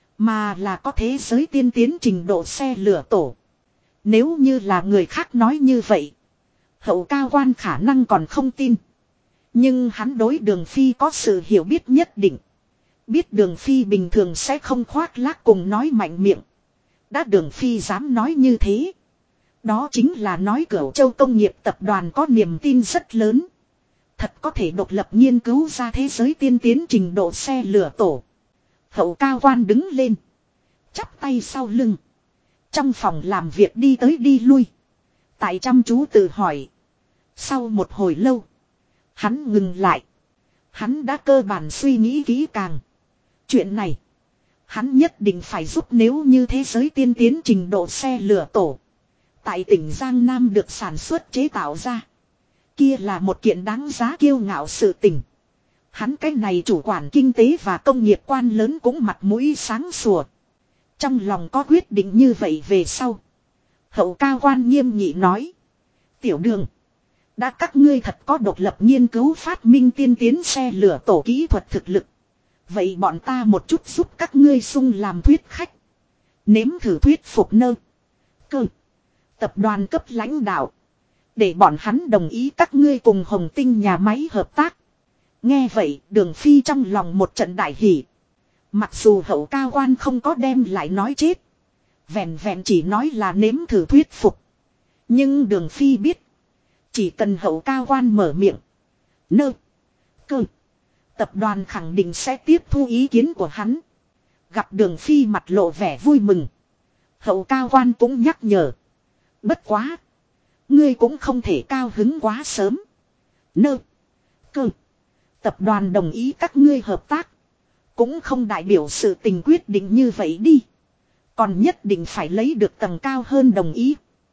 Mà là có thế giới tiên tiến trình độ xe lửa tổ. Nếu như là người khác nói như vậy. Hậu cao quan khả năng còn không tin. Nhưng hắn đối Đường Phi có sự hiểu biết nhất định. Biết Đường Phi bình thường sẽ không khoác lác cùng nói mạnh miệng. Đã Đường Phi dám nói như thế. Đó chính là nói Cửu Châu Công nghiệp tập đoàn có niềm tin rất lớn. Thật có thể độc lập nghiên cứu ra thế giới tiên tiến trình độ xe lửa tổ. Hậu cao quan đứng lên. Chắp tay sau lưng. Trong phòng làm việc đi tới đi lui. Tại chăm chú tự hỏi. Sau một hồi lâu. Hắn ngừng lại. Hắn đã cơ bản suy nghĩ kỹ càng. Chuyện này. Hắn nhất định phải giúp nếu như thế giới tiên tiến trình độ xe lửa tổ. Tại tỉnh Giang Nam được sản xuất chế tạo ra. Kia là một kiện đáng giá kiêu ngạo sự tình. Hắn cái này chủ quản kinh tế và công nghiệp quan lớn cũng mặt mũi sáng sủa. Trong lòng có quyết định như vậy về sau. Hậu cao quan nghiêm nghị nói. Tiểu Đường. Đã các ngươi thật có độc lập nghiên cứu phát minh tiên tiến xe lửa tổ kỹ thuật thực lực. Vậy bọn ta một chút giúp các ngươi sung làm thuyết khách. Nếm thử thuyết phục nơ. Cơ. Tập đoàn cấp lãnh đạo. Để bọn hắn đồng ý các ngươi cùng Hồng Tinh nhà máy hợp tác. Nghe vậy Đường Phi trong lòng một trận đại hỉ. Mặc dù hậu cao quan không có đem lại nói chết. Vẹn vẹn chỉ nói là nếm thử thuyết phục. Nhưng Đường Phi biết. Chỉ cần hậu cao quan mở miệng. Nơ. Cơ. Tập đoàn khẳng định sẽ tiếp thu ý kiến của hắn. Gặp Đường Phi mặt lộ vẻ vui mừng. Hậu cao quan cũng nhắc nhở. Bất quá. Ngươi cũng không thể cao hứng quá sớm. Nơ. Cơ. Tập đoàn đồng ý các ngươi hợp tác. Cũng không đại biểu sự tình quyết định như vậy đi. Còn nhất định phải lấy được tầng cao hơn đồng ý.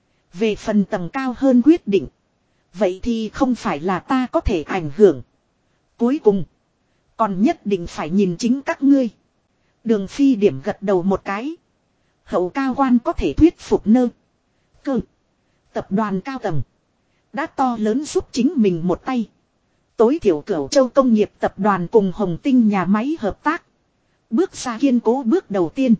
Về phần tầng cao hơn quyết định. Vậy thì không phải là ta có thể ảnh hưởng. Cuối cùng. Còn nhất định phải nhìn chính các ngươi. Đường Phi điểm gật đầu một cái. Hậu cao quan có thể thuyết phục nơ. Cơ. Tập đoàn cao tầng. Đã to lớn giúp chính mình một tay. Tối thiểu Cửu Châu Công nghiệp tập đoàn cùng Hồng Tinh nhà máy hợp tác. Bước ra kiên cố bước đầu tiên.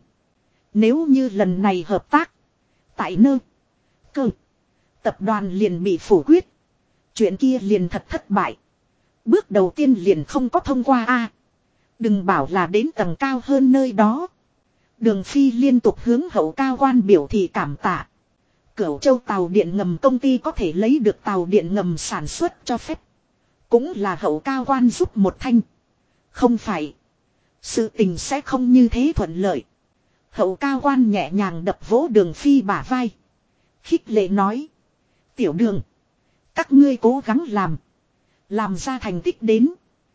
Nếu như lần này hợp tác. Tại nơ. Cơ. Tập đoàn liền bị phủ quyết. Chuyện kia liền thật thất bại. Bước đầu tiên liền không có thông qua a. Đừng bảo là đến tầng cao hơn nơi đó. Đường Phi liên tục hướng hậu cao quan biểu thị cảm tạ. Cửu Châu tàu điện ngầm công ty có thể lấy được tàu điện ngầm sản xuất cho phép. Cũng là hậu cao quan giúp một thanh. Không phải. Sự tình sẽ không như thế thuận lợi. Hậu cao quan nhẹ nhàng đập vỗ Đường Phi bả vai. Khích lệ nói. Tiểu Đường. Các ngươi cố gắng làm. Làm ra thành tích đến.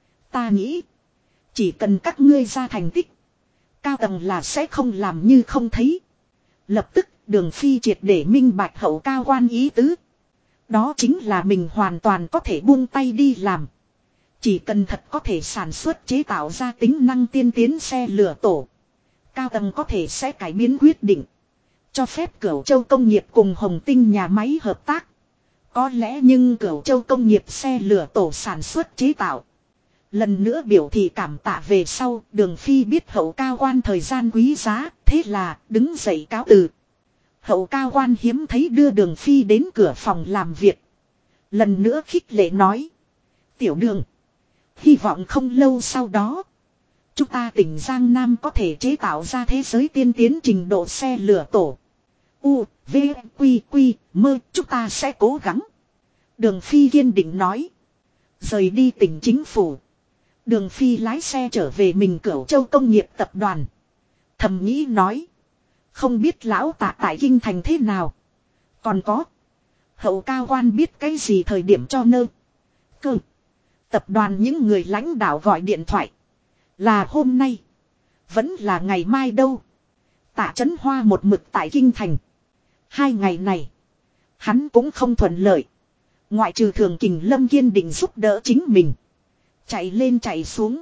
Ta nghĩ. Chỉ cần các ngươi ra thành tích. Cao tầng là sẽ không làm như không thấy. Lập tức Đường Phi triệt để minh bạch hậu cao quan ý tứ. Đó chính là mình hoàn toàn có thể buông tay đi làm. Chỉ cần thật có thể sản xuất chế tạo ra tính năng tiên tiến xe lửa tổ. Cao tầng có thể sẽ cải biến quyết định. Cho phép Cửu Châu công nghiệp cùng Hồng Tinh nhà máy hợp tác. Có lẽ nhưng Cửu Châu công nghiệp xe lửa tổ sản xuất chế tạo. Lần nữa biểu thị cảm tạ về sau, Đường Phi biết hậu cao quan thời gian quý giá, thế là đứng dậy cáo từ. Hậu cao quan hiếm thấy đưa Đường Phi đến cửa phòng làm việc. Lần nữa khích lệ nói. Tiểu Đường, hy vọng không lâu sau đó, chúng ta tỉnh Giang Nam có thể chế tạo ra thế giới tiên tiến trình độ xe lửa tổ. U, V, Quy, Quy, Mơ, chúng ta sẽ cố gắng. Đường Phi kiên định nói. Rời đi tỉnh chính phủ. Đường Phi lái xe trở về mình Cửu Châu công nghiệp tập đoàn. Thầm nghĩ nói. Không biết lão Tạ tại kinh thành thế nào. Còn có. Hậu cao quan biết cái gì thời điểm cho nơ. Cơ. Tập đoàn những người lãnh đạo gọi điện thoại. Là hôm nay. Vẫn là ngày mai đâu. Tạ Chấn Hoa một mực tại kinh thành. 2 ngày này. Hắn cũng không thuận lợi. Ngoại trừ Thường Kình Lâm kiên định giúp đỡ chính mình. Chạy lên chạy xuống.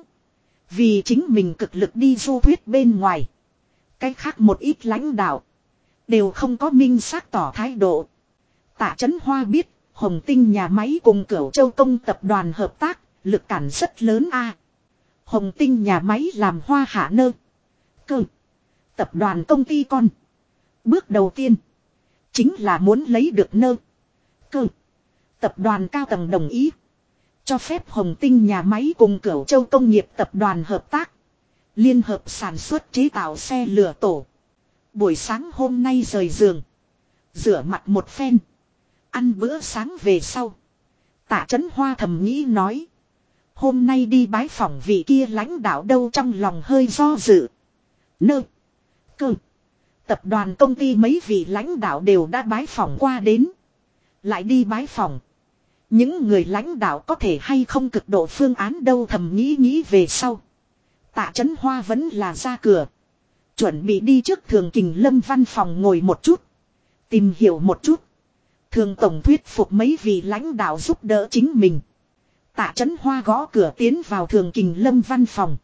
Vì chính mình cực lực đi du thuyết bên ngoài. Cái khác một ít lãnh đạo. Đều không có minh xác tỏ thái độ. Tạ Chấn Hoa biết. Hồng Tinh nhà máy cùng Cửu Châu công tập đoàn hợp tác. Lực cản rất lớn a. Hồng Tinh nhà máy làm Hoa Hạ Nơ. Cơ. Tập đoàn công ty con. Bước đầu tiên. Chính là muốn lấy được nơ. Cơ. Tập đoàn cao tầng đồng ý. Cho phép Hồng Tinh nhà máy cùng Cửu Châu công nghiệp tập đoàn hợp tác. Liên hợp sản xuất chế tạo xe lửa tổ. Buổi sáng hôm nay rời giường. Rửa mặt một phen. Ăn bữa sáng về sau. Tạ Chấn Hoa thầm nghĩ nói. Hôm nay đi bái phỏng vị kia lãnh đạo đâu trong lòng hơi do dự. Nơ. Cơ. Tập đoàn công ty mấy vị lãnh đạo đều đã bái phỏng qua đến. Lại đi bái phỏng. Những người lãnh đạo có thể hay không cực độ phương án đâu thầm nghĩ về sau. Tạ Chấn Hoa vẫn là ra cửa. Chuẩn bị đi trước Thường Kình Lâm văn phòng ngồi một chút. Tìm hiểu một chút. Thường tổng thuyết phục mấy vị lãnh đạo giúp đỡ chính mình. Tạ Chấn Hoa gõ cửa tiến vào Thường Kình Lâm văn phòng.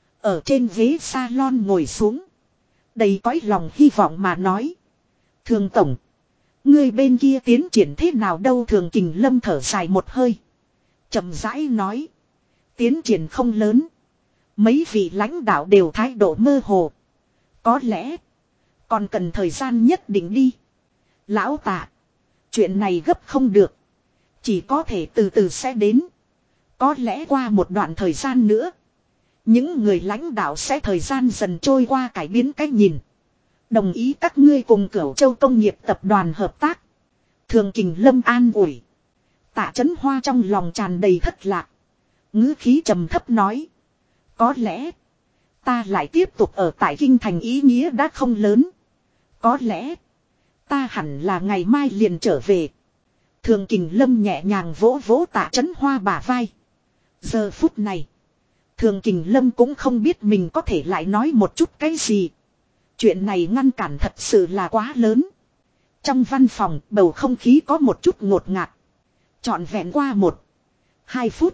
Ở trên ghế salon ngồi xuống. Đầy cõi lòng hy vọng mà nói. Thường tổng. Người bên kia tiến triển thế nào đâu Thường Kình Lâm thở dài một hơi. Chậm rãi nói. Tiến triển không lớn. Mấy vị lãnh đạo đều thái độ mơ hồ. Có lẽ. Còn cần thời gian nhất định đi. Lão Tạ. Chuyện này gấp không được. Chỉ có thể từ từ sẽ đến. Có lẽ qua một đoạn thời gian nữa. Những người lãnh đạo sẽ thời gian dần trôi qua cải biến cách nhìn. Đồng ý các ngươi cùng Cửu Châu công nghiệp tập đoàn hợp tác. Thường Kình Lâm an ủi. Tạ Chấn Hoa trong lòng tràn đầy thất lạc. Ngữ khí trầm thấp nói. Có lẽ. Ta lại tiếp tục ở tại kinh thành ý nghĩa đã không lớn. Có lẽ. Ta hẳn là ngày mai liền trở về. Thường Kình Lâm nhẹ nhàng vỗ vỗ Tạ Chấn Hoa bả vai. Giờ phút này. Thường Kình Lâm cũng không biết mình có thể lại nói một chút cái gì. Chuyện này ngăn cản thật sự là quá lớn. Trong văn phòng bầu không khí có một chút ngột ngạt. Trọn vẹn qua 1-2 phút.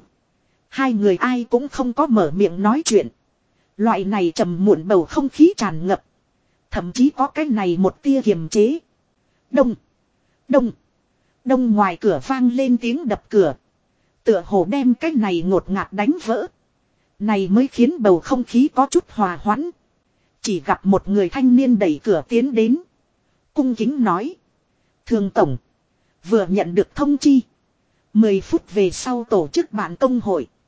2 người ai cũng không có mở miệng nói chuyện. Loại này trầm muộn bầu không khí tràn ngập. Thậm chí có cái này một tia kiềm chế. Đông. Đông. Đông ngoài cửa vang lên tiếng đập cửa. Tựa hồ đem cái này ngột ngạt đánh vỡ. Này mới khiến bầu không khí có chút hòa hoãn. Chỉ gặp một người thanh niên đẩy cửa tiến đến. Cung kính nói. Thường tổng. Vừa nhận được thông chi. 10 phút về sau tổ chức bạn công hội.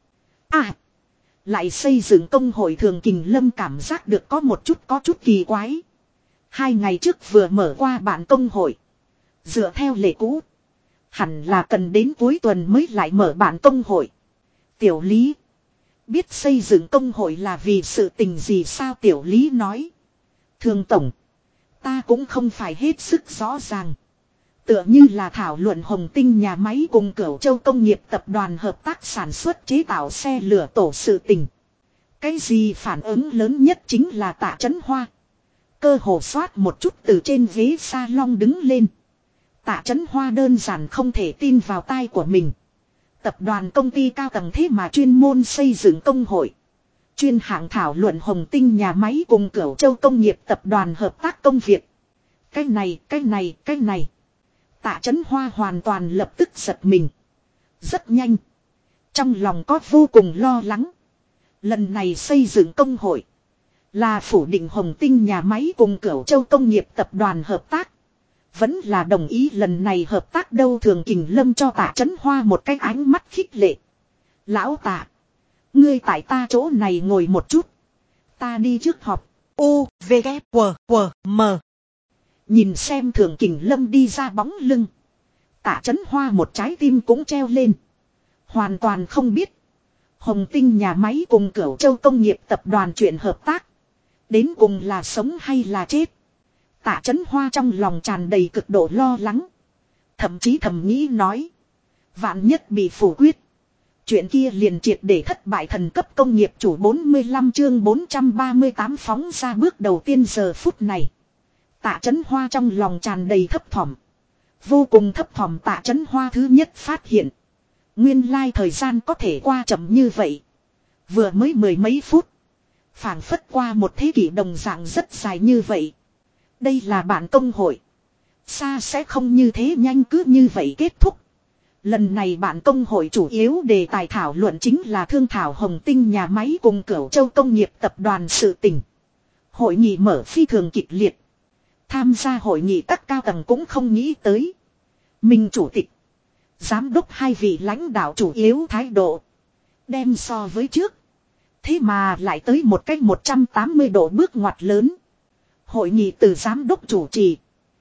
À. Lại xây dựng công hội Thường Kình Lâm cảm giác được có chút kỳ quái. 2 ngày trước vừa mở qua bản công hội. Dựa theo lệ cũ. Hẳn là cần đến cuối tuần mới lại mở bản công hội. Tiểu Lý. Biết xây dựng công hội là vì sự tình gì sao Tiểu Lý nói. Thường tổng. Ta cũng không phải hết sức rõ ràng. Tựa như là thảo luận Hồng Tinh nhà máy cùng Cửu Châu Công nghiệp tập đoàn hợp tác sản xuất chế tạo xe lửa tổ sự tình. Cái gì phản ứng lớn nhất chính là Tạ Chấn Hoa. Cơ hồ xoát một chút từ trên ghế salon đứng lên. Tạ Chấn Hoa đơn giản không thể tin vào tai của mình. Tập đoàn công ty cao tầng thế mà chuyên môn xây dựng công hội. Chuyên hạng thảo luận Hồng Tinh nhà máy cùng Cửu Châu Công nghiệp tập đoàn hợp tác công việc. Cái này. Tạ Chấn Hoa hoàn toàn lập tức giật mình. Rất nhanh. Trong lòng có vô cùng lo lắng. Lần này xây dựng công hội. Là phủ định Hồng Tinh nhà máy cùng Cửu Châu Công nghiệp tập đoàn hợp tác. Vẫn là đồng ý lần này hợp tác đâu Thường Kình Lâm cho Tạ Chấn Hoa một cái ánh mắt khích lệ. Lão Tạ. Ngươi tại ta chỗ này ngồi một chút. Ta đi trước họp. U, V, K, W, M. Nhìn xem Thường Kình Lâm đi ra bóng lưng. Tạ Chấn Hoa một trái tim cũng treo lên. Hoàn toàn không biết. Hồng Tinh nhà máy cùng Cửu Châu Công nghiệp tập đoàn chuyện hợp tác. Đến cùng là sống hay là chết. Tạ Chấn Hoa trong lòng tràn đầy cực độ lo lắng. Thậm chí thầm nghĩ nói. Vạn nhất bị phủ quyết. Chuyện kia liền triệt để thất bại thần cấp công nghiệp chủ 45 chương 438 phóng ra bước đầu tiên giờ phút này. Tạ Chấn Hoa trong lòng tràn đầy thấp thỏm. Vô cùng thấp thỏm Tạ Chấn Hoa thứ nhất phát hiện. Nguyên lai thời gian có thể qua chậm như vậy. Vừa mới 10 mấy phút. Phảng phất qua một thế kỷ đồng dạng rất dài như vậy. Đây là bản công hội. Xa sẽ không như thế nhanh cứ như vậy kết thúc. Lần này bản công hội chủ yếu đề tài thảo luận chính là thương thảo Hồng Tinh nhà máy cùng Cửu Châu Công nghiệp tập đoàn sự tình. Hội nghị mở phi thường kịch liệt. Tham gia hội nghị các cao tầng cũng không nghĩ tới. Mình chủ tịch. Giám đốc hai vị lãnh đạo chủ yếu thái độ. Đem so với trước. Thế mà lại tới một cách 180 độ bước ngoặt lớn. Hội nghị từ giám đốc chủ trì.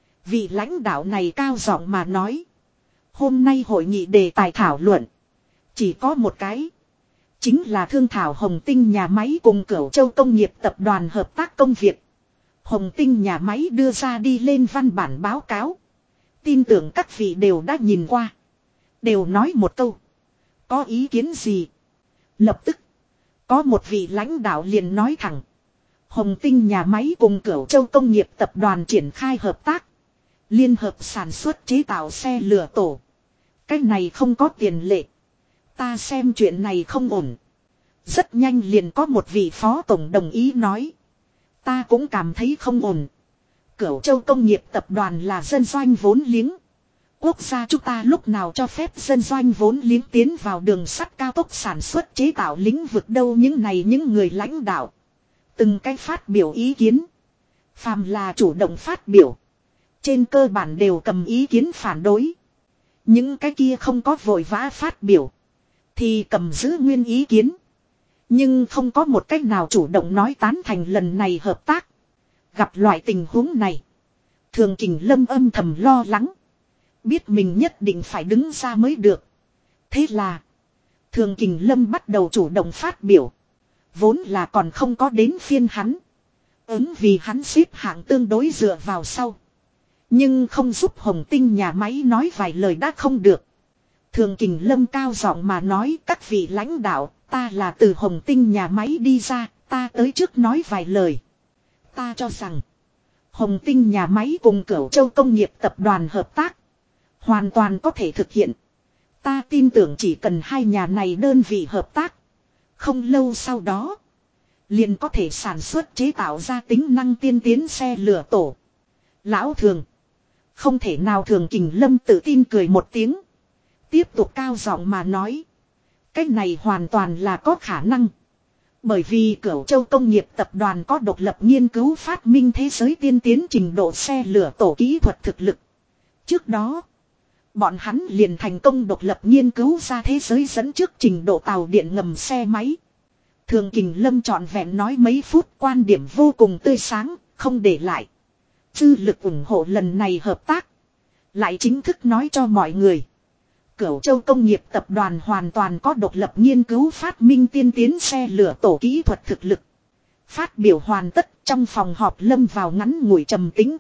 Vị lãnh đạo này cao giọng mà nói. Hôm nay hội nghị đề tài thảo luận. Chỉ có một cái. Chính là thương thảo Hồng Tinh nhà máy cùng Cửu Châu Công nghiệp tập đoàn hợp tác công việc. Hồng Tinh nhà máy đưa ra đi lên văn bản báo cáo. Tin tưởng các vị đều đã nhìn qua. Đều nói một câu. Có ý kiến gì? Lập tức. Có một vị lãnh đạo liền nói thẳng. Hồng Tinh nhà máy cùng Cửu Châu Công nghiệp tập đoàn triển khai hợp tác. Liên hợp sản xuất chế tạo xe lửa tổ. Cái này không có tiền lệ. Ta xem chuyện này không ổn. Rất nhanh liền có một vị phó tổng đồng ý nói. Ta cũng cảm thấy không ổn. Cửu Châu Công nghiệp tập đoàn là dân doanh vốn liếng. Quốc gia chúng ta lúc nào cho phép dân doanh vốn liếng tiến vào đường sắt cao tốc sản xuất chế tạo lĩnh vực đâu những người lãnh đạo. Từng cái phát biểu ý kiến. Phàm là chủ động phát biểu. Trên cơ bản đều cầm ý kiến phản đối. Những cái kia không có vội vã phát biểu. Thì cầm giữ nguyên ý kiến. Nhưng không có một cách nào chủ động nói tán thành lần này hợp tác. Gặp loại tình huống này. Thường Kình Lâm âm thầm lo lắng. Biết mình nhất định phải đứng ra mới được. Thế là. Thường Kình Lâm bắt đầu chủ động phát biểu. Vốn là còn không có đến phiên hắn. Vì hắn xếp hạng tương đối dựa vào sau. Nhưng không giúp Hồng Tinh nhà máy nói vài lời đã không được. Thường Kình Lâm cao giọng mà nói các vị lãnh đạo, ta là từ Hồng Tinh nhà máy đi ra, ta tới trước nói vài lời. Ta cho rằng, Hồng Tinh nhà máy cùng Cửu Châu Công nghiệp tập đoàn hợp tác, hoàn toàn có thể thực hiện. Ta tin tưởng chỉ cần hai nhà này đơn vị hợp tác, không lâu sau đó, liền có thể sản xuất chế tạo ra tính năng tiên tiến xe lửa tổ. Lão Thường, không thể nào. Thường Kình Lâm tự tin cười một tiếng. Tiếp tục cao giọng mà nói. Cái này hoàn toàn là có khả năng. Bởi vì Cửu Châu Công nghiệp tập đoàn có độc lập nghiên cứu phát minh thế giới tiên tiến trình độ xe lửa tổ kỹ thuật thực lực. Trước đó, Bọn hắn liền thành công độc lập nghiên cứu ra thế giới dẫn trước trình độ tàu điện ngầm xe máy. Thường Kình Lâm trọn vẹn nói mấy phút, quan điểm vô cùng tươi sáng, không để lại. Dư lực ủng hộ lần này hợp tác. Lại chính thức nói cho mọi người. Cửu Châu Công nghiệp tập đoàn hoàn toàn có độc lập nghiên cứu phát minh tiên tiến xe lửa tổ kỹ thuật thực lực. Phát biểu hoàn tất, trong phòng họp lâm vào ngắn ngủi trầm tĩnh.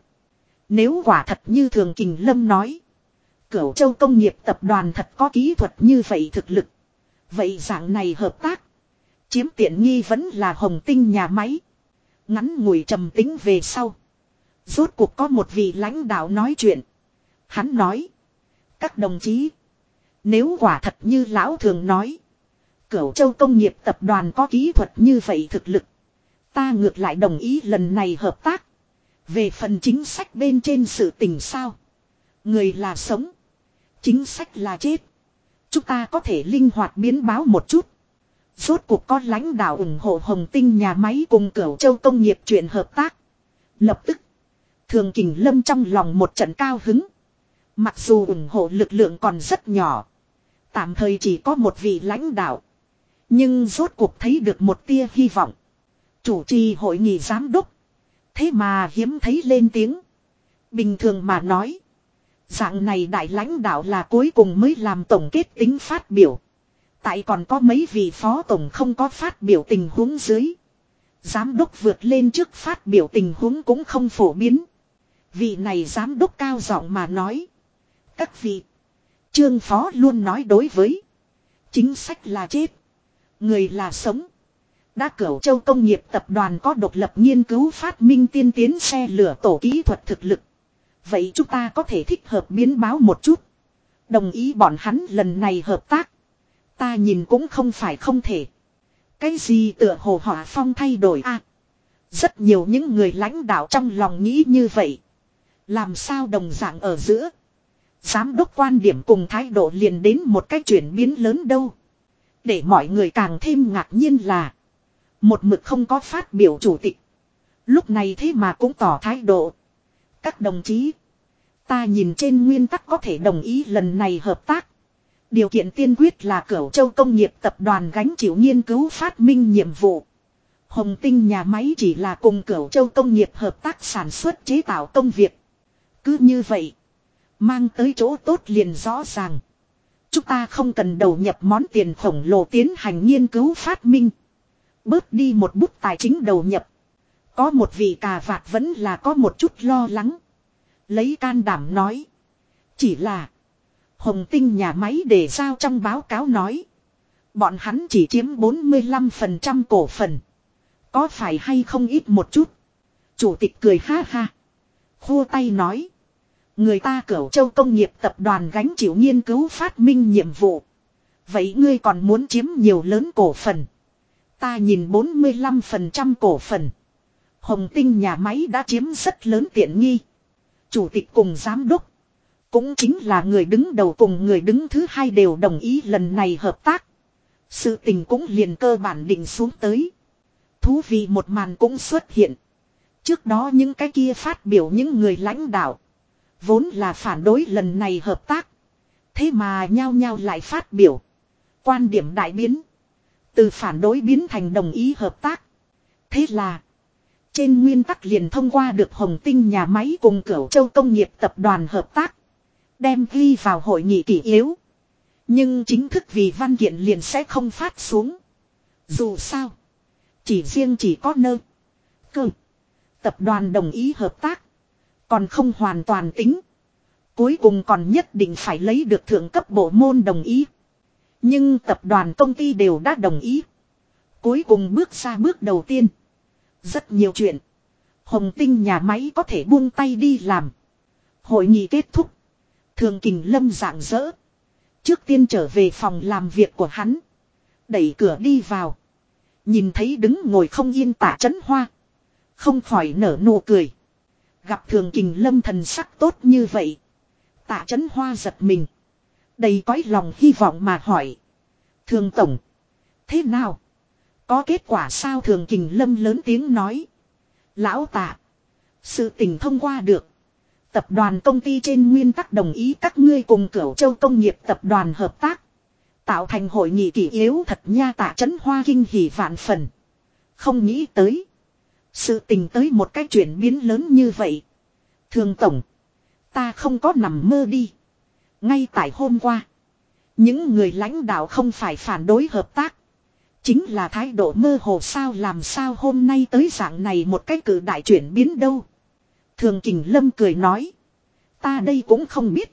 Nếu quả thật như Thường Kình Lâm nói, Cửu Châu Công nghiệp tập đoàn thật có kỹ thuật như vậy thực lực. Vậy dạng này hợp tác, chiếm tiện nghi vẫn là Hồng Tinh nhà máy. Ngắn ngủi trầm tĩnh về sau, rốt cuộc có một vị lãnh đạo nói chuyện. Hắn nói, các đồng chí, nếu quả thật như lão thường nói, Cửu Châu Công nghiệp tập đoàn có kỹ thuật như vậy thực lực, ta ngược lại đồng ý lần này hợp tác. Về phần chính sách bên trên sự tình sao, người là sống, chính sách là chết, chúng ta có thể linh hoạt biến báo một chút. Rốt cuộc có lãnh đạo ủng hộ Hồng Tinh nhà máy cùng Cửu Châu Công nghiệp chuyện hợp tác. Lập tức, Thường Kình Lâm trong lòng một trận cao hứng. Mặc dù ủng hộ lực lượng còn rất nhỏ, tạm thời chỉ có một vị lãnh đạo, nhưng rốt cuộc thấy được một tia hy vọng. Chủ trì hội nghị giám đốc, thế mà hiếm thấy lên tiếng. Bình thường mà nói, dạng này đại lãnh đạo là cuối cùng mới làm tổng kết tính phát biểu. Tại còn có mấy vị phó tổng không có phát biểu tình huống dưới, giám đốc vượt lên trước phát biểu tình huống cũng không phổ biến. Vị này giám đốc cao giọng mà nói, các vị, Trương phó luôn nói đối với chính sách là chết, người là sống. Đã Cửu Châu Công nghiệp tập đoàn có độc lập nghiên cứu phát minh tiên tiến xe lửa tổ kỹ thuật thực lực, vậy chúng ta có thể thích hợp biến báo một chút. Đồng ý bọn hắn lần này hợp tác, ta nhìn cũng không phải không thể. Cái gì tựa hồ hỏa phong thay đổi a? Rất nhiều những người lãnh đạo trong lòng nghĩ như vậy. Làm sao đồng dạng ở giữa, giám đốc quan điểm cùng thái độ liền đến một cái chuyển biến lớn đâu. Để mọi người càng thêm ngạc nhiên là, một mực không có phát biểu chủ tịch, lúc này thế mà cũng tỏ thái độ. Các đồng chí, ta nhìn trên nguyên tắc có thể đồng ý lần này hợp tác. Điều kiện tiên quyết là Cửu Châu Công nghiệp tập đoàn gánh chịu nghiên cứu phát minh nhiệm vụ. Hồng Tinh nhà máy chỉ là cùng Cửu Châu Công nghiệp hợp tác sản xuất chế tạo công việc. Cứ như vậy, mang tới chỗ tốt liền rõ ràng. Chúng ta không cần đầu nhập món tiền khổng lồ tiến hành nghiên cứu phát minh, bớt đi một bút tài chính đầu nhập. Có một vị cà vạt vẫn là có một chút lo lắng, lấy can đảm nói, chỉ là Hồng Tinh nhà máy để giao trong báo cáo nói, bọn hắn chỉ chiếm 45% cổ phần. Có phải hay không ít một chút? Chủ tịch cười ha ha, khua tay nói, người ta Cửu Châu Công nghiệp tập đoàn gánh chịu nghiên cứu phát minh nhiệm vụ, vậy ngươi còn muốn chiếm nhiều lớn cổ phần? Ta nhìn 45% cổ phần, Hồng Tinh nhà máy đã chiếm rất lớn tiện nghi. Chủ tịch cùng giám đốc, cũng chính là người đứng đầu cùng người đứng thứ hai đều đồng ý lần này hợp tác. Sự tình cũng liền cơ bản định xuống tới. Thú vị một màn cũng xuất hiện. Trước đó những cái kia phát biểu những người lãnh đạo, vốn là phản đối lần này hợp tác, thế mà nhao nhao lại phát biểu. Quan điểm đại biến, từ phản đối biến thành đồng ý hợp tác. Thế là, trên nguyên tắc liền thông qua được Hồng Tinh nhà máy cùng Cửu Châu Công nghiệp tập đoàn hợp tác. Đem ghi vào hội nghị kỷ yếu. Nhưng chính thức vì văn kiện liền sẽ không phát xuống. Dù sao, chỉ có nơ cơ tập đoàn đồng ý hợp tác, còn không hoàn toàn tính. Cuối cùng còn nhất định phải lấy được thượng cấp bộ môn đồng ý. Nhưng tập đoàn công ty đều đã đồng ý. Cuối cùng bước ra bước đầu tiên, rất nhiều chuyện Hồng Tinh nhà máy có thể buông tay đi làm. Hội nghị kết thúc, Thường Kình Lâm rạng rỡ. Trước tiên trở về phòng làm việc của hắn, đẩy cửa đi vào, nhìn thấy đứng ngồi không yên Tạ Chấn Hoa, không khỏi nở nụ cười. Gặp Thường Kình Lâm thần sắc tốt như vậy, Tạ Chấn Hoa giật mình, đầy cõi lòng hy vọng mà hỏi, Thường tổng, thế nào? Có kết quả sao? Thường Kình Lâm lớn tiếng nói, lão Tạ, sự tình thông qua được, Tập đoàn công ty trên nguyên tắc đồng ý các ngươi cùng Cửu Châu công nghiệp tập đoàn hợp tác. Tạo thành hội nghị kỷ yếu thật nha. Tạ Chấn Hoa kinh hỉ vạn phần. Không nghĩ tới. Sự tình tới một cái chuyển biến lớn như vậy. Thường tổng. Ta không có nằm mơ đi. Ngay tại hôm qua. Những người lãnh đạo không phải phản đối hợp tác. Chính là thái độ mơ hồ sao làm sao hôm nay tới dạng này một cái cử đại chuyển biến đâu. Thường Kình Lâm cười nói. Ta đây cũng không biết.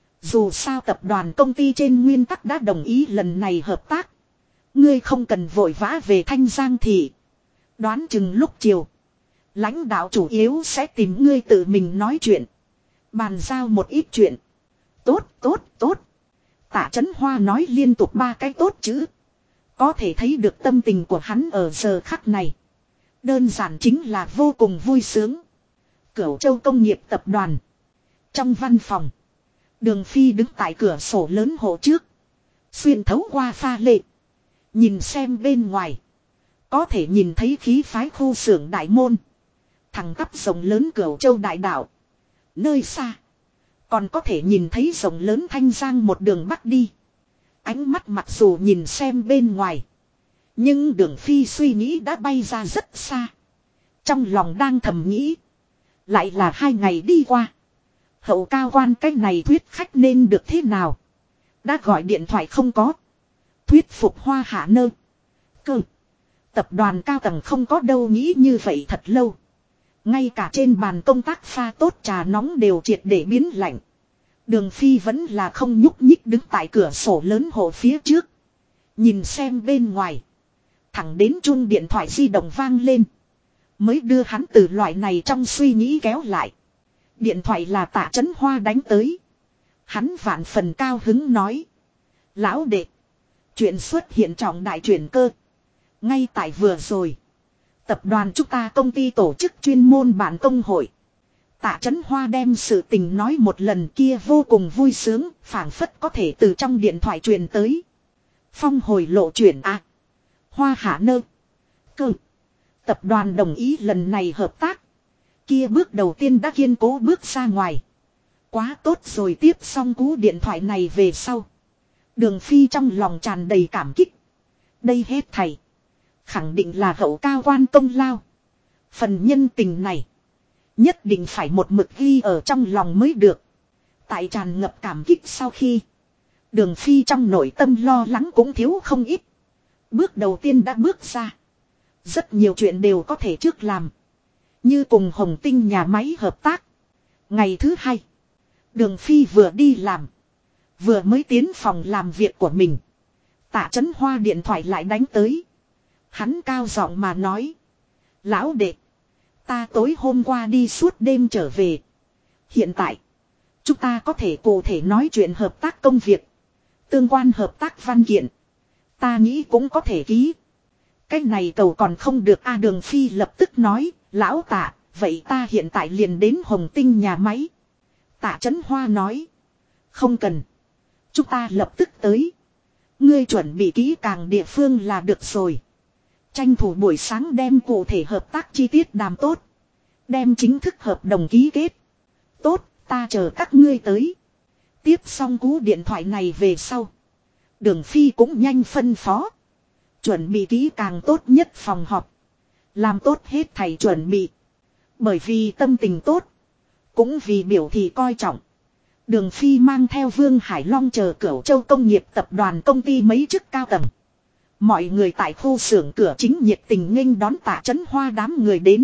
Dù sao tập đoàn công ty trên nguyên tắc đã đồng ý lần này hợp tác. Ngươi không cần vội vã về Thanh Giang thị. Đoán chừng lúc chiều. Lãnh đạo chủ yếu sẽ tìm ngươi tự mình nói chuyện. Bàn giao một ít chuyện. Tốt, tốt, tốt. Tạ Chấn Hoa nói liên tục 3 cái tốt chữ. Có thể thấy được tâm tình của hắn ở giờ khắc này. Đơn giản chính là vô cùng vui sướng. Cửu Châu công nghiệp tập đoàn. Trong văn phòng. Đường Phi đứng tại cửa sổ lớn hộ trước. Xuyên thấu qua pha lê. Nhìn xem bên ngoài. Có thể nhìn thấy khí phái khu xưởng đại môn. Thẳng tắp rộng lớn Cửu Châu đại đảo. Nơi xa. Còn có thể nhìn thấy rộng lớn Thanh Giang một đường bắc đi. Ánh mắt mặc dù nhìn xem bên ngoài. Nhưng Đường Phi suy nghĩ đã bay ra rất xa. Trong lòng đang thầm nghĩ. Lại là 2 ngày đi qua. Hậu cao quan cách này thuyết khách nên được thế nào. Đã gọi điện thoại không có. Thuyết phục Hoa Hạ Nơ. Cơ. Tập đoàn cao tầng không có đâu nghĩ như vậy thật lâu. Ngay cả trên bàn công tác pha tốt trà nóng đều triệt để biến lạnh. Đường Phi vẫn là không nhúc nhích đứng tại cửa sổ lớn hộ phía trước. Nhìn xem bên ngoài. Thẳng đến chuông điện thoại di động vang lên. Mới đưa hắn từ loại này trong suy nghĩ kéo lại. Điện thoại là Tạ Chấn Hoa đánh tới. Hắn vạn phần cao hứng nói. Lão đệ. Chuyện xuất hiện trọng đại chuyển cơ. Ngay tại vừa rồi. Tập đoàn chúng ta công ty tổ chức chuyên môn bản công hội. Tạ Chấn Hoa đem sự tình nói một lần kia vô cùng vui sướng. Phảng phất có thể từ trong điện thoại truyền tới. Phong hồi lộ chuyển à. Hoa Hạ Nơ. Cơ. Tập đoàn đồng ý lần này hợp tác. Kia bước đầu tiên đã kiên cố bước ra ngoài. Quá tốt rồi tiếp xong cú điện thoại này về sau. Đường Phi trong lòng tràn đầy cảm kích. Đây hết thầy. Khẳng định là hậu cao quan công lao. Phần nhân tình này. Nhất định phải một mực ghi ở trong lòng mới được. Tại tràn ngập cảm kích sau khi. Đường Phi trong nội tâm lo lắng cũng thiếu không ít. Bước đầu tiên đã bước ra. Rất nhiều chuyện đều có thể trước làm. Như cùng Hồng Tinh nhà máy hợp tác. Ngày thứ 2. Đường Phi vừa đi làm. Vừa mới tiến phòng làm việc của mình. Tạ Chấn Hoa điện thoại lại đánh tới. Hắn cao giọng mà nói. Lão đệ. Ta tối hôm qua đi suốt đêm trở về. Hiện tại. Chúng ta có thể cụ thể nói chuyện hợp tác công việc. Tương quan hợp tác văn kiện. Ta nghĩ cũng có thể ký. Cái này cầu còn không được a. Đường Phi lập tức nói. Lão Tạ. Vậy ta hiện tại liền đến Hồng Tinh nhà máy. Tạ Chấn Hoa nói. Không cần. Chúng ta lập tức tới. Ngươi chuẩn bị kỹ càng địa phương là được rồi. Tranh thủ buổi sáng đem cụ thể hợp tác chi tiết đàm tốt. Đem chính thức hợp đồng ký kết. Tốt, ta chờ các ngươi tới. Tiếp xong cú điện thoại này về sau. Đường Phi cũng nhanh phân phó. Chuẩn bị kỹ càng tốt nhất phòng họp. Làm tốt hết thầy chuẩn bị. Bởi vì tâm tình tốt. Cũng vì biểu thị coi trọng. Đường Phi mang theo Vương Hải Long chờ Cửu Châu công nghiệp tập đoàn công ty mấy chức cao tầng. Mọi người tại khu xưởng cửa chính nhiệt tình nghênh đón Tạ Chấn Hoa đám người đến.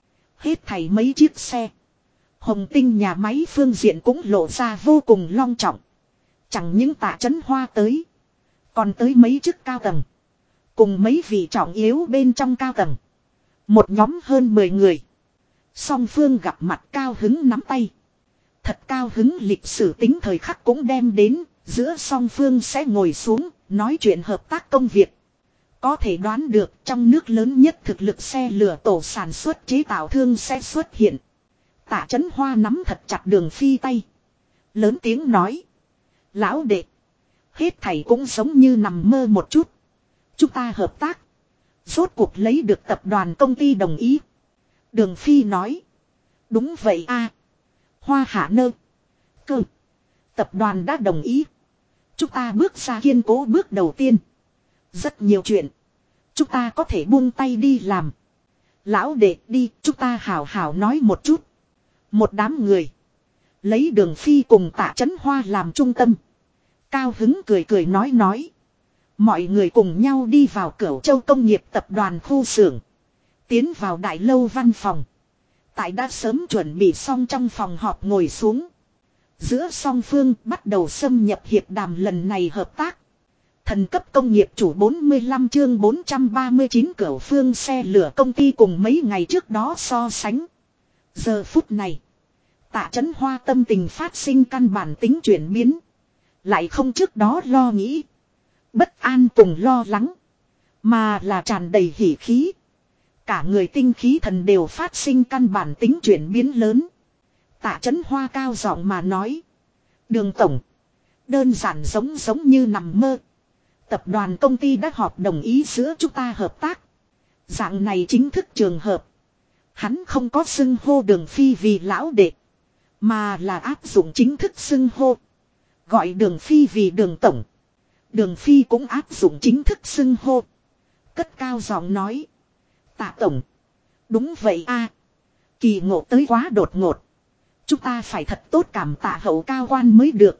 Hết thảy mấy chiếc xe. Hồng Tinh nhà máy phương diện cũng lộ ra vô cùng long trọng. Chẳng những Tạ Chấn Hoa tới. Còn tới mấy chức cao tầng. Cùng mấy vị trọng yếu bên trong cao tầng. Một nhóm hơn 10 người. Song phương gặp mặt cao hứng nắm tay. Thật cao hứng lịch sử tính thời khắc cũng đem đến. Giữa song phương sẽ ngồi xuống. Nói chuyện hợp tác công việc. Có thể đoán được trong nước lớn nhất thực lực xe lửa tổ sản xuất chế tạo thương sẽ xuất hiện. Tạ Chấn Hoa nắm thật chặt Đường Phi tay. Lớn tiếng nói. Lão đệ. Hết thảy cũng giống như nằm mơ một chút. Chúng ta hợp tác. Rốt cuộc lấy được tập đoàn công ty đồng ý. Đường Phi nói. Đúng vậy a. Hoa Hạ Nơ. Cơ. Tập đoàn đã đồng ý. Chúng ta bước ra kiên cố bước đầu tiên. Rất nhiều chuyện. Chúng ta có thể buông tay đi làm. Lão đệ đi, chúng ta hào hào nói một chút. Một đám người. Lấy Đường Phi cùng Tạ Chấn Hoa làm trung tâm. Cao hứng cười cười nói. Mọi người cùng nhau đi vào Cửu Châu Công nghiệp tập đoàn khu xưởng. Tiến vào đại lâu văn phòng. Tại đã sớm chuẩn bị xong trong phòng họp ngồi xuống. Giữa song phương bắt đầu xâm nhập hiệp đàm lần này hợp tác. Thần cấp công nghiệp chủ 45 chương 439 Cửu Phương xe lửa công ty cùng mấy ngày trước đó so sánh. Giờ phút này. Tạ Chấn Hoa tâm tình phát sinh căn bản tính chuyển biến. Lại không trước đó lo nghĩ. Bất an cùng lo lắng. Mà là tràn đầy hỉ khí. Cả người tinh khí thần đều phát sinh căn bản tính chuyển biến lớn. Tạ Chấn Hoa cao giọng mà nói. Đường tổng. Đơn giản giống như nằm mơ. Tập đoàn công ty đã họp đồng ý giữa chúng ta hợp tác. Dạng này chính thức trường hợp. Hắn không có xưng hô Đường Phi vì lão đệ. Mà là áp dụng chính thức xưng hô. Gọi Đường Phi vì Đường tổng. Đường Phi cũng áp dụng chính thức xưng hô. Cất cao giọng nói. Tạ tổng. Đúng vậy a. Kỳ ngộ tới quá đột ngột. Chúng ta phải thật tốt cảm tạ hậu cao quan mới được.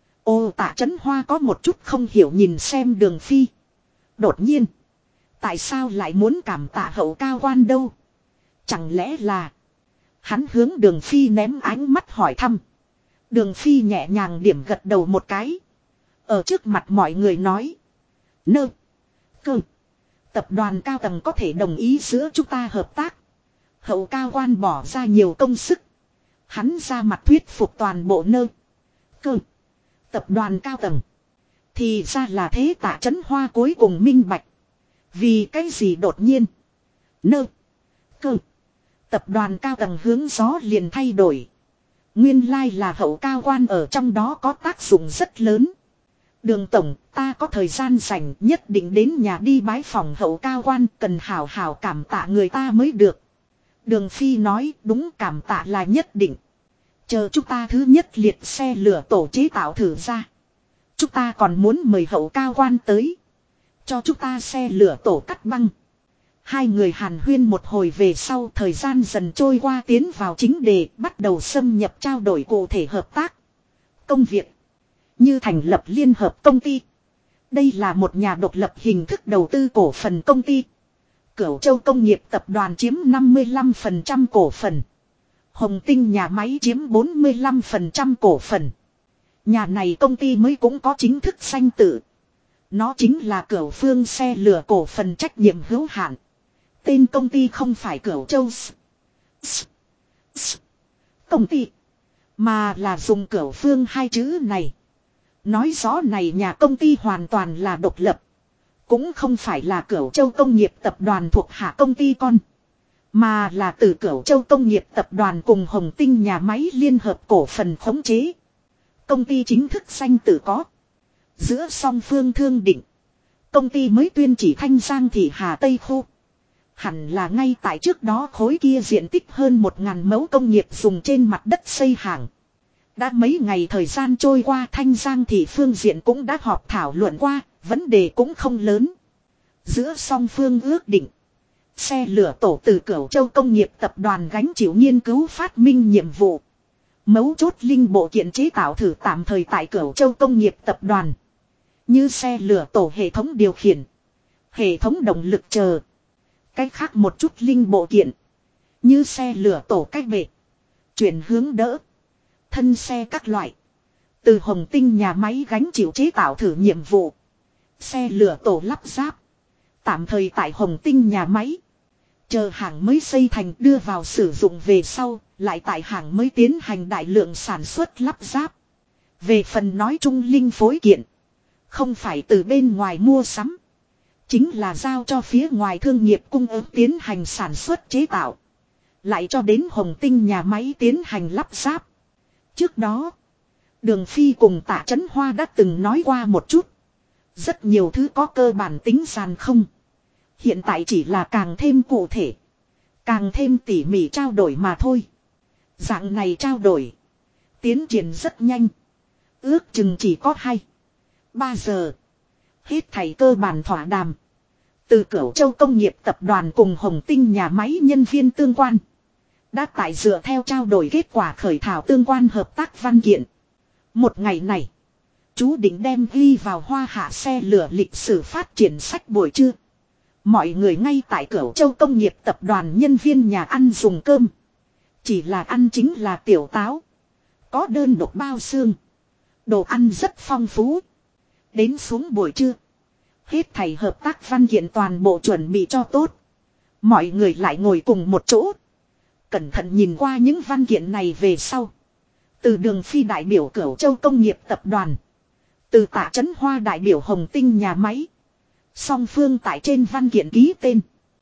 Ô Tạ Chấn Hoa có một chút không hiểu nhìn xem Đường Phi. Đột nhiên. Tại sao lại muốn cảm tạ hậu cao quan đâu? Chẳng lẽ là. Hắn hướng Đường Phi ném ánh mắt hỏi thăm. Đường Phi nhẹ nhàng điểm gật đầu một cái. Ở trước mặt mọi người nói. Nơ. Cơ. Tập đoàn cao tầng có thể đồng ý giữa chúng ta hợp tác. Hậu cao quan bỏ ra nhiều công sức. Hắn ra mặt thuyết phục toàn bộ nơ. Cơ. Tập đoàn cao tầng. Thì ra là thế. Tạ Chấn Hoa cuối cùng minh bạch. Vì cái gì đột nhiên. Nơ. Cơ. Tập đoàn cao tầng hướng gió liền thay đổi. Nguyên lai là hậu cao quan ở trong đó có tác dụng rất lớn. Đường tổng, ta có thời gian rảnh nhất định đến nhà đi bái phòng hậu cao quan, cần hào hào cảm tạ người ta mới được. Đường Phi nói đúng, cảm tạ là nhất định. Chờ chúng ta thứ nhất liệt xe lửa tổ chế tạo thử ra. Chúng ta còn muốn mời hậu cao quan tới. Cho chúng ta xe lửa tổ cắt băng. Hai người hàn huyên một hồi về sau, thời gian dần trôi qua, tiến vào chính đề, bắt đầu xâm nhập trao đổi cụ thể hợp tác. Công việc. Như thành lập liên hợp công ty. Đây là một nhà độc lập hình thức đầu tư cổ phần công ty. Cửu Châu Công nghiệp tập đoàn chiếm 55% cổ phần. Hồng Tinh nhà máy chiếm 45% cổ phần. Nhà này công ty mới cũng có chính thức danh tự. Nó chính là Cửu Phương xe lửa cổ phần trách nhiệm hữu hạn. Tên công ty không phải Cửu Châu công ty, mà là dùng Cửu Phương hai chữ này. Nói rõ này nhà công ty hoàn toàn là độc lập. Cũng không phải là Cửu Châu Công nghiệp tập đoàn thuộc hạ công ty con. Mà là từ Cửu Châu Công nghiệp tập đoàn cùng Hồng Tinh nhà máy liên hợp cổ phần khống chế. Công ty chính thức danh tự có. Giữa song phương thương định. Công ty mới tuyên chỉ Thanh Giang thị Hà Tây khu. Hẳn là ngay tại trước đó khối kia diện tích hơn 1.000 mẫu công nghiệp dùng trên mặt đất xây hàng. Đã mấy ngày thời gian trôi qua, Thanh Giang thị phương diện cũng đã họp thảo luận qua, vấn đề cũng không lớn. Giữa song phương ước định. Xe lửa tổ từ Cửu Châu Công nghiệp tập đoàn gánh chịu nghiên cứu phát minh nhiệm vụ. Mấu chốt linh bộ kiện chế tạo thử tạm thời tại Cửu Châu Công nghiệp tập đoàn. Như xe lửa tổ hệ thống điều khiển. Hệ thống động lực chờ. Cách khác một chút linh bộ kiện. Như xe lửa tổ cách bệ. Chuyển hướng đỡ. Thân xe các loại. Từ Hồng Tinh nhà máy gánh chịu chế tạo thử nhiệm vụ. Xe lửa tổ lắp ráp. Tạm thời tại Hồng Tinh nhà máy. Chờ hàng mới xây thành đưa vào sử dụng về sau. Lại tại hàng mới tiến hành đại lượng sản xuất lắp ráp. Về phần nói chung linh phối kiện. Không phải từ bên ngoài mua sắm. Chính là giao cho phía ngoài thương nghiệp cung ứng tiến hành sản xuất chế tạo. Lại cho đến Hồng Tinh nhà máy tiến hành lắp ráp. Trước đó, Đường Phi cùng Tạ Chấn Hoa đã từng nói qua một chút. Rất nhiều thứ có cơ bản tính sàn không. Hiện tại chỉ là càng thêm cụ thể. Càng thêm tỉ mỉ trao đổi mà thôi. Dạng này trao đổi. Tiến triển rất nhanh. Ước chừng chỉ có 2-3 giờ. Hết thảy cơ bản thỏa đàm. Từ Cửu Châu Công nghiệp tập đoàn cùng Hồng Tinh nhà máy nhân viên tương quan. Đã tại dựa theo trao đổi kết quả khởi thảo tương quan hợp tác văn kiện. Một ngày này. Chú định đem ghi vào hoa hạ xe lửa lịch sử phát triển sách buổi trưa. Mọi người ngay tại Cửu Châu Công nghiệp tập đoàn nhân viên nhà ăn dùng cơm. Chỉ là ăn chính là tiểu táo. Có đơn độc bao xương. Đồ ăn rất phong phú. Đến xuống buổi trưa. Hết thảy hợp tác văn kiện toàn bộ chuẩn bị cho tốt. Mọi người lại ngồi cùng một chỗ. Cẩn thận nhìn qua những văn kiện này về sau. Từ Đường Phi đại biểu Cửu Châu Công nghiệp tập đoàn. Từ Tạ Chấn Hoa đại biểu Hồng Tinh nhà máy. Song phương tại trên văn kiện ký tên.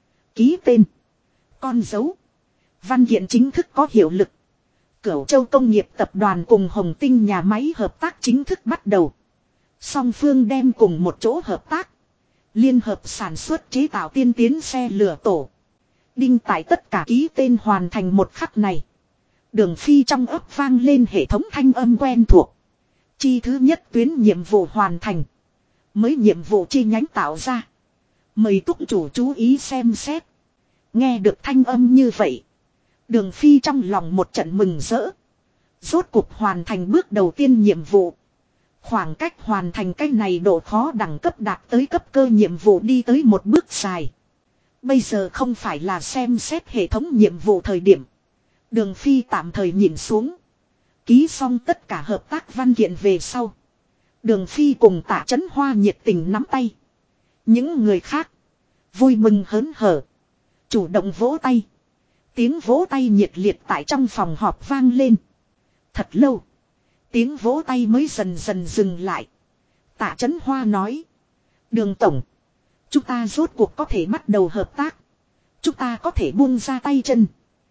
Ký tên. Con dấu. Văn kiện chính thức có hiệu lực. Cửu Châu Công nghiệp tập đoàn cùng Hồng Tinh nhà máy hợp tác chính thức bắt đầu. Song phương đem cùng một chỗ hợp tác. Liên hợp sản xuất chế tạo tiên tiến xe lửa tổ. Đinh tại tất cả ký tên hoàn thành một khắc này. Đường Phi trong ấp vang lên hệ thống thanh âm quen thuộc. Chi thứ nhất tuyến nhiệm vụ hoàn thành. Mới nhiệm vụ chi nhánh tạo ra. Mời túc chủ chú ý xem xét. Nghe được thanh âm như vậy. Đường Phi trong lòng một trận mừng rỡ. Rốt cuộc hoàn thành bước đầu tiên nhiệm vụ. Khoảng cách hoàn thành cái này độ khó đẳng cấp đạt tới cấp cơ nhiệm vụ đi tới một bước dài. Bây giờ không phải là xem xét hệ thống nhiệm vụ thời điểm. Đường Phi tạm thời nhìn xuống. Ký xong tất cả hợp tác văn kiện về sau. Đường Phi cùng Tạ Chấn Hoa nhiệt tình nắm tay. Những người khác. Vui mừng hớn hở. Chủ động vỗ tay. Tiếng vỗ tay nhiệt liệt tại trong phòng họp vang lên. Thật lâu. Tiếng vỗ tay mới dần dần dừng lại. Tạ Chấn Hoa nói. Đường Tổng. Chúng ta rốt cuộc có thể bắt đầu hợp tác. Chúng ta có thể buông ra tay chân.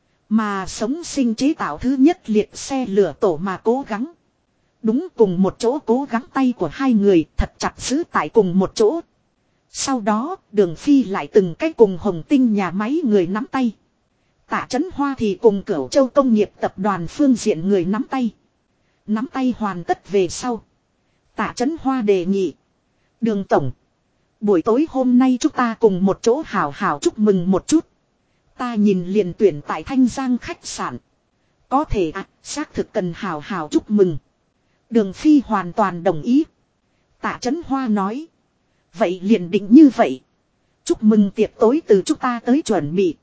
Mà sống sinh chế tạo thứ nhất liệt xe lửa tổ mà cố gắng. Đúng cùng một chỗ cố gắng tay của hai người thật chặt giữ tại cùng một chỗ. Sau đó Đường Phi lại từng cái cùng Hồng Tinh nhà máy người nắm tay. Tạ Chấn Hoa thì cùng Cửu Châu Công nghiệp tập đoàn phương diện người nắm tay. Nắm tay hoàn tất về sau. Tạ Chấn Hoa đề nghị. Đường Tổng. Buổi tối hôm nay chúng ta cùng một chỗ hào hào chúc mừng một chút. Ta nhìn liền tuyển tại Thanh Giang khách sạn. Có thể xác thực cần hào hào chúc mừng. Đường Phi hoàn toàn đồng ý. Tạ Chấn Hoa nói. Vậy liền định như vậy. Chúc mừng tiệc tối từ chúng ta tới chuẩn bị.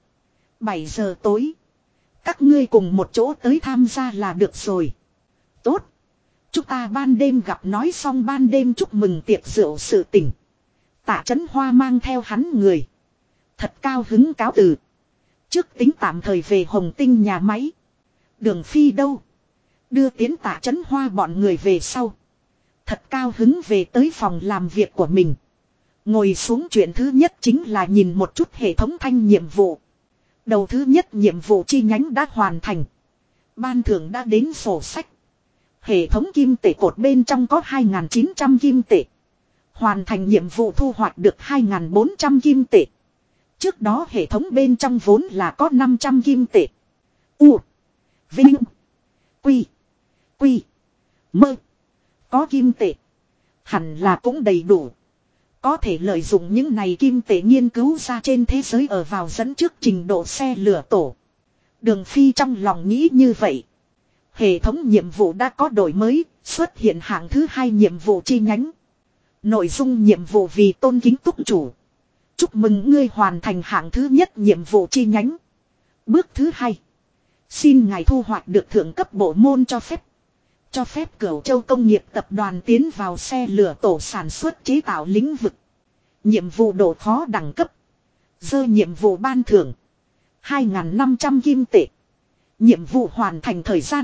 7 giờ tối. Các ngươi cùng một chỗ tới tham gia là được rồi. Tốt. Chúng ta ban đêm gặp nói xong ban đêm chúc mừng tiệc rượu sự tình. Tạ Chấn Hoa mang theo hắn người. Thật cao hứng cáo từ. Trước tính tạm thời về Hồng Tinh nhà máy. Đường Phi đâu? Đưa tiến Tạ Chấn Hoa bọn người về sau. Thật cao hứng về tới phòng làm việc của mình. Ngồi xuống chuyện thứ nhất chính là nhìn một chút hệ thống thanh nhiệm vụ. Đầu thứ nhất nhiệm vụ chi nhánh đã hoàn thành. Ban thưởng đã đến sổ sách. Hệ thống kim tệ cột bên trong có 2.900 kim tệ. Hoàn thành nhiệm vụ thu hoạch được 2.400 kim tệ. Trước đó hệ thống bên trong vốn là có 500 kim tệ. U. Vinh. Quy. Quy. Mơ. Có kim tệ. Hẳn là cũng đầy đủ. Có thể lợi dụng những này kim tệ nghiên cứu ra trên thế giới ở vào dẫn trước trình độ xe lửa tổ. Đường Phi trong lòng nghĩ như vậy. Hệ thống nhiệm vụ đã có đổi mới, xuất hiện hạng thứ 2 nhiệm vụ chi nhánh. Nội dung nhiệm vụ vì tôn kính túc chủ. Chúc mừng ngươi hoàn thành hạng thứ nhất nhiệm vụ chi nhánh. Bước thứ 2. Xin ngài thu hoạch được thượng cấp bộ môn cho phép. Cho phép Cửu Châu Công nghiệp tập đoàn tiến vào xe lửa tổ sản xuất chế tạo lĩnh vực. Nhiệm vụ độ khó đẳng cấp. Dơ nhiệm vụ ban thưởng. 2.500 kim tệ. Nhiệm vụ hoàn thành thời gian.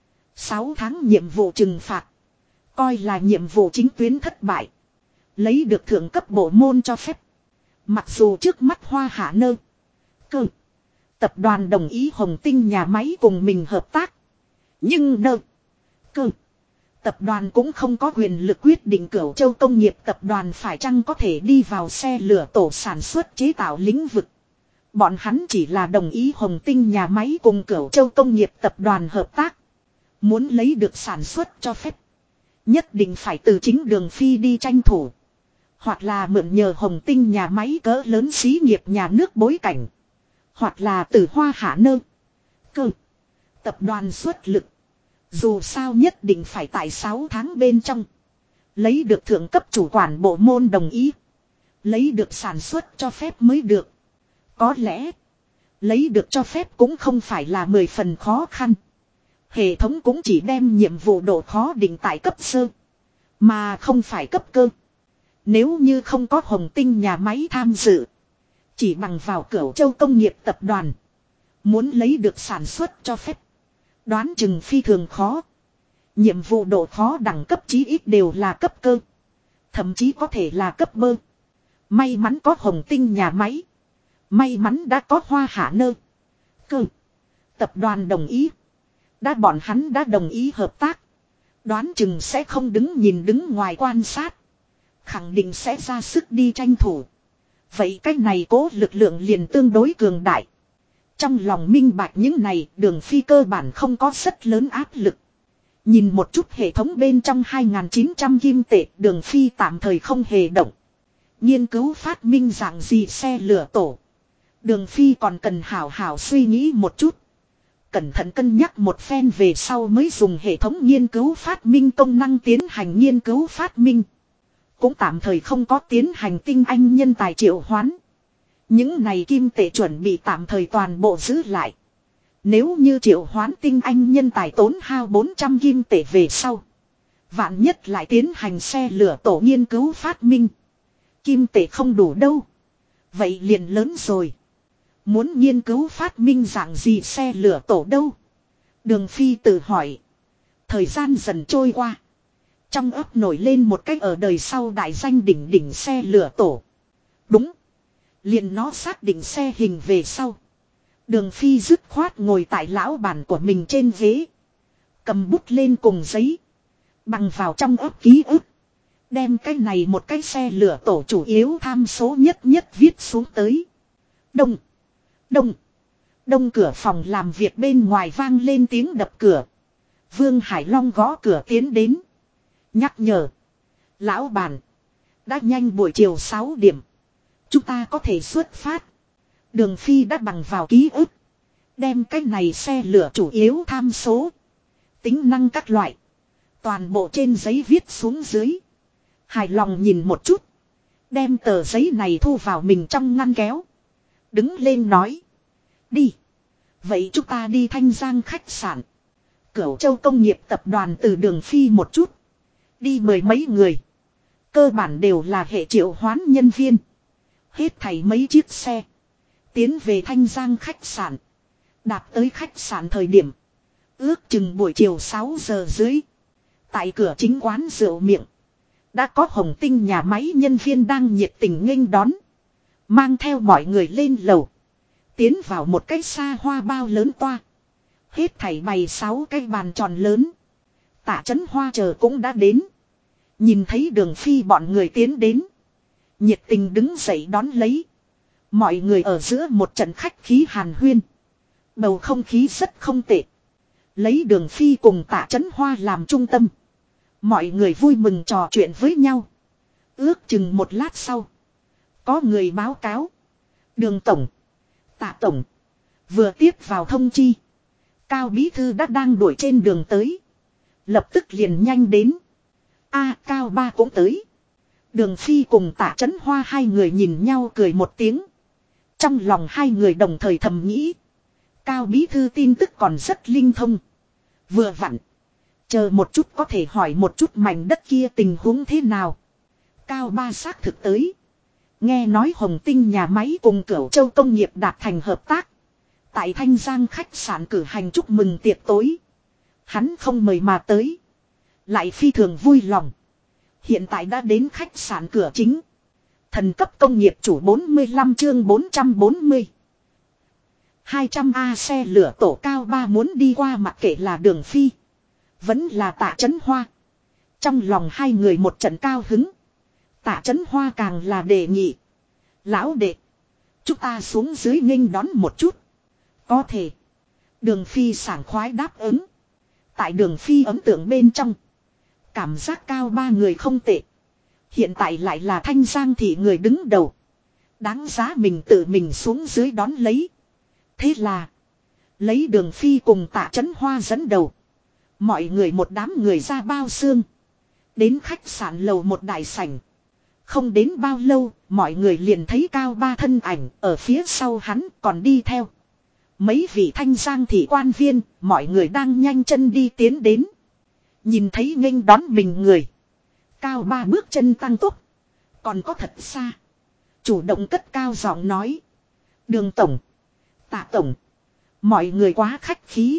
6 tháng nhiệm vụ trừng phạt. Coi là nhiệm vụ chính tuyến thất bại. Lấy được thượng cấp bộ môn cho phép. Mặc dù trước mắt Hoa Hạ Nơ. Cơ. Tập đoàn đồng ý Hồng Tinh nhà máy cùng mình hợp tác. Nhưng Nơ. Cơ. Tập đoàn cũng không có quyền lực quyết định Cửu Châu Công nghiệp tập đoàn phải chăng có thể đi vào xe lửa tổ sản xuất chế tạo lĩnh vực. Bọn hắn chỉ là đồng ý Hồng Tinh nhà máy cùng Cửu Châu Công nghiệp tập đoàn hợp tác. Muốn lấy được sản xuất cho phép. Nhất định phải từ chính Đường Phi đi tranh thủ. Hoặc là mượn nhờ Hồng Tinh nhà máy cỡ lớn xí nghiệp nhà nước bối cảnh. Hoặc là từ Hoa Hạ Nơ. Cơ. Tập đoàn xuất lực. Dù sao nhất định phải tại 6 tháng bên trong. Lấy được thượng cấp chủ quản bộ môn đồng ý. Lấy được sản xuất cho phép mới được. Có lẽ. Lấy được cho phép cũng không phải là 10 phần khó khăn. Hệ thống cũng chỉ đem nhiệm vụ độ khó định tại cấp sơ. Mà không phải cấp cơ. Nếu như không có Hồng Tinh nhà máy tham dự. Chỉ bằng vào Cửu Châu công nghiệp tập đoàn. Muốn lấy được sản xuất cho phép. Đoán chừng phi thường khó. Nhiệm vụ độ khó đẳng cấp chí ít đều là cấp cơ. Thậm chí có thể là cấp bơ. May mắn có Hồng Tinh nhà máy. May mắn đã có Hoa Hạ Nơ. Cơ. Tập đoàn đồng ý. Bọn hắn đã đồng ý hợp tác. Đoán chừng sẽ không đứng ngoài quan sát. Khẳng định sẽ ra sức đi tranh thủ. Vậy cách này cố lực lượng liền tương đối cường đại. Trong lòng minh bạch những này, Đường Phi cơ bản không có rất lớn áp lực. Nhìn một chút hệ thống bên trong 2.900 kim tệ, Đường Phi tạm thời không hề động. Nghiên cứu phát minh dạng gì xe lửa tổ. Đường Phi còn cần hảo hảo suy nghĩ một chút. Cẩn thận cân nhắc một phen về sau mới dùng hệ thống nghiên cứu phát minh công năng tiến hành nghiên cứu phát minh. Cũng tạm thời không có tiến hành tinh anh nhân tài triệu hoán. Những này kim tệ chuẩn bị tạm thời toàn bộ giữ lại. Nếu như triệu hoán tinh anh nhân tài tốn hao 400 kim tệ về sau. Vạn nhất lại tiến hành xe lửa tổ nghiên cứu phát minh. Kim tệ không đủ đâu. Vậy liền lớn rồi. Muốn nghiên cứu phát minh dạng gì xe lửa tổ đâu? Đường Phi tự hỏi. Thời gian dần trôi qua. Trong ấp nổi lên một cách ở đời sau đại danh đỉnh đỉnh xe lửa tổ. Đúng. Liền nó xác định xe hình về sau. Đường Phi dứt khoát ngồi tại lão bàn của mình trên ghế. Cầm bút lên cùng giấy. Bằng vào trong ấp ký ức. Đem cái này một cái xe lửa tổ chủ yếu tham số nhất viết xuống tới. Đông. Đông. Đông cửa phòng làm việc bên ngoài vang lên tiếng đập cửa. Vương Hải Long gõ cửa tiến đến. Nhắc nhở. Lão bản. Đã nhanh buổi chiều 6 điểm. Chúng ta có thể xuất phát. Đường Phi đã bằng vào ký ức. Đem cái này xe lửa chủ yếu tham số. Tính năng các loại. Toàn bộ trên giấy viết xuống dưới. Hài lòng nhìn một chút. Đem tờ giấy này thu vào mình trong ngăn kéo. Đứng lên nói. Đi. Vậy chúng ta đi Thanh Giang khách sạn. Cửu Châu công nghiệp tập đoàn từ Đường Phi một chút. Đi 10 mấy người. Cơ bản đều là hệ triệu hoán nhân viên. Hết thảy mấy chiếc xe. Tiến về Thanh Giang khách sạn. Đạp tới khách sạn thời điểm. Ước chừng buổi chiều 6 giờ dưới. Tại cửa chính quán rượu miệng. Đã có Hồng Tinh nhà máy nhân viên đang nhiệt tình nghênh đón. Mang theo mọi người lên lầu. Tiến vào một cái xa hoa bao lớn toa. Hết thảy bày 6 cái bàn tròn lớn. Tạ Chấn Hoa chờ cũng đã đến. Nhìn thấy Đường Phi bọn người tiến đến. Nhiệt tình đứng dậy đón lấy. Mọi người ở giữa một trận khách khí hàn huyên. Bầu không khí rất không tệ. Lấy Đường Phi cùng Tạ Chấn Hoa làm trung tâm. Mọi người vui mừng trò chuyện với nhau. Ước chừng một lát sau. Có người báo cáo. Đường Tổng. Tạ Tổng. Vừa tiếp vào thông chi. Cao Bí Thư đã đang đuổi trên đường tới. Lập tức liền nhanh đến. Cao Ba cũng tới. Đường Phi cùng Tạ Chấn Hoa hai người nhìn nhau cười một tiếng. Trong lòng hai người đồng thời thầm nghĩ. Cao Bí Thư tin tức còn rất linh thông. Vừa vặn. Chờ một chút có thể hỏi một chút mảnh đất kia tình huống thế nào. Cao Ba xác thực tới. Nghe nói Hồng Tinh nhà máy cùng Cửu Châu công nghiệp đạt thành hợp tác. Tại Thanh Giang khách sạn cử hành chúc mừng tiệc tối. Hắn không mời mà tới. Lại phi thường vui lòng. Hiện tại đã đến khách sạn cửa chính. Thần cấp công nghiệp chủ 45 chương 440. 200A xe lửa tổ Cao Ba muốn đi qua mặc kệ là Đường Phi. Vẫn là Tạ Chấn Hoa. Trong lòng hai người một trận cao hứng. Tạ Chấn Hoa càng là đề nghị. Lão đệ. Chúng ta xuống dưới nghênh đón một chút. Có thể. Đường Phi sảng khoái đáp ứng. Tại Đường Phi ấn tượng bên trong. Cảm giác Cao Ba người không tệ. Hiện tại lại là Thanh Giang thị người đứng đầu. Đáng giá mình tự mình xuống dưới đón lấy. Thế là. Lấy Đường Phi cùng Tạ Chấn Hoa dẫn đầu. Mọi người một đám người ra bao xương. Đến khách sạn lầu một đại sảnh. Không đến bao lâu, mọi người liền thấy Cao Ba thân ảnh, ở phía sau hắn còn đi theo. Mấy vị Thanh Giang thị quan viên, mọi người đang nhanh chân đi tiến đến. Nhìn thấy nghênh đón mình người. Cao Ba bước chân tăng tốc. Còn có thật xa. Chủ động cất cao giọng nói. Đường tổng. Tạ tổng. Mọi người quá khách khí.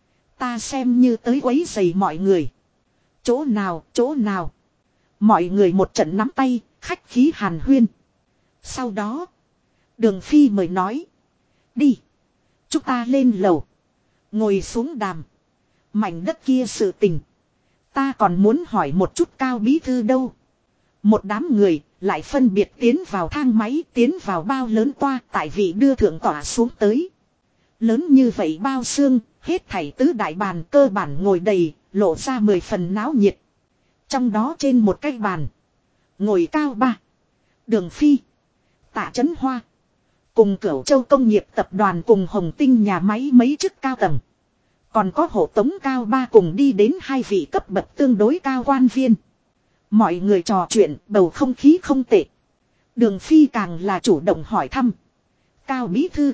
Ta xem như tới quấy rầy mọi người. Chỗ nào, chỗ nào. Mọi người một trận nắm tay, khách khí hàn huyên. Sau đó. Đường Phi mời nói. Đi. Chúng ta lên lầu. Ngồi xuống đàm. Mảnh đất kia sự tình. Ta còn muốn hỏi một chút Cao bí thư đâu. Một đám người lại phân biệt tiến vào thang máy, tiến vào bao lớn toa, tại vị đưa thượng tỏa xuống tới. Lớn như vậy bao xương, hết thảy tứ đại bàn cơ bản ngồi đầy, lộ ra 10 phần náo nhiệt. Trong đó trên một cái bàn, ngồi Cao Ba, Đường Phi, Tạ Chấn Hoa, cùng Cửu Châu Công nghiệp tập đoàn cùng Hồng Tinh nhà máy mấy chức cao tầng. Còn có hộ tống Cao Ba cùng đi đến hai vị cấp bậc tương đối cao quan viên. Mọi người trò chuyện, bầu không khí không tệ. Đường Phi càng là chủ động hỏi thăm. Cao bí thư,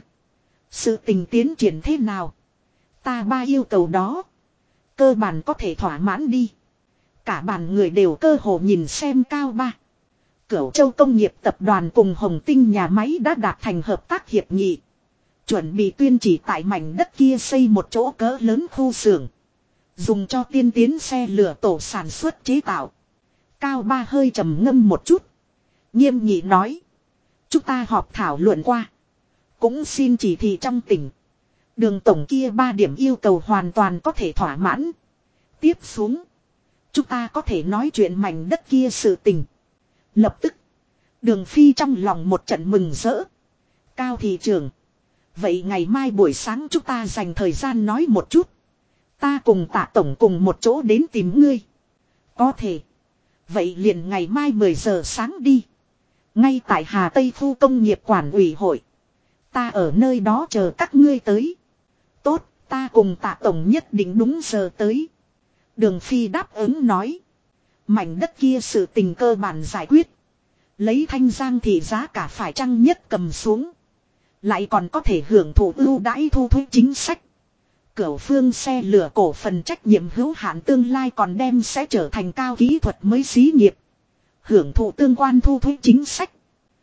sự tình tiến triển thế nào? Ta ba yêu cầu đó. Cơ bản có thể thỏa mãn đi. Cả bàn người đều cơ hồ nhìn xem Cao Ba. Cửu Châu Công nghiệp tập đoàn cùng Hồng Tinh nhà máy đã đạt thành hợp tác hiệp nghị. Chuẩn bị tuyên chỉ tại mảnh đất kia xây một chỗ cỡ lớn khu xưởng. Dùng cho tiên tiến xe lửa tổ sản xuất chế tạo. Cao Ba hơi trầm ngâm một chút. Nghiêm nghị nói. Chúng ta họp thảo luận qua. Cũng xin chỉ thị trong tỉnh. Đường tổng kia 3 điểm yêu cầu hoàn toàn có thể thỏa mãn. Tiếp xuống. Chúng ta có thể nói chuyện mảnh đất kia sự tình. Lập tức. Đường Phi trong lòng một trận mừng rỡ. Cao thị trưởng. Vậy ngày mai buổi sáng chúng ta dành thời gian nói một chút. Ta cùng Tạ tổng cùng một chỗ đến tìm ngươi. Có thể. Vậy liền ngày mai 10 giờ sáng đi. Ngay tại Hà Tây khu công nghiệp quản ủy hội. Ta ở nơi đó chờ các ngươi tới. Tốt, ta cùng Tạ tổng nhất định đúng giờ tới. Đường Phi đáp ứng nói. Mảnh đất kia sự tình cơ bản giải quyết. Lấy Thanh Giang thì giá cả phải chăng nhất cầm xuống. Lại còn có thể hưởng thụ ưu đãi thu thuế chính sách. Cửu Phương xe lửa cổ phần trách nhiệm hữu hạn tương lai còn đem sẽ trở thành cao kỹ thuật mới xí nghiệp. Hưởng thụ tương quan thu thuế chính sách.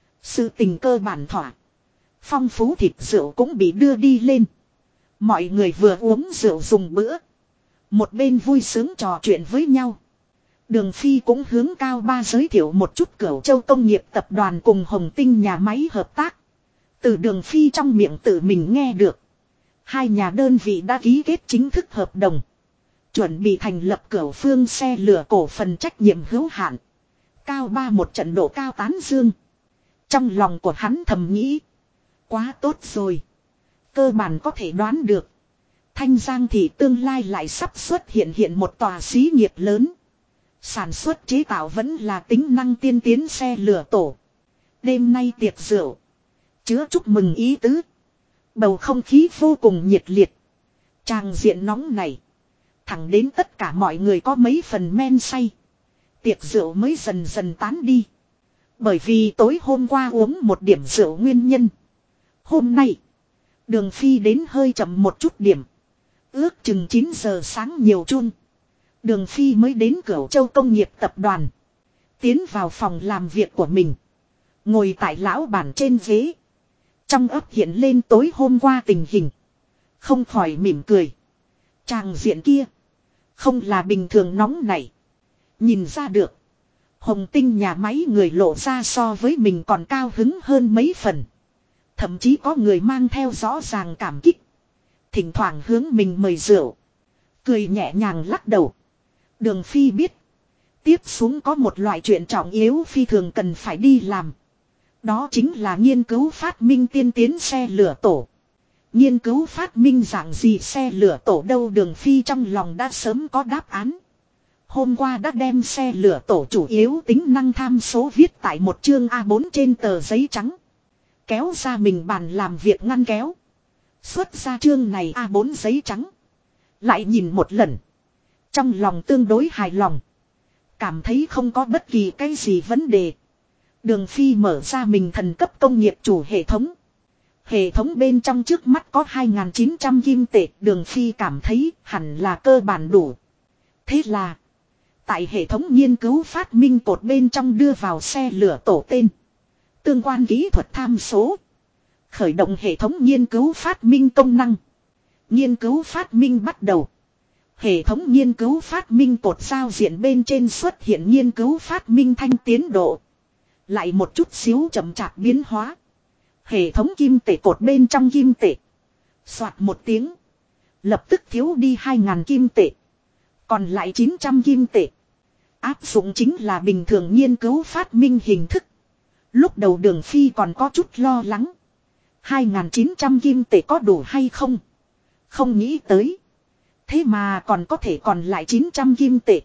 Sự tình cơ bản thỏa. Phong phú thịt rượu cũng bị đưa đi lên. Mọi người vừa uống rượu dùng bữa. Một bên vui sướng trò chuyện với nhau. Đường Phi cũng hướng Cao Ba giới thiệu một chút Cửu Châu Công nghiệp tập đoàn cùng Hồng Tinh nhà máy hợp tác. Từ Đường Phi trong miệng tự mình nghe được. Hai nhà đơn vị đã ký kết chính thức hợp đồng. Chuẩn bị thành lập Cửu Phương xe lửa cổ phần trách nhiệm hữu hạn. Cao Ba một trận độ cao tán dương. Trong lòng của hắn thầm nghĩ. Quá tốt rồi. Cơ bản có thể đoán được. Thanh Giang thị tương lai lại sắp xuất hiện một tòa xí nghiệp lớn. Sản xuất chế tạo vẫn là tính năng tiên tiến xe lửa tổ. Đêm nay tiệc rượu. Chứa chúc mừng ý tứ. Bầu không khí vô cùng nhiệt liệt. Tràng diện nóng này. Thẳng đến tất cả mọi người có mấy phần men say. Tiệc rượu mới dần dần tán đi. Bởi vì tối hôm qua uống một điểm rượu nguyên nhân. Hôm nay. Đường Phi đến hơi chậm một chút điểm. Ước chừng 9 giờ sáng nhiều chun. Đường Phi mới đến Cửu Châu Công nghiệp tập đoàn. Tiến vào phòng làm việc của mình. Ngồi tại lão bản trên ghế. Trong ấp hiện lên tối hôm qua tình hình. Không khỏi mỉm cười. Tràng diện kia. Không là bình thường nóng này. Nhìn ra được. Hồng Tinh nhà máy người lộ ra so với mình còn cao hứng hơn mấy phần. Thậm chí có người mang theo rõ ràng cảm kích. Thỉnh thoảng hướng mình mời rượu. Cười nhẹ nhàng lắc đầu. Đường Phi biết. Tiếp xuống có một loại chuyện trọng yếu phi thường cần phải đi làm. Đó chính là nghiên cứu phát minh tiên tiến xe lửa tổ. Nghiên cứu phát minh dạng gì xe lửa tổ đâu, Đường Phi trong lòng đã sớm có đáp án. Hôm qua đã đem xe lửa tổ chủ yếu tính năng tham số viết tại một chương A4 trên tờ giấy trắng. Kéo ra mình bàn làm việc ngăn kéo. Xuất ra chương này A4 giấy trắng. Lại nhìn một lần. Trong lòng tương đối hài lòng. Cảm thấy không có bất kỳ cái gì vấn đề. Đường Phi mở ra mình thần cấp công nghiệp chủ hệ thống. Hệ thống bên trong trước mắt có 2.900 kim tệ. Đường Phi cảm thấy hẳn là cơ bản đủ. Thế là tại hệ thống nghiên cứu phát minh cột bên trong đưa vào xe lửa tổ tên. Tương quan kỹ thuật tham số. Khởi động hệ thống nghiên cứu phát minh công năng. Nghiên cứu phát minh bắt đầu. Hệ thống nghiên cứu phát minh cột giao diện bên trên xuất hiện nghiên cứu phát minh thanh tiến độ. Lại một chút xíu chậm chạp biến hóa. Hệ thống kim tệ cột bên trong kim tệ. Soạt một tiếng. Lập tức thiếu đi 2.000 kim tệ. Còn lại 900 kim tệ. Áp dụng chính là bình thường nghiên cứu phát minh hình thức. Lúc đầu Đường Phi còn có chút lo lắng. 2.900 kim tệ có đủ hay không? Không nghĩ tới. Thế mà còn có thể còn lại 900 kim tệ.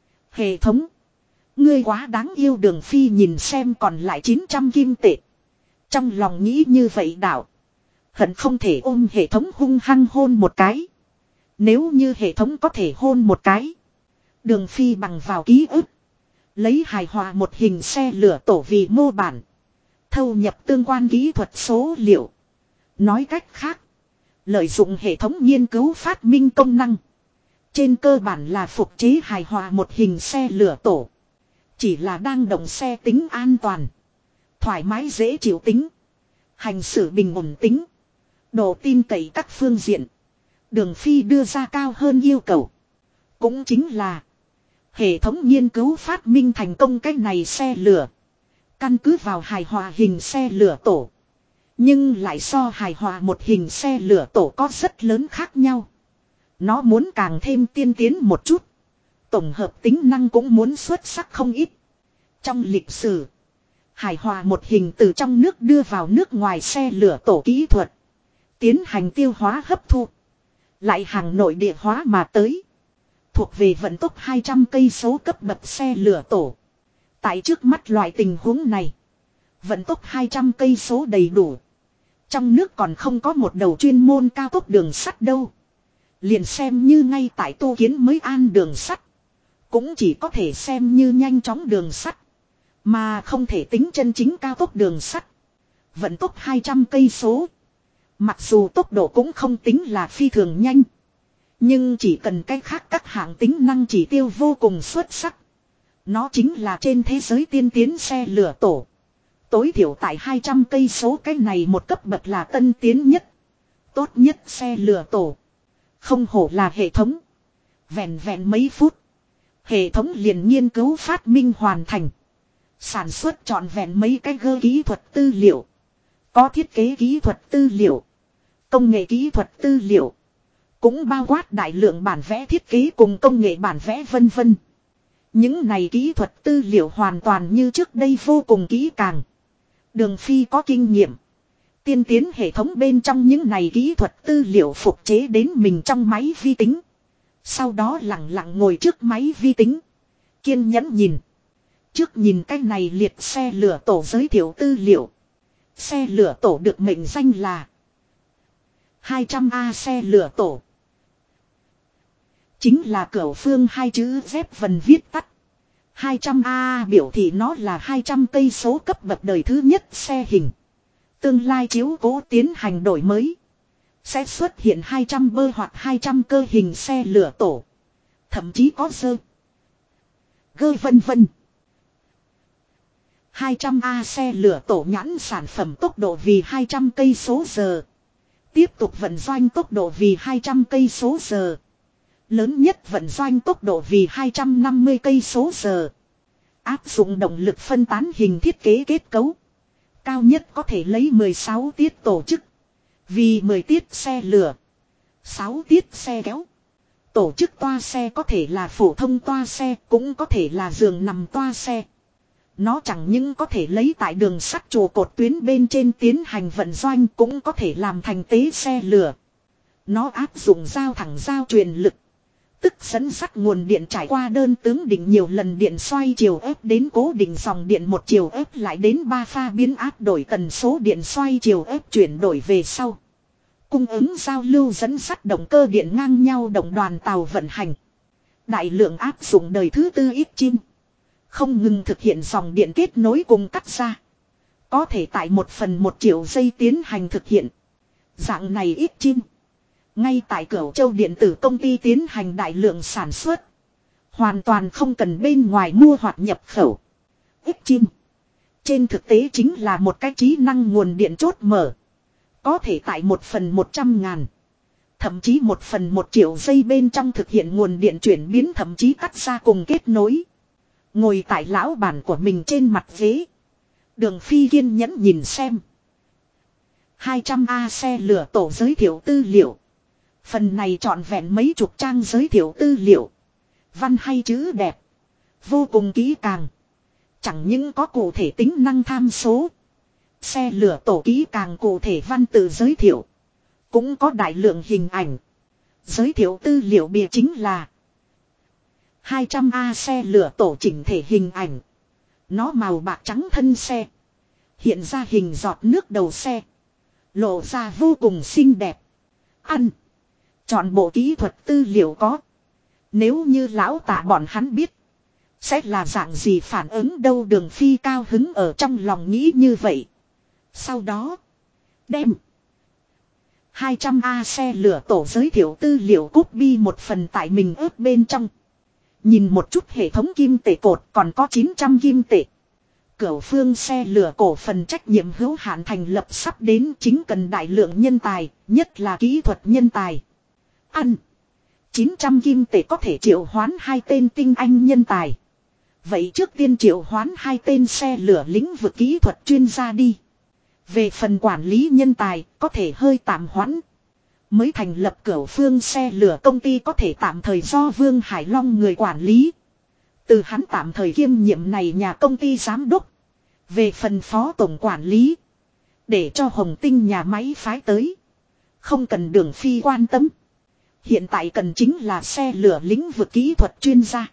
Hệ thống. Ngươi quá đáng yêu, Đường Phi nhìn xem còn lại 900 kim tệ. Trong lòng nghĩ như vậy đảo. Hận không thể ôm hệ thống hung hăng hôn một cái. Nếu như hệ thống có thể hôn một cái. Đường Phi bằng vào ký ức. Lấy hài hòa một hình xe lửa tổ vì mô bản. Thâu nhập tương quan kỹ thuật số liệu. Nói cách khác. Lợi dụng hệ thống nghiên cứu phát minh công năng. Trên cơ bản là phục chế hài hòa một hình xe lửa tổ. Chỉ là đang động xe tính an toàn. Thoải mái dễ chịu tính. Hành xử bình ổn tính. Độ tin cậy các phương diện. Đường Phi đưa ra cao hơn yêu cầu. Cũng chính là hệ thống nghiên cứu phát minh thành công cái này xe lửa. Căn cứ vào hài hòa hình xe lửa tổ. Nhưng lại so hài hòa một hình xe lửa tổ có rất lớn khác nhau. Nó muốn càng thêm tiên tiến một chút. Tổng hợp tính năng cũng muốn xuất sắc không ít. Trong lịch sử, hài hòa một hình từ trong nước đưa vào nước ngoài xe lửa tổ kỹ thuật. Tiến hành tiêu hóa hấp thu. Lại hàng nội địa hóa mà tới. Thuộc về vận tốc 200 cây số cấp bậc xe lửa tổ. Tại trước mắt loại tình huống này. Vận tốc 200 cây số đầy đủ. Trong nước còn không có một đầu chuyên môn cao tốc đường sắt đâu. Liền xem như ngay tại Tô Kiến mới an đường sắt. Cũng chỉ có thể xem như nhanh chóng đường sắt. Mà không thể tính chân chính cao tốc đường sắt. Vận tốc 200 cây số. Mặc dù tốc độ cũng không tính là phi thường nhanh. Nhưng chỉ cần cái khác các hạng tính năng chỉ tiêu vô cùng xuất sắc. Nó chính là trên thế giới tiên tiến xe lửa tổ. Tối thiểu tại 200 cây số cái này một cấp bậc là tân tiến nhất. Tốt nhất xe lửa tổ. Không hổ là hệ thống. Vẹn vẹn mấy phút. Hệ thống liền nghiên cứu phát minh hoàn thành. Sản xuất trọn vẹn mấy cái gơ kỹ thuật tư liệu. Có thiết kế kỹ thuật tư liệu. Công nghệ kỹ thuật tư liệu. Cũng bao quát đại lượng bản vẽ thiết kế cùng công nghệ bản vẽ vân vân. Những này kỹ thuật tư liệu hoàn toàn như trước đây vô cùng kỹ càng. Đường Phi có kinh nghiệm. Tiên tiến hệ thống bên trong những này kỹ thuật tư liệu phục chế đến mình trong máy vi tính. Sau đó lặng lặng ngồi trước máy vi tính. Kiên nhẫn nhìn. Trước nhìn cái này liệt xe lửa tổ giới thiệu tư liệu. Xe lửa tổ được mệnh danh là 200A xe lửa tổ. Chính là cửu phương hai chữ Z vần viết tắt. 200A biểu thị nó là 200 cây số cấp bậc đời thứ nhất xe hình. Tương lai chiếu cố tiến hành đổi mới. Sẽ xuất hiện 200 bơ hoặc 200 cơ hình xe lửa tổ. Thậm chí có dơ. Gơ vân vân. 200A xe lửa tổ nhãn sản phẩm tốc độ vì 200 cây số giờ. Tiếp tục vận doanh tốc độ vì 200 cây số giờ. Lớn nhất vận doanh tốc độ vì 250 cây số giờ. Áp dụng động lực phân tán hình thiết kế kết cấu. Cao nhất có thể lấy 16 tiết tổ chức. Vì 10 tiết xe lửa. 6 tiết xe kéo. Tổ chức toa xe có thể là phổ thông toa xe, cũng có thể là giường nằm toa xe. Nó chẳng những có thể lấy tại đường sắt trụ cột tuyến bên trên tiến hành vận doanh, cũng có thể làm thành tế xe lửa. Nó áp dụng giao thẳng giao truyền lực. Tức dẫn sắt nguồn điện trải qua đơn tướng định nhiều lần điện xoay chiều ép đến cố định dòng điện một chiều ép lại đến 3 pha biến áp đổi tần số điện xoay chiều ép chuyển đổi về sau. Cung ứng giao lưu dẫn sắt động cơ điện ngang nhau động đoàn tàu vận hành. Đại lượng áp dụng đời thứ tư ít chin. Không ngừng thực hiện dòng điện kết nối cùng cắt ra. Có thể tại 1/1 giây tiến hành thực hiện. Dạng này ít chin. Ngay tại Cửu Châu điện tử công ty tiến hành đại lượng sản xuất. Hoàn toàn không cần bên ngoài mua hoặc nhập khẩu. Ít chin. Trên thực tế chính là một cái trí năng nguồn điện chốt mở. Có thể tại 1/100.000. Thậm chí 1/1 giây bên trong thực hiện nguồn điện chuyển biến, thậm chí cắt ra cùng kết nối. Ngồi tại lão bản của mình trên mặt ghế. Đường Phi kiên nhẫn nhìn xem. 200A xe lửa tổ giới thiệu tư liệu. Phần này trọn vẹn mấy chục trang giới thiệu tư liệu. Văn hay chữ đẹp. Vô cùng kỹ càng. Chẳng những có cụ thể tính năng tham số. Xe lửa tổ kỹ càng cụ thể văn tự giới thiệu. Cũng có đại lượng hình ảnh. Giới thiệu tư liệu bìa chính là 200A xe lửa tổ chỉnh thể hình ảnh. Nó màu bạc trắng thân xe. Hiện ra hình giọt nước đầu xe. Lộ ra vô cùng xinh đẹp. Chọn bộ kỹ thuật tư liệu có. Nếu như lão Tạ bọn hắn biết. Sẽ là dạng gì phản ứng đâu, Đường Phi cao hứng ở trong lòng nghĩ như vậy. Sau đó. Đem 200A xe lửa tổ giới thiệu tư liệu copy một phần tại mình ướp bên trong. Nhìn một chút hệ thống kim tệ cột còn có 900 kim tệ. Cửu Phương xe lửa cổ phần trách nhiệm hữu hạn thành lập sắp đến, chính cần đại lượng nhân tài, nhất là kỹ thuật nhân tài. 900 kim tệ có thể triệu hoán 2 tên tinh anh nhân tài. Vậy trước tiên triệu hoán 2 tên xe lửa lĩnh vực kỹ thuật chuyên gia đi. Về phần quản lý nhân tài, có thể hơi tạm hoãn. Mới thành lập Cửu Phương xe lửa công ty có thể tạm thời do Vương Hải Long người quản lý. Từ hắn tạm thời kiêm nhiệm này nhà công ty giám đốc. Về phần phó tổng quản lý. Để cho Hồng Tinh nhà máy phái tới. Không cần Đường Phi quan tâm. Hiện tại cần chính là xe lửa lĩnh vực kỹ thuật chuyên gia.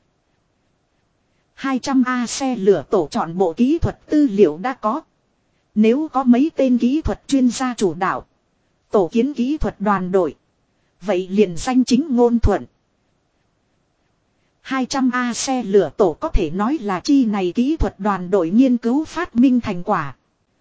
200A xe lửa tổ chọn bộ kỹ thuật tư liệu đã có. Nếu có mấy tên kỹ thuật chuyên gia chủ đạo. Tổ kiến kỹ thuật đoàn đội. Vậy liền danh chính ngôn thuận. 200A xe lửa tổ có thể nói là chi này kỹ thuật đoàn đội nghiên cứu phát minh thành quả.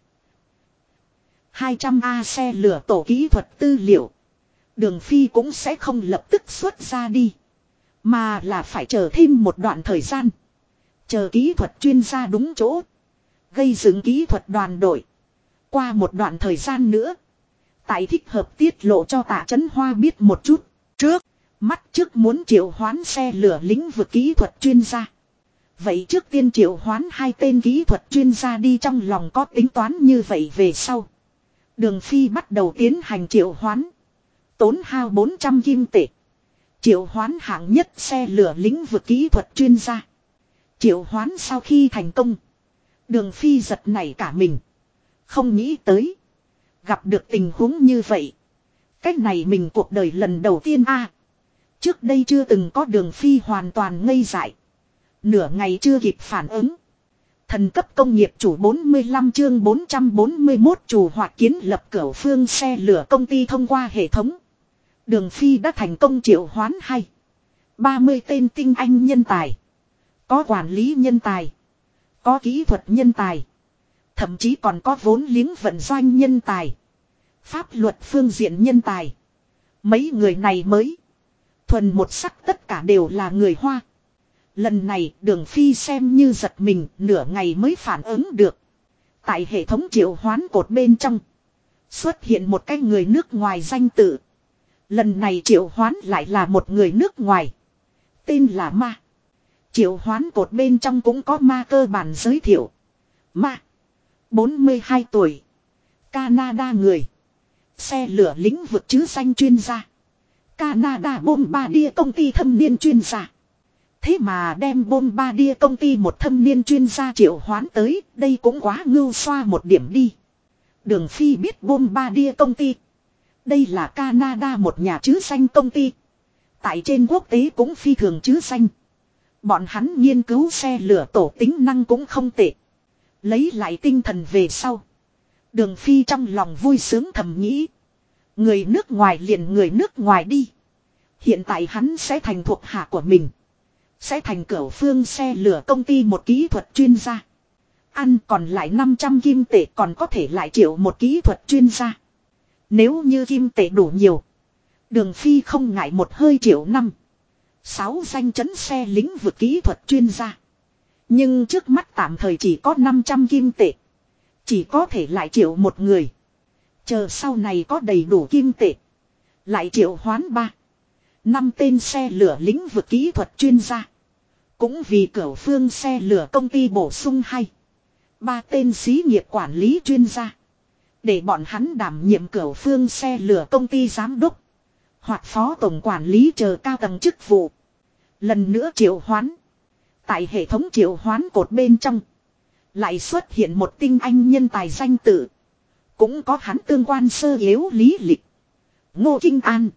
200A xe lửa tổ kỹ thuật tư liệu. Đường Phi cũng sẽ không lập tức xuất ra đi. Mà là phải chờ thêm một đoạn thời gian. Chờ kỹ thuật chuyên gia đúng chỗ. Gây dựng kỹ thuật đoàn đội. Qua một đoạn thời gian nữa. Tại thích hợp tiết lộ cho Tạ Chấn Hoa biết một chút. Mắt trước muốn triệu hoán xe lửa lĩnh vực kỹ thuật chuyên gia. Vậy trước tiên triệu hoán 2 tên kỹ thuật chuyên gia đi, trong lòng có tính toán như vậy về sau. Đường Phi bắt đầu tiến hành triệu hoán. Tốn hao 400 kim tệ. Triệu hoán hạng nhất xe lửa lĩnh vực kỹ thuật chuyên gia. Triệu hoán sau khi thành công. Đường Phi giật nảy cả mình. Không nghĩ tới. Gặp được tình huống như vậy. Cách này mình cuộc đời lần đầu tiên a. Trước đây chưa từng có. Đường Phi hoàn toàn ngây dại. Nửa ngày chưa kịp phản ứng. Thần cấp công nghiệp chủ 45 chương 441 chủ hoạt kiến lập Cửu Phương xe lửa công ty thông qua hệ thống. Đường Phi đã thành công triệu hoán 30 tên tinh anh nhân tài. Có quản lý nhân tài. Có kỹ thuật nhân tài. Thậm chí còn có vốn liếng vận doanh nhân tài. Pháp luật phương diện nhân tài. Mấy người này mới. Thuần một sắc tất cả đều là người Hoa. Lần này Đường Phi xem như giật mình, nửa ngày mới phản ứng được. Tại hệ thống triệu hoán cột bên trong. Xuất hiện một cái người nước ngoài danh tự. Lần này triệu hoán lại là một người nước ngoài. Tên là Ma. Triệu hoán cột bên trong cũng có Ma cơ bản giới thiệu. Ma. 42 tuổi. Canada người. Xe lửa lĩnh vực chứ danh chuyên gia. Canada Bombardier công ty thâm niên chuyên gia. Thế mà đem Bombardier công ty một thâm niên chuyên gia triệu hoán tới, đây cũng quá ngưu xoa một điểm đi. Đường Phi biết Bombardier công ty. Đây là Canada một nhà chứ danh công ty. Tại trên quốc tế cũng phi thường chứ danh. Bọn hắn nghiên cứu xe lửa tổ tính năng cũng không tệ. Lấy lại tinh thần về sau. Đường Phi trong lòng vui sướng thầm nghĩ. Người nước ngoài liền người nước ngoài đi. Hiện tại hắn sẽ thành thuộc hạ của mình. Sẽ thành Cửu Phương xe lửa công ty một kỹ thuật chuyên gia. Ăn còn lại 500 kim tệ còn có thể lại triệu một kỹ thuật chuyên gia. Nếu như kim tệ đủ nhiều. Đường Phi không ngại một hơi triệu năm. 6 danh chấn xe lĩnh vực kỹ thuật chuyên gia. Nhưng trước mắt tạm thời chỉ có 500 kim tệ. Chỉ có thể lại triệu một người. Chờ sau này có đầy đủ kim tệ. Lại triệu hoán 3, 5 tên xe lửa lĩnh vực kỹ thuật chuyên gia. Cũng vì Cửu Phương xe lửa công ty bổ sung 2, 3 tên xí nghiệp quản lý chuyên gia. Để bọn hắn đảm nhiệm Cửu Phương xe lửa công ty giám đốc. Hoặc phó tổng quản lý chờ cao tầng chức vụ. Lần nữa triệu hoán. Tại hệ thống triệu hoán cột bên trong. Lại xuất hiện một tinh anh nhân tài danh tự. Cũng có hắn tương quan sơ yếu lý lịch. Ngô Kinh An.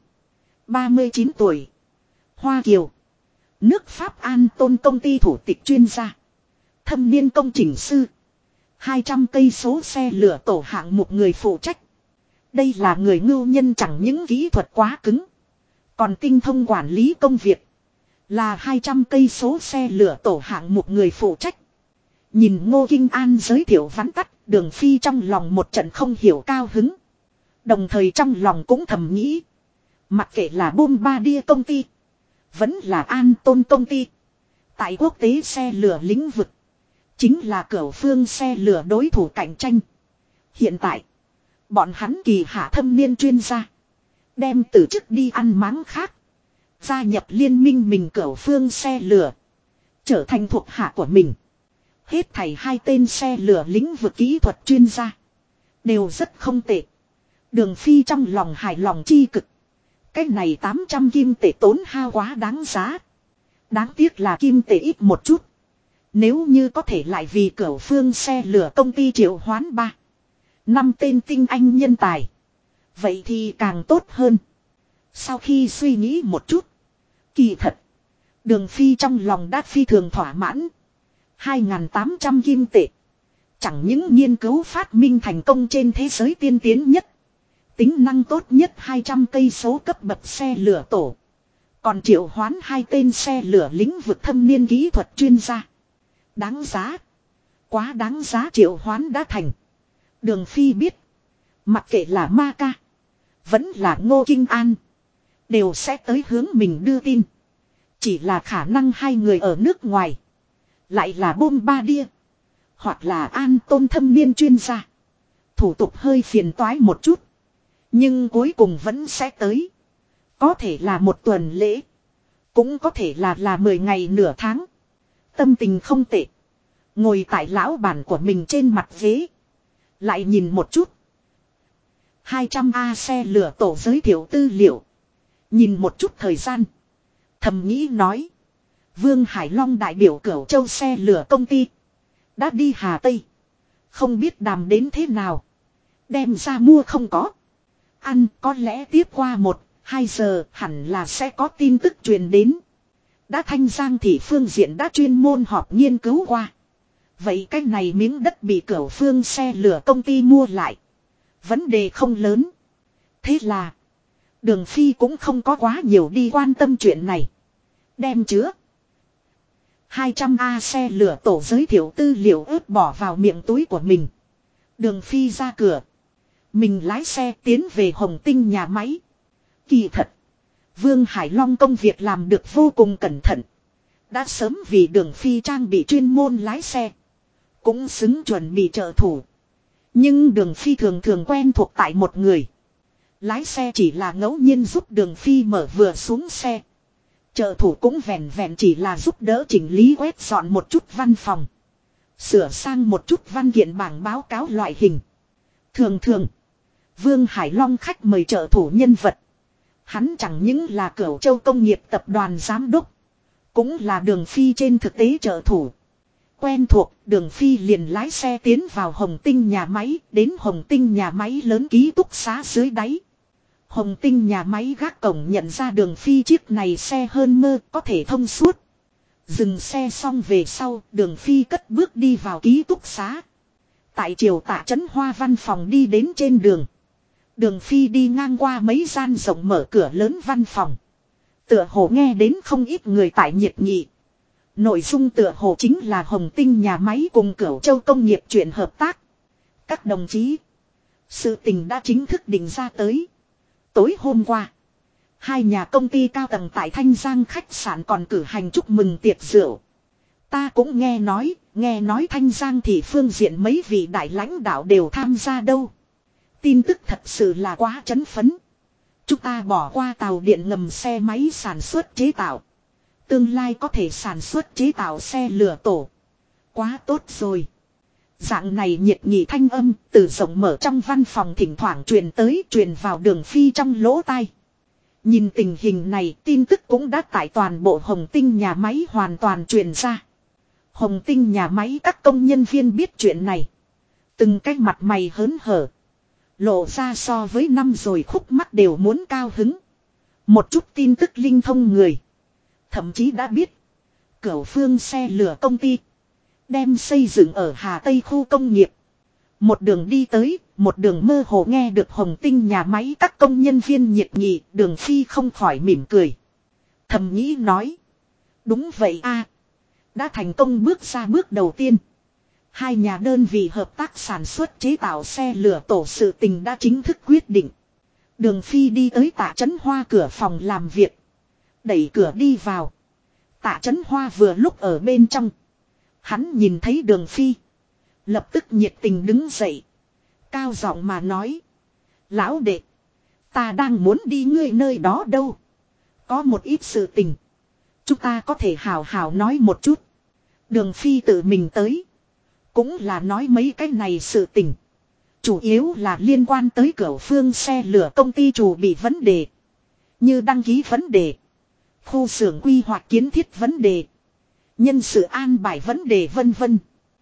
39 tuổi. Hoa Kiều. Nước Pháp An Tôn công ty thủ tịch chuyên gia. Thâm niên công trình sư. 200 cây số xe lửa tổ hạng một người phụ trách. Đây là người ngưu nhân chẳng những kỹ thuật quá cứng. Còn tinh thông quản lý công việc. Là 200 cây số xe lửa tổ hạng một người phụ trách. Nhìn Ngô Kinh An giới thiệu vắn tắt, Đường Phi trong lòng một trận không hiểu cao hứng. Đồng thời trong lòng cũng thầm nghĩ. Mặc kệ là Bombardier công ty. Vẫn là An Tôn công ty. Tại quốc tế xe lửa lĩnh vực. Chính là Cửu Phương xe lửa đối thủ cạnh tranh. Hiện tại. Bọn hắn kỳ hạ thâm niên chuyên gia. Đem từ chức đi ăn máng khác. Gia nhập liên minh mình Cửu Phương xe lửa. Trở thành thuộc hạ của mình. Hết thảy 2 tên xe lửa lĩnh vực kỹ thuật chuyên gia. Đều rất không tệ. Đường Phi trong lòng hài lòng chi cực. Cái này 800 kim tệ tốn hao quá đáng giá. Đáng tiếc là kim tệ ít một chút. Nếu như có thể lại vì Cửu Phương xe lửa công ty triệu hoán 3, 5 tên tinh anh nhân tài. Vậy thì càng tốt hơn. Sau khi suy nghĩ một chút. Kỳ thật. Đường Phi trong lòng đã phi thường thỏa mãn. 2.800 kim tệ. Chẳng những nghiên cứu phát minh thành công trên thế giới tiên tiến nhất. Tính năng tốt nhất 200 cây số cấp bậc xe lửa tổ. Còn triệu hoán 2 tên xe lửa lĩnh vực thâm niên kỹ thuật chuyên gia. Đáng giá. Quá đáng giá triệu hoán đã thành. Đường Phi biết. Mặc kệ là Ma Ca. Vẫn là Ngô Kinh An. Đều sẽ tới hướng mình đưa tin. Chỉ là khả năng 2 người ở nước ngoài. Lại là Bombardier. Hoặc là An Tôn thâm niên chuyên gia. Thủ tục hơi phiền toái một chút. Nhưng cuối cùng vẫn sẽ tới. Có thể là 1 tuần lễ. Cũng có thể là 10 ngày nửa tháng. Tâm tình không tệ. Ngồi tại lão bản của mình trên mặt ghế. Lại nhìn một chút. 200A xe lửa tổ giới thiệu tư liệu. Nhìn một chút thời gian. Thầm nghĩ nói. Vương Hải Long đại biểu Cửu Châu xe lửa công ty. Đã đi Hà Tây. Không biết đàm đến thế nào. Đem ra mua không có. Ăn có lẽ tiếp qua 1-2 giờ hẳn là sẽ có tin tức truyền đến. Đã Thanh Giang thị phương diện đã chuyên môn họp nghiên cứu qua. Vậy cái này miếng đất bị Cửu Phương xe lửa công ty mua lại. Vấn đề không lớn. Thế là. Đường Phi cũng không có quá nhiều đi quan tâm chuyện này. Đem chứa 200A xe lửa tổ giới thiệu tư liệu ướp bỏ vào miệng túi của mình. Đường Phi ra cửa. Mình lái xe tiến về Hồng Tinh nhà máy. Kỳ thật. Vương Hải Long công việc làm được vô cùng cẩn thận. Đã sớm vì Đường Phi trang bị chuyên môn lái xe. Cũng xứng chuẩn bị trợ thủ. Nhưng Đường Phi thường thường quen thuộc tại một người. Lái xe chỉ là ngẫu nhiên giúp Đường Phi mở vừa xuống xe. Trợ thủ cũng vẹn vẹn chỉ là giúp đỡ chỉnh lý quét dọn một chút văn phòng. Sửa sang một chút văn kiện bảng báo cáo loại hình. Thường thường. Vương Hải Long khách mời trợ thủ nhân vật. Hắn chẳng những là Cửu Châu công nghiệp tập đoàn giám đốc. Cũng là Đường Phi trên thực tế trợ thủ. Quen thuộc, Đường Phi liền lái xe tiến vào Hồng Tinh nhà máy, đến Hồng Tinh nhà máy lớn ký túc xá dưới đáy. Hồng Tinh nhà máy gác cổng nhận ra Đường Phi chiếc này xe hơn mơ có thể thông suốt. Dừng xe xong về sau, Đường Phi cất bước đi vào ký túc xá. Tại Triều Tạ Trấn Hoa văn phòng đi đến trên đường. Đường Phi đi ngang qua mấy gian rộng mở cửa lớn văn phòng. Tựa hồ nghe đến không ít người tại nhiệt nghị. Nội dung tựa hồ chính là Hồng Tinh nhà máy cùng Cửu Châu công nghiệp chuyện hợp tác. Các đồng chí, sự tình đã chính thức định ra tới. Tối hôm qua, hai nhà công ty cao tầng tại Thanh Giang khách sạn còn cử hành chúc mừng tiệc rượu. Ta cũng nghe nói Thanh Giang thì phương diện mấy vị đại lãnh đạo đều tham gia đâu. Tin tức thật sự là quá chấn phấn. Chúng ta bỏ qua tàu điện ngầm xe máy sản xuất chế tạo. Tương lai có thể sản xuất chế tạo xe lửa tổ. Quá tốt rồi. Dạng này nhiệt nghị thanh âm từ rộng mở trong văn phòng thỉnh thoảng truyền vào Đường Phi trong lỗ tai. Nhìn tình hình này, tin tức cũng đã tại toàn bộ Hồng Tinh nhà máy hoàn toàn truyền ra. Hồng Tinh nhà máy các công nhân viên biết chuyện này. Từng cái mặt mày hớn hở. Lộ ra so với năm rồi khúc mắc đều muốn cao hứng. Một chút tin tức linh thông người. Thậm chí đã biết. Cửu Phương xe lửa công ty. Đem xây dựng ở Hà Tây khu công nghiệp. Một đường đi tới, một đường mơ hồ nghe được Hồng Tinh nhà máy các công nhân viên nhiệt nghị. Đường Phi không khỏi mỉm cười. Thầm nghĩ nói. Đúng vậy a, đã thành công bước ra bước đầu tiên. Hai nhà đơn vị hợp tác sản xuất chế tạo xe lửa tổ sự tình đã chính thức quyết định. Đường Phi đi tới Tạ Trấn Hoa cửa phòng làm việc. Đẩy cửa đi vào. Tạ Trấn Hoa vừa lúc ở bên trong. Hắn nhìn thấy Đường Phi. Lập tức nhiệt tình đứng dậy. Cao giọng mà nói. Lão đệ. Ta đang muốn đi ngươi nơi đó đâu. Có một ít sự tình. Chúng ta có thể hào hào nói một chút. Đường Phi tự mình tới. Cũng là nói mấy cái này sự tình. Chủ yếu là liên quan tới Cửu Phương xe lửa công ty chủ bị vấn đề. Như đăng ký vấn đề. Khu xưởng quy hoạch kiến thiết vấn đề. Nhân sự an bài vấn đề vân vân.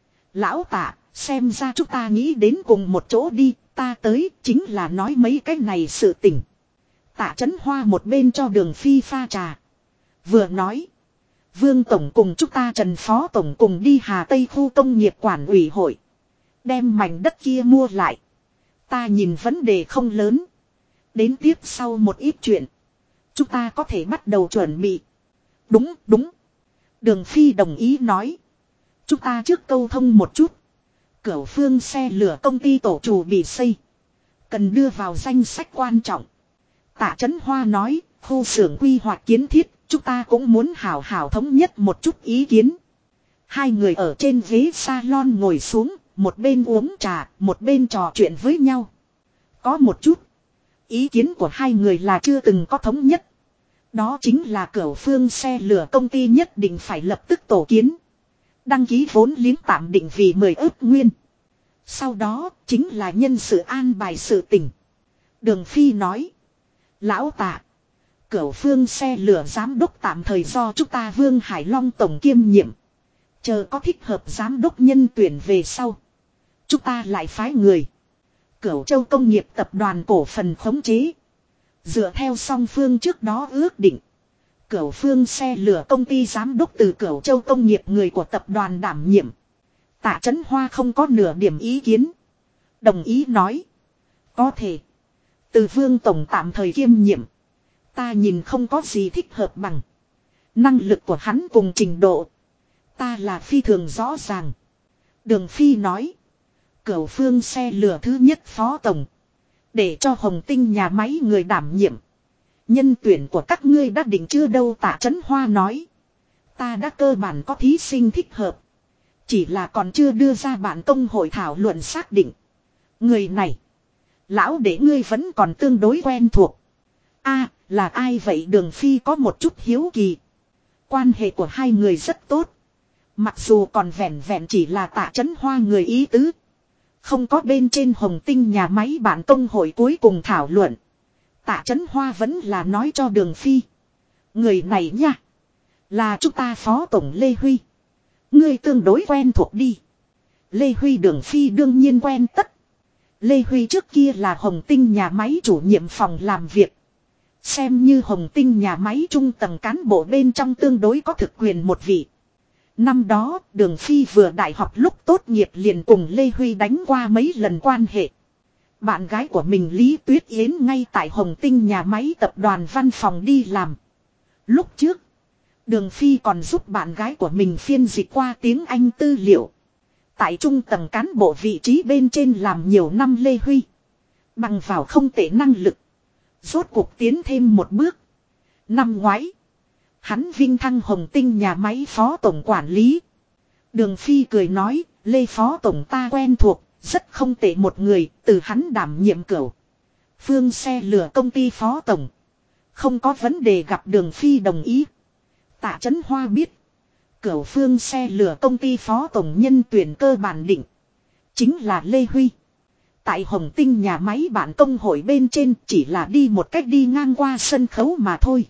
Lão Tạ, xem ra chúng ta nghĩ đến cùng một chỗ đi. Ta tới chính là nói mấy cái này sự tình. Tạ Trấn Hoa một bên cho Đường Phi pha trà. Vừa nói. Vương Tổng cùng chúng ta Trần Phó Tổng cùng đi Hà Tây khu công nghiệp quản ủy hội. Đem mảnh đất kia mua lại. Ta nhìn vấn đề không lớn. Đến tiếp sau một ít chuyện. Chúng ta có thể bắt đầu chuẩn bị. Đúng, đúng. Đường Phi đồng ý nói. Chúng ta trước câu thông một chút. Cửu Phương xe lửa công ty tổ chủ bị xây. Cần đưa vào danh sách quan trọng. Tạ Trấn Hoa nói, khu xưởng quy hoạch kiến thiết. Chúng ta cũng muốn hào hào thống nhất một chút ý kiến. Hai người ở trên ghế salon ngồi xuống, một bên uống trà, một bên trò chuyện với nhau. Có một chút. Ý kiến của hai người là chưa từng có thống nhất. Đó chính là Cửu Phương xe lửa công ty nhất định phải lập tức tổ kiến. Đăng ký vốn liếng tạm định vì 10 ức nguyên. Sau đó chính là nhân sự an bài sự tình. Đường Phi nói. Lão Tạ. Cửu Phương xe lửa giám đốc tạm thời do chúng ta Vương Hải Long tổng kiêm nhiệm. Chờ có thích hợp giám đốc nhân tuyển về sau. Chúng ta lại phái người. Cửu Châu công nghiệp tập đoàn cổ phần khống chế. Dựa theo song phương trước đó ước định. Cửu Phương xe lửa công ty giám đốc từ Cửu Châu công nghiệp người của tập đoàn đảm nhiệm. Tạ Trấn Hoa không có nửa điểm ý kiến. Đồng ý nói. Có thể. Từ Vương tổng tạm thời kiêm nhiệm. Ta nhìn không có gì thích hợp bằng. Năng lực của hắn cùng trình độ. Ta là phi thường rõ ràng. Đường Phi nói. Cửu Phương xe lửa thứ nhất phó tổng. Để cho Hồng Tinh nhà máy người đảm nhiệm. Nhân tuyển của các ngươi đã định chưa đâu. Tạ Trấn Hoa nói. Ta đã cơ bản có thí sinh thích hợp. Chỉ là còn chưa đưa ra bản công hội thảo luận xác định. Người này. Lão để ngươi vẫn còn tương đối quen thuộc. A, là ai vậy? Đường Phi có một chút hiếu kỳ. Quan hệ của hai người rất tốt. Mặc dù còn vẹn vẹn chỉ là Tạ Trấn Hoa người ý tứ. Không có bên trên Hồng Tinh nhà máy bản công hội cuối cùng thảo luận. Tạ Trấn Hoa vẫn là nói cho Đường Phi. Người này nha. Là chúng ta phó tổng Lê Huy. Ngươi tương đối quen thuộc đi. Lê Huy Đường Phi đương nhiên quen tất. Lê Huy trước kia là Hồng Tinh nhà máy chủ nhiệm phòng làm việc. Xem như Hồng Tinh nhà máy trung tầng cán bộ bên trong tương đối có thực quyền một vị. Năm đó Đường Phi vừa đại học lúc tốt nghiệp liền cùng Lê Huy đánh qua mấy lần quan hệ. Bạn gái của mình Lý Tuyết Yến ngay tại Hồng Tinh nhà máy tập đoàn văn phòng đi làm. Lúc trước, Đường Phi còn giúp bạn gái của mình phiên dịch qua tiếng Anh tư liệu. Tại trung tầng cán bộ vị trí bên trên làm nhiều năm Lê Huy. Bằng vào không tệ năng lực. Rốt cuộc tiến thêm một bước. Năm ngoái, hắn vinh thăng Hồng Tinh nhà máy phó tổng quản lý. Đường Phi cười nói, Lê phó tổng ta quen thuộc, rất không tệ một người, từ hắn đảm nhiệm cửu phương xe lửa công ty phó tổng. Không có vấn đề gặp Đường Phi đồng ý. Tạ Chấn Hoa biết, cửu phương xe lửa công ty phó tổng nhân tuyển cơ bản định chính là Lê Huy. Tại Hồng Tinh nhà máy bạn công hội bên trên chỉ là đi một cách đi ngang qua sân khấu mà thôi.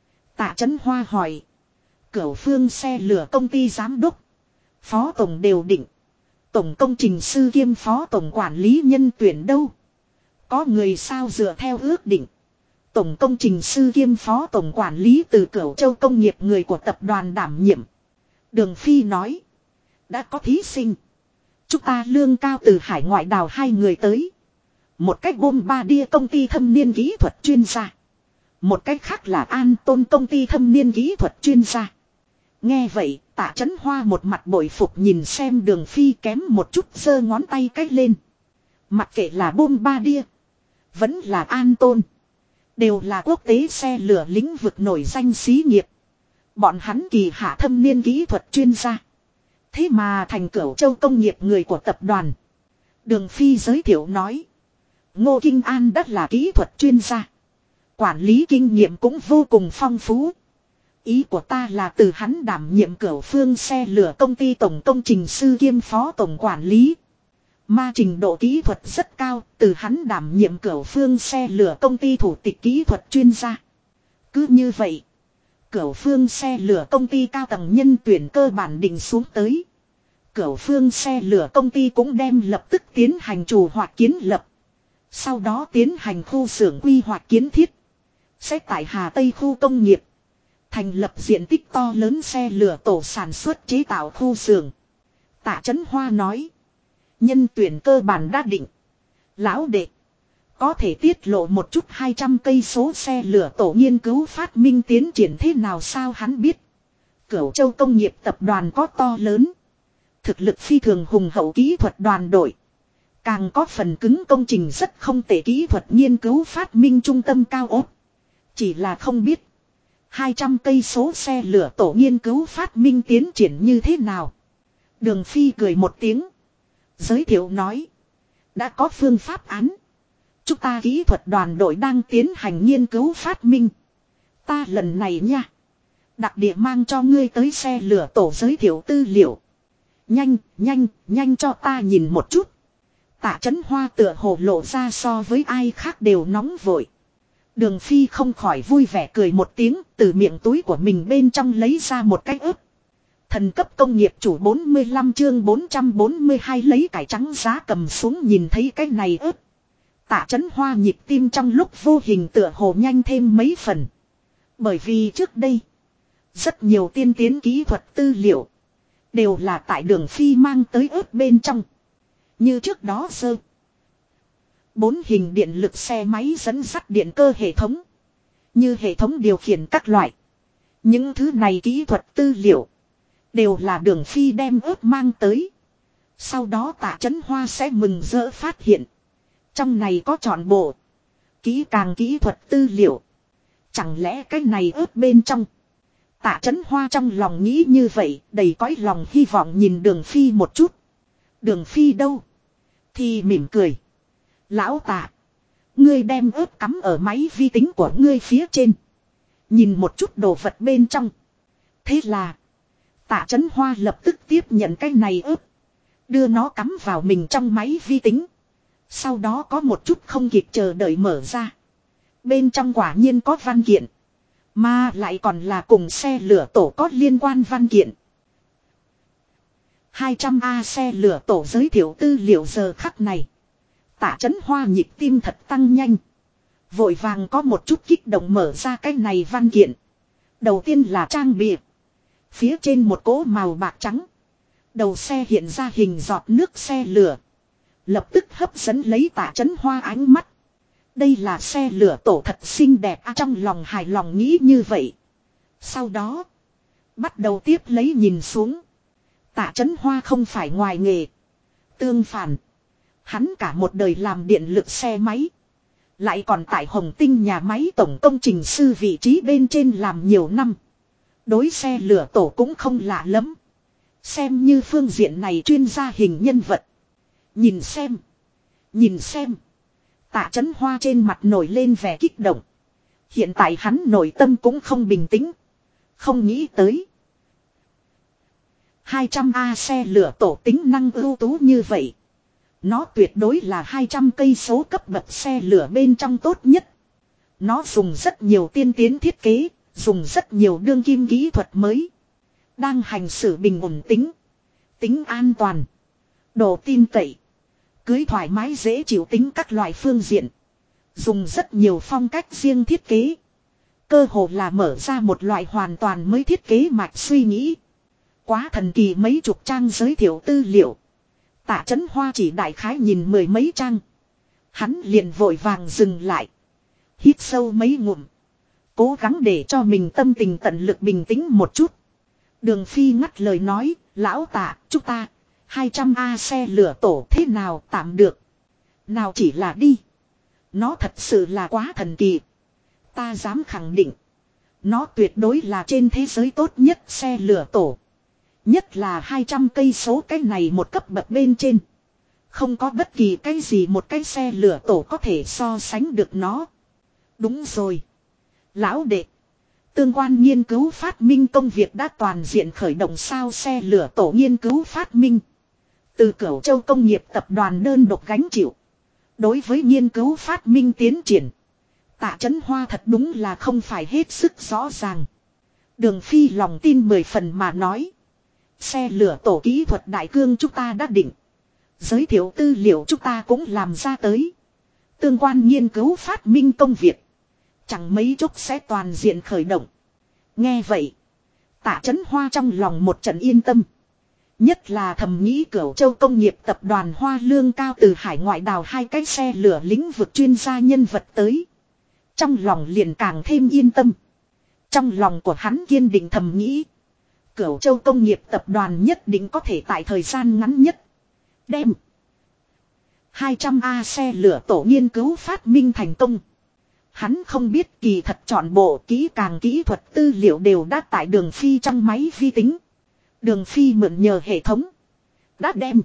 Tạ Chấn Hoa hỏi, cửu phương xe lửa công ty giám đốc, phó tổng đều định, tổng công trình sư kiêm phó tổng quản lý nhân tuyển đâu? Có người sao dựa theo ước định, tổng công trình sư kiêm phó tổng quản lý từ Cửu Châu công nghiệp người của tập đoàn đảm nhiệm. Đường Phi nói, đã có thí sinh. Chúng ta lương cao từ hải ngoại đào 2 người tới. Một cách Bombardier công ty thâm niên kỹ thuật chuyên gia. Một cách khác là An Tôn công ty thâm niên kỹ thuật chuyên gia. Nghe vậy, Tạ Chấn Hoa một mặt bội phục nhìn xem Đường Phi kém một chút giơ ngón tay cách lên. Mặc kệ là Bombardier, vẫn là An Tôn, đều là quốc tế xe lửa lĩnh vực nổi danh xí nghiệp. Bọn hắn kỳ hạ thâm niên kỹ thuật chuyên gia. Thế mà thành Cửu Châu công nghiệp người của tập đoàn. Đường Phi giới thiệu nói, Ngô Kinh An đất là kỹ thuật chuyên gia. Quản lý kinh nghiệm cũng vô cùng phong phú. Ý của ta là từ hắn đảm nhiệm Cửu phương xe lửa công ty tổng công trình sư kiêm phó tổng quản lý. Mà trình độ kỹ thuật rất cao, từ hắn đảm nhiệm Cửu phương xe lửa công ty thủ tịch kỹ thuật chuyên gia. Cứ như vậy, Cửu phương xe lửa công ty cao tầng nhân tuyển cơ bản định xuống tới. Cửu phương xe lửa công ty cũng đem lập tức tiến hành chủ hoạch kiến lập. Sau đó tiến hành khu xưởng quy hoạch kiến thiết. Sẽ tại Hà Tây khu công nghiệp thành lập diện tích to lớn xe lửa tổ sản xuất chế tạo khu xưởng. Tạ Chấn Hoa nói, nhân tuyển cơ bản đã định. Lão đệ, có thể tiết lộ một chút 200 cây số xe lửa tổ nghiên cứu phát minh tiến triển thế nào sao? Hắn biết Cửu Châu công nghiệp tập đoàn có to lớn, thực lực phi thường hùng hậu kỹ thuật đoàn đội. Càng có phần cứng công trình rất không tệ kỹ thuật nghiên cứu phát minh trung tâm cao ốc. Chỉ là không biết 200 cây số xe lửa tổ nghiên cứu phát minh tiến triển như thế nào. Đường Phi cười một tiếng, giới thiệu nói, đã có phương pháp án. Chúng ta kỹ thuật đoàn đội đang tiến hành nghiên cứu phát minh. Ta lần này nha, đặc địa mang cho ngươi tới xe lửa tổ giới thiệu tư liệu. Nhanh cho ta nhìn một chút. Tạ Chấn Hoa tựa hồ lộ ra so với ai khác đều nóng vội. Đường Phi không khỏi vui vẻ cười một tiếng, từ miệng túi của mình bên trong lấy ra một cái ớt. Thần cấp công nghiệp chủ 45 chương 442 lấy cải trắng giá cầm xuống nhìn thấy cái này ớt. Tạ Chấn Hoa nhịp tim trong lúc vô hình tựa hồ nhanh thêm mấy phần. Bởi vì trước đây, rất nhiều tiên tiến kỹ thuật tư liệu đều là tại Đường Phi mang tới ớt bên trong. Như trước đó sơ 4 hình điện lực xe máy dẫn dắt điện cơ hệ thống, như hệ thống điều khiển các loại. Những thứ này kỹ thuật tư liệu đều là Đường Phi đem ớt mang tới. Sau đó Tạ Chấn Hoa sẽ mừng rỡ phát hiện trong này có trọn bộ kỹ càng kỹ thuật tư liệu. Chẳng lẽ cái này ớt bên trong? Tạ Chấn Hoa trong lòng nghĩ như vậy, đầy cõi lòng hy vọng nhìn Đường Phi một chút. Đường Phi đâu? Thì mỉm cười. Lão Tạ, ngươi đem ớt cắm ở máy vi tính của ngươi phía trên. Nhìn một chút đồ vật bên trong. Thế là Tạ Chấn Hoa lập tức tiếp nhận cái này ớt, đưa nó cắm vào mình trong máy vi tính. Sau đó có một chút không kịp chờ đợi mở ra. Bên trong quả nhiên có văn kiện. Mà lại còn là cùng xe lửa tổ có liên quan văn kiện. 200A xe lửa tổ giới thiệu tư liệu giờ khắc này. Tạ Chấn Hoa nhịp tim thật tăng nhanh. Vội vàng có một chút kích động mở ra cái này văn kiện. Đầu tiên là trang bìa. Phía trên một cỗ màu bạc trắng. Đầu xe hiện ra hình giọt nước xe lửa. Lập tức hấp dẫn lấy Tạ Chấn Hoa ánh mắt. Đây là xe lửa tổ thật xinh đẹp trong lòng hài lòng nghĩ như vậy. Sau đó. Bắt đầu tiếp lấy nhìn xuống. Tạ Chấn Hoa không phải ngoài nghề. Tương phản. Hắn cả một đời làm điện lực xe máy. Lại còn tại Hồng Tinh nhà máy tổng công trình sư vị trí bên trên làm nhiều năm. Đối xe lửa tổ cũng không lạ lắm. Xem như phương diện này chuyên gia hình nhân vật. Nhìn xem. Nhìn xem. Tạ Chấn Hoa trên mặt nổi lên vẻ kích động. Hiện tại hắn nội tâm cũng không bình tĩnh. Không nghĩ tới. 200A xe lửa tổ tính năng ưu tú như vậy. Nó tuyệt đối là 200 cây số cấp bậc xe lửa bên trong tốt nhất. Nó dùng rất nhiều tiên tiến thiết kế, dùng rất nhiều đương kim kỹ thuật mới. Đang hành xử bình ổn tính an toàn, độ tin cậy, cưới thoải mái dễ chịu tính các loại phương diện. Dùng rất nhiều phong cách riêng thiết kế. Cơ hồ là mở ra một loại hoàn toàn mới thiết kế mạch suy nghĩ. Quá thần kỳ mấy chục trang giới thiệu tư liệu. Tạ Chấn Hoa chỉ đại khái nhìn mười mấy trang. Hắn liền vội vàng dừng lại. Hít sâu mấy ngụm. Cố gắng để cho mình tâm tình tận lực bình tĩnh một chút. Đường Phi ngắt lời nói, lão Tạ, chúng ta, 200A xe lửa tổ thế nào tạm được. Nào chỉ là đi. Nó thật sự là quá thần kỳ. Ta dám khẳng định. Nó tuyệt đối là trên thế giới tốt nhất xe lửa tổ. Nhất là 200 cây số cái này một cấp bậc bên trên. Không có bất kỳ cái gì một cái xe lửa tổ có thể so sánh được nó. Đúng rồi. Lão đệ. Tương quan nghiên cứu phát minh công việc đã toàn diện khởi động sao xe lửa tổ nghiên cứu phát minh. Từ Cửu Châu công nghiệp tập đoàn đơn độc gánh chịu. Đối với nghiên cứu phát minh tiến triển. Tạ Chấn Hoa thật đúng là không phải hết sức rõ ràng. Đường Phi lòng tin 10 phần mà nói. Xe lửa tổ kỹ thuật đại cương chúng ta đã định. Giới thiệu tư liệu chúng ta cũng làm ra tới. Tương quan nghiên cứu phát minh công việc. Chẳng mấy chốc sẽ toàn diện khởi động. Nghe vậy. Tạ Chấn Hoa trong lòng một trận yên tâm. Nhất là thầm nghĩ Cửu Châu công nghiệp tập đoàn Hoa Lương cao từ hải ngoại đào 2 cái xe lửa lĩnh vực chuyên gia nhân vật tới. Trong lòng liền càng thêm yên tâm. Trong lòng của hắn kiên định thầm nghĩ. Cửu Châu công nghiệp tập đoàn nhất định có thể tại thời gian ngắn nhất. Đem 200A xe lửa tổ nghiên cứu phát minh thành công. Hắn không biết kỳ thật chọn bộ kỹ càng kỹ thuật tư liệu đều đã tại Đường Phi trong máy vi tính. Đường Phi mượn nhờ hệ thống. Đã đem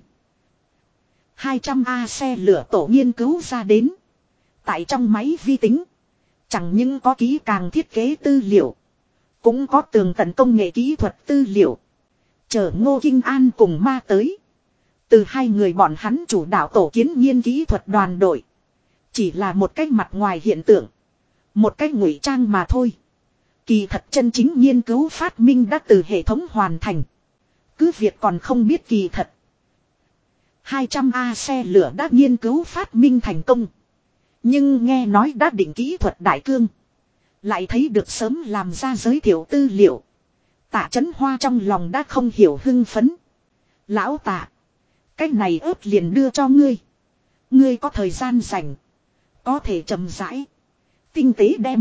200A xe lửa tổ nghiên cứu ra đến. Tại trong máy vi tính. Chẳng những có kỹ càng thiết kế tư liệu. Cũng có tường tận công nghệ kỹ thuật tư liệu. Chờ Ngô Kinh An cùng ma tới. Từ hai người bọn hắn chủ đạo tổ kiến nghiên kỹ thuật đoàn đội. Chỉ là một cái mặt ngoài hiện tượng. Một cái ngụy trang mà thôi. Kỳ thật chân chính nghiên cứu phát minh đã từ hệ thống hoàn thành. Cứ việc còn không biết kỳ thật. 200A xe lửa đã nghiên cứu phát minh thành công. Nhưng nghe nói đã định kỹ thuật đại cương. Lại thấy được sớm làm ra giới thiệu tư liệu. Tạ Chấn Hoa trong lòng đã không hiểu hưng phấn. Lão Tạ. Cái này ớt liền đưa cho ngươi. Ngươi có thời gian rảnh. Có thể chậm rãi. Tinh tế đem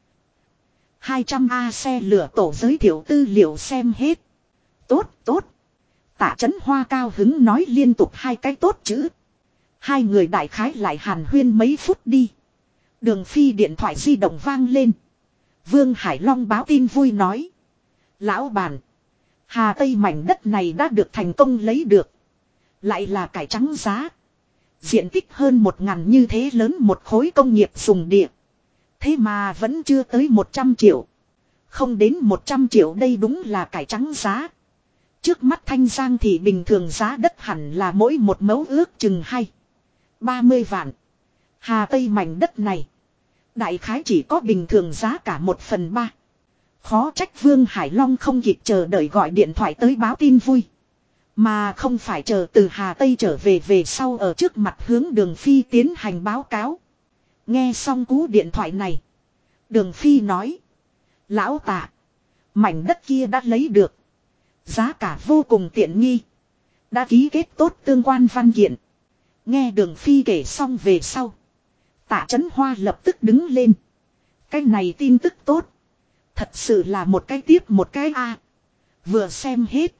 200A xe lửa tổ giới thiệu tư liệu xem hết. Tốt, tốt. Tạ Chấn Hoa cao hứng nói liên tục 2 cái tốt chữ. Hai người đại khái lại hàn huyên mấy phút đi. Đường Phi điện thoại di động vang lên. Vương Hải Long báo tin vui nói. Lão bản. Hà Tây mảnh đất này đã được thành công lấy được. Lại là cải trắng giá. Diện tích hơn 1.000 như thế lớn một khối công nghiệp dùng địa. Thế mà vẫn chưa tới 100 triệu. Không đến 100 triệu đây đúng là cải trắng giá. Trước mắt Thanh Giang thì bình thường giá đất hẳn là mỗi một mẫu ước chừng 30 vạn. Hà Tây mảnh đất này. Đại khái chỉ có bình thường giá cả 1/3. Khó trách Vương Hải Long không kịp chờ đợi gọi điện thoại tới báo tin vui. Mà không phải chờ từ Hà Tây trở về sau ở trước mặt hướng Đường Phi tiến hành báo cáo. Nghe xong cú điện thoại này. Đường Phi nói. Lão Tạ. Mảnh đất kia đã lấy được. Giá cả vô cùng tiện nghi. Đã ký kết tốt tương quan văn kiện. Nghe Đường Phi kể xong về sau. Tạ Chấn Hoa lập tức đứng lên. Cái này tin tức tốt. Thật sự là một cái tiếp một cái A. Vừa xem hết.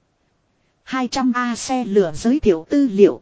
200 A xe lửa giới thiệu tư liệu.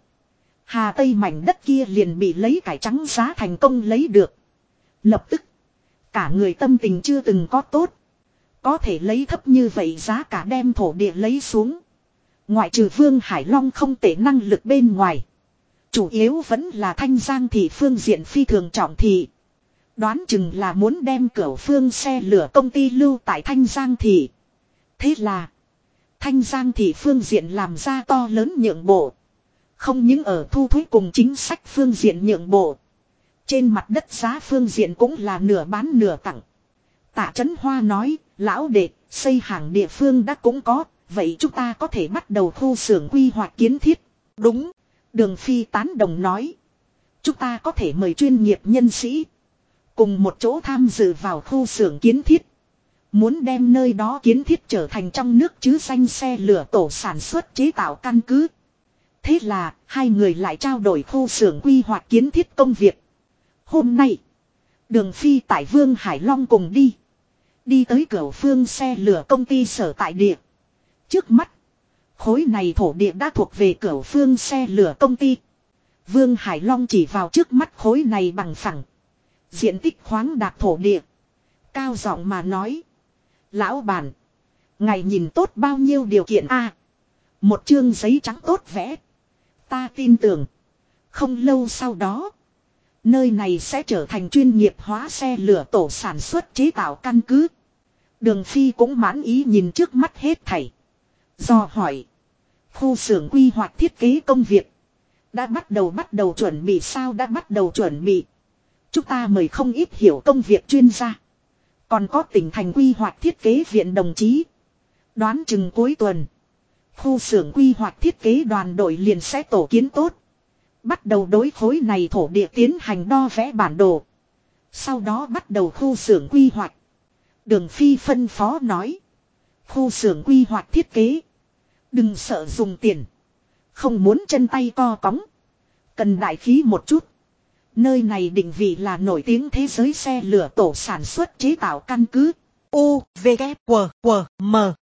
Hà Tây mảnh đất kia liền bị lấy cải trắng giá thành công lấy được. Lập tức. Cả người tâm tình chưa từng có tốt. Có thể lấy thấp như vậy giá cả đem thổ địa lấy xuống. Ngoại trừ Vương Hải Long không tệ năng lực bên ngoài. Chủ yếu vẫn là Thanh Giang thị phương diện phi thường trọng thị. Đoán chừng là muốn đem Cửu Phương xe lửa công ty lưu tại Thanh Giang thị. Thế là Thanh Giang thị phương diện làm ra to lớn nhượng bộ. Không những ở thu thuế cùng chính sách phương diện nhượng bộ. Trên mặt đất giá phương diện cũng là nửa bán nửa tặng. Tạ Chấn Hoa nói, lão đệ, xây hàng địa phương đã cũng có, vậy chúng ta có thể bắt đầu khu xưởng quy hoạch kiến thiết. Đúng, Đường Phi tán đồng nói. Chúng ta có thể mời chuyên nghiệp nhân sĩ. Cùng một chỗ tham dự vào khu xưởng kiến thiết. Muốn đem nơi đó kiến thiết trở thành trong nước chứ danh xe lửa tổ sản xuất chế tạo căn cứ. Thế là, hai người lại trao đổi khu xưởng quy hoạch kiến thiết công việc. Hôm nay, Đường Phi tại Vương Hải Long cùng đi. Đi tới Cửu Phương xe lửa công ty sở tại địa. Trước mắt, khối này thổ địa đã thuộc về Cửu Phương xe lửa công ty. Vương Hải Long chỉ vào trước mắt khối này bằng phẳng. Diện tích khoáng đạt thổ địa. Cao giọng mà nói. Lão bản. Ngài nhìn tốt bao nhiêu điều kiện a? Một chương giấy trắng tốt vẽ. Ta tin tưởng. Không lâu sau đó. Nơi này sẽ trở thành chuyên nghiệp hóa xe lửa tổ sản xuất chế tạo căn cứ. Đường Phi cũng mãn ý nhìn trước mắt hết thảy. Do hỏi. Khu xưởng quy hoạch thiết kế công việc. Đã bắt đầu chuẩn bị sao đã bắt đầu chuẩn bị. Chúng ta mời không ít hiểu công việc chuyên gia. Còn có tỉnh thành quy hoạch thiết kế viện đồng chí. Đoán chừng cuối tuần. Khu xưởng quy hoạch thiết kế đoàn đội liền sẽ tổ kiến tốt. Bắt đầu đối khối này thổ địa tiến hành đo vẽ bản đồ. Sau đó bắt đầu khu xưởng quy hoạch. Đường Phi phân phó nói. Khu xưởng quy hoạch thiết kế. Đừng sợ dùng tiền. Không muốn chân tay co cóng. Cần đại khí một chút. Nơi này định vị là nổi tiếng thế giới xe lửa tổ sản xuất chế tạo căn cứ. U, V, K, W, W, M.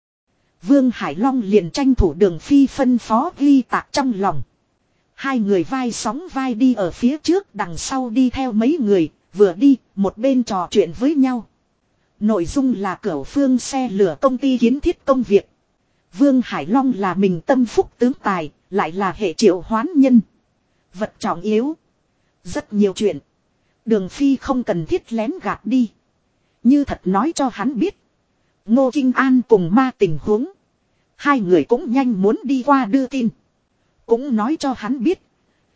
Vương Hải Long liền tranh thủ Đường Phi phân phó ghi tạc trong lòng. Hai người vai sóng vai đi ở phía trước, đằng sau đi theo mấy người, vừa đi, một bên trò chuyện với nhau. Nội dung là Cửu Phương xe lửa công ty kiến thiết công việc. Vương Hải Long là mình tâm phúc tướng tài, lại là hệ triệu hoán nhân. Vật trọng yếu. Rất nhiều chuyện. Đường Phi không cần thiết lén gạt đi. Như thật nói cho hắn biết. Ngô Kinh An cùng ma tình huống. Hai người cũng nhanh muốn đi qua đưa tin. Cũng nói cho hắn biết.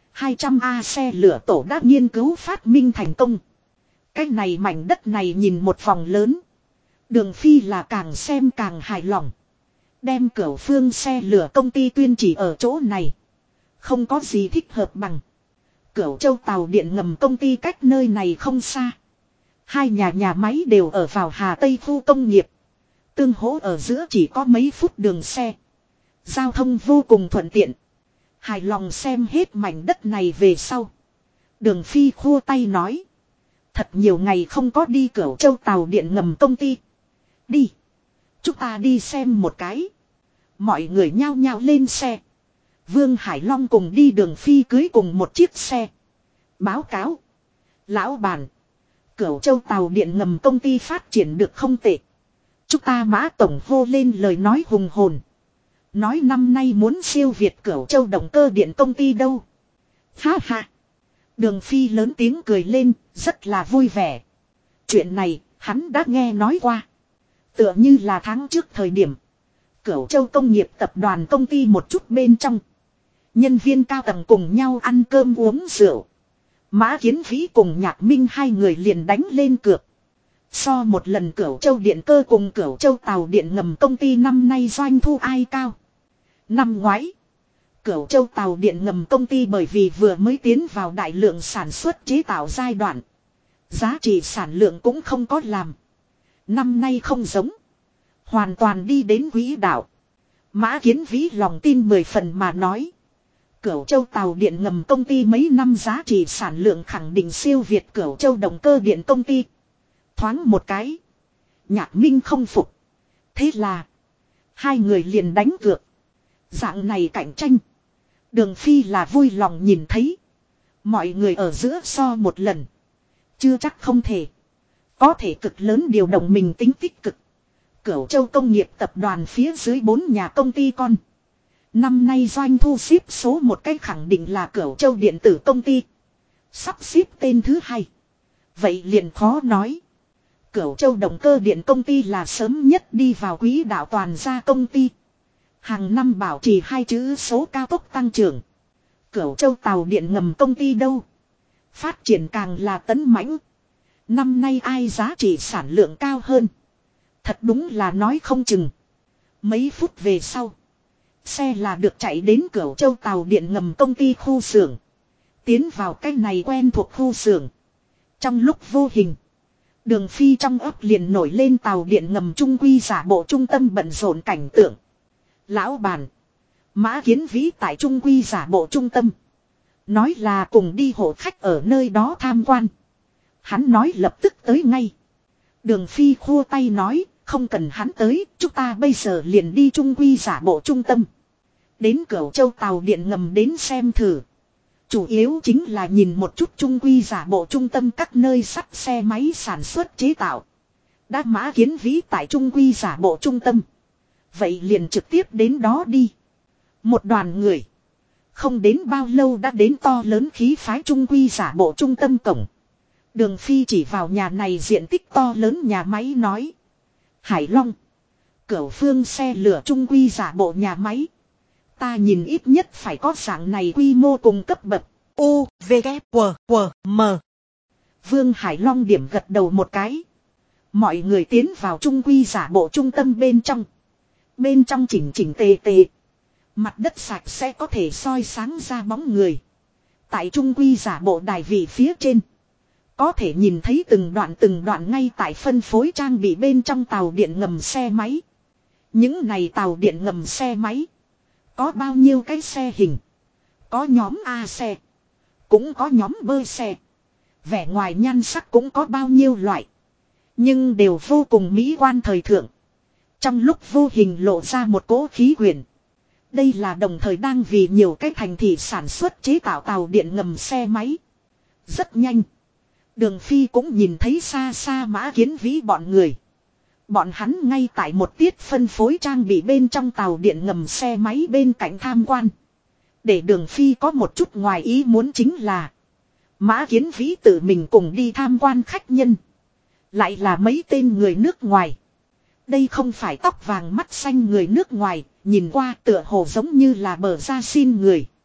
200 A xe lửa tổ đã nghiên cứu phát minh thành công. Cái này mảnh đất này nhìn một vòng lớn. Đường Phi là càng xem càng hài lòng. Đem Cửu Phương xe lửa công ty tuyên chỉ ở chỗ này. Không có gì thích hợp bằng. Cửu Châu tàu điện ngầm công ty cách nơi này không xa. Hai nhà máy đều ở vào Hà Tây khu công nghiệp. Tương hỗ ở giữa chỉ có mấy phút đường xe. Giao thông vô cùng thuận tiện. Hài lòng xem hết mảnh đất này về sau. Đường Phi khua tay nói. Thật nhiều ngày không có đi Cửu Châu tàu điện ngầm công ty. Đi. Chúng ta đi xem một cái. Mọi người nhao nhao lên xe. Vương Hải Long cùng đi Đường Phi cưới cùng một chiếc xe. Báo cáo. Lão bản. Cửu Châu tàu điện ngầm công ty phát triển được không tệ. Chúng ta Mã tổng hô lên lời nói hùng hồn. Nói năm nay muốn siêu việt Cửu Châu động cơ điện công ty đâu. Ha ha. Đường Phi lớn tiếng cười lên, rất là vui vẻ. Chuyện này, hắn đã nghe nói qua. Tựa như là tháng trước thời điểm. Cửu Châu công nghiệp tập đoàn công ty một chút bên trong. Nhân viên cao tầng cùng nhau ăn cơm uống rượu. Mã Kiến Vĩ cùng Nhạc Minh hai người liền đánh lên cược. So một lần Cửu Châu Điện Cơ cùng Cửu Châu Tàu Điện Ngầm công ty năm nay doanh thu ai cao. Năm ngoái, Cửu Châu Tàu Điện Ngầm công ty bởi vì vừa mới tiến vào đại lượng sản xuất chế tạo giai đoạn. Giá trị sản lượng cũng không có làm. Năm nay không giống. Hoàn toàn đi đến quỹ đạo. Mã Kiến Vĩ lòng tin 10 phần mà nói. Cửu Châu Tàu Điện Ngầm công ty mấy năm giá trị sản lượng khẳng định siêu việt Cửu Châu Động Cơ Điện công ty. Thoáng một cái. Nhạc Minh không phục. Thế là. Hai người liền đánh cược. Dạng này cạnh tranh. Đường Phi là vui lòng nhìn thấy. Mọi người ở giữa so một lần. Chưa chắc không thể. Có thể cực lớn điều động mình tính tích cực. Cửu Châu Công nghiệp tập đoàn phía dưới 4 nhà công ty con. Năm nay doanh thu xếp số một cách khẳng định là Cửu Châu Điện tử công ty. Sắp xếp tên thứ hai. Vậy liền khó nói. Cửu Châu Động Cơ Điện công ty là sớm nhất đi vào quỹ đạo toàn gia công ty. Hàng năm bảo trì 2 chữ số cao tốc tăng trưởng. Cửu Châu Tàu Điện Ngầm công ty đâu? Phát triển càng là tấn mãnh. Năm nay ai giá trị sản lượng cao hơn? Thật đúng là nói không chừng. Mấy phút về sau. Xe là được chạy đến Cửu Châu Tàu Điện Ngầm công ty khu xưởng. Tiến vào cái này quen thuộc khu xưởng. Trong lúc vô hình. Đường Phi trong ấp liền nổi lên tàu điện ngầm trung quy giả bộ trung tâm bận rộn cảnh tượng. Lão bản. Mã Kiến Vĩ tại trung quy giả bộ trung tâm. Nói là cùng đi hộ khách ở nơi đó tham quan. Hắn nói lập tức tới ngay. Đường Phi khua tay nói, không cần hắn tới, chúng ta bây giờ liền đi trung quy giả bộ trung tâm. Đến Cửu Châu Tàu Điện Ngầm đến xem thử. Chủ yếu chính là nhìn một chút trung quy giả bộ trung tâm các nơi sắt xe máy sản xuất chế tạo. Đã Mã Kiến Vĩ tại trung quy giả bộ trung tâm. Vậy liền trực tiếp đến đó đi. Một đoàn người. Không đến bao lâu đã đến to lớn khí phái trung quy giả bộ trung tâm cổng. Đường Phi chỉ vào nhà này diện tích to lớn nhà máy nói. Hải Long. Cửu Phương xe lửa trung quy giả bộ nhà máy. Ta nhìn ít nhất phải có dạng này quy mô cùng cấp bậc. U, V, K, W, W, M. Vương Hải Long điểm gật đầu một cái. Mọi người tiến vào trung quy giả bộ trung tâm bên trong. Bên trong chỉnh chỉnh tề tề. Mặt đất sạch sẽ có thể soi sáng ra bóng người. Tại trung quy giả bộ đài vị phía trên. Có thể nhìn thấy từng đoạn ngay tại phân phối trang bị bên trong tàu điện ngầm xe máy. Những này tàu điện ngầm xe máy. Có bao nhiêu cái xe hình. Có nhóm A xe. Cũng có nhóm B xe. Vẻ ngoài nhan sắc cũng có bao nhiêu loại. Nhưng đều vô cùng mỹ quan thời thượng. Trong lúc vô hình lộ ra một cỗ khí quyển. Đây là đồng thời đang vì nhiều cái thành thị sản xuất chế tạo tàu điện ngầm xe máy. Rất nhanh. Đường Phi cũng nhìn thấy xa xa Mã Kiến Vĩ bọn người. Bọn hắn ngay tại một tiết phân phối trang bị bên trong tàu điện ngầm xe máy bên cạnh tham quan. Để Đường Phi có một chút ngoài ý muốn chính là Mã Kiến Vĩ tự mình cùng đi tham quan khách nhân. Lại là mấy tên người nước ngoài. Đây không phải tóc vàng mắt xanh người nước ngoài, nhìn qua tựa hồ giống như là bờ ra xin người.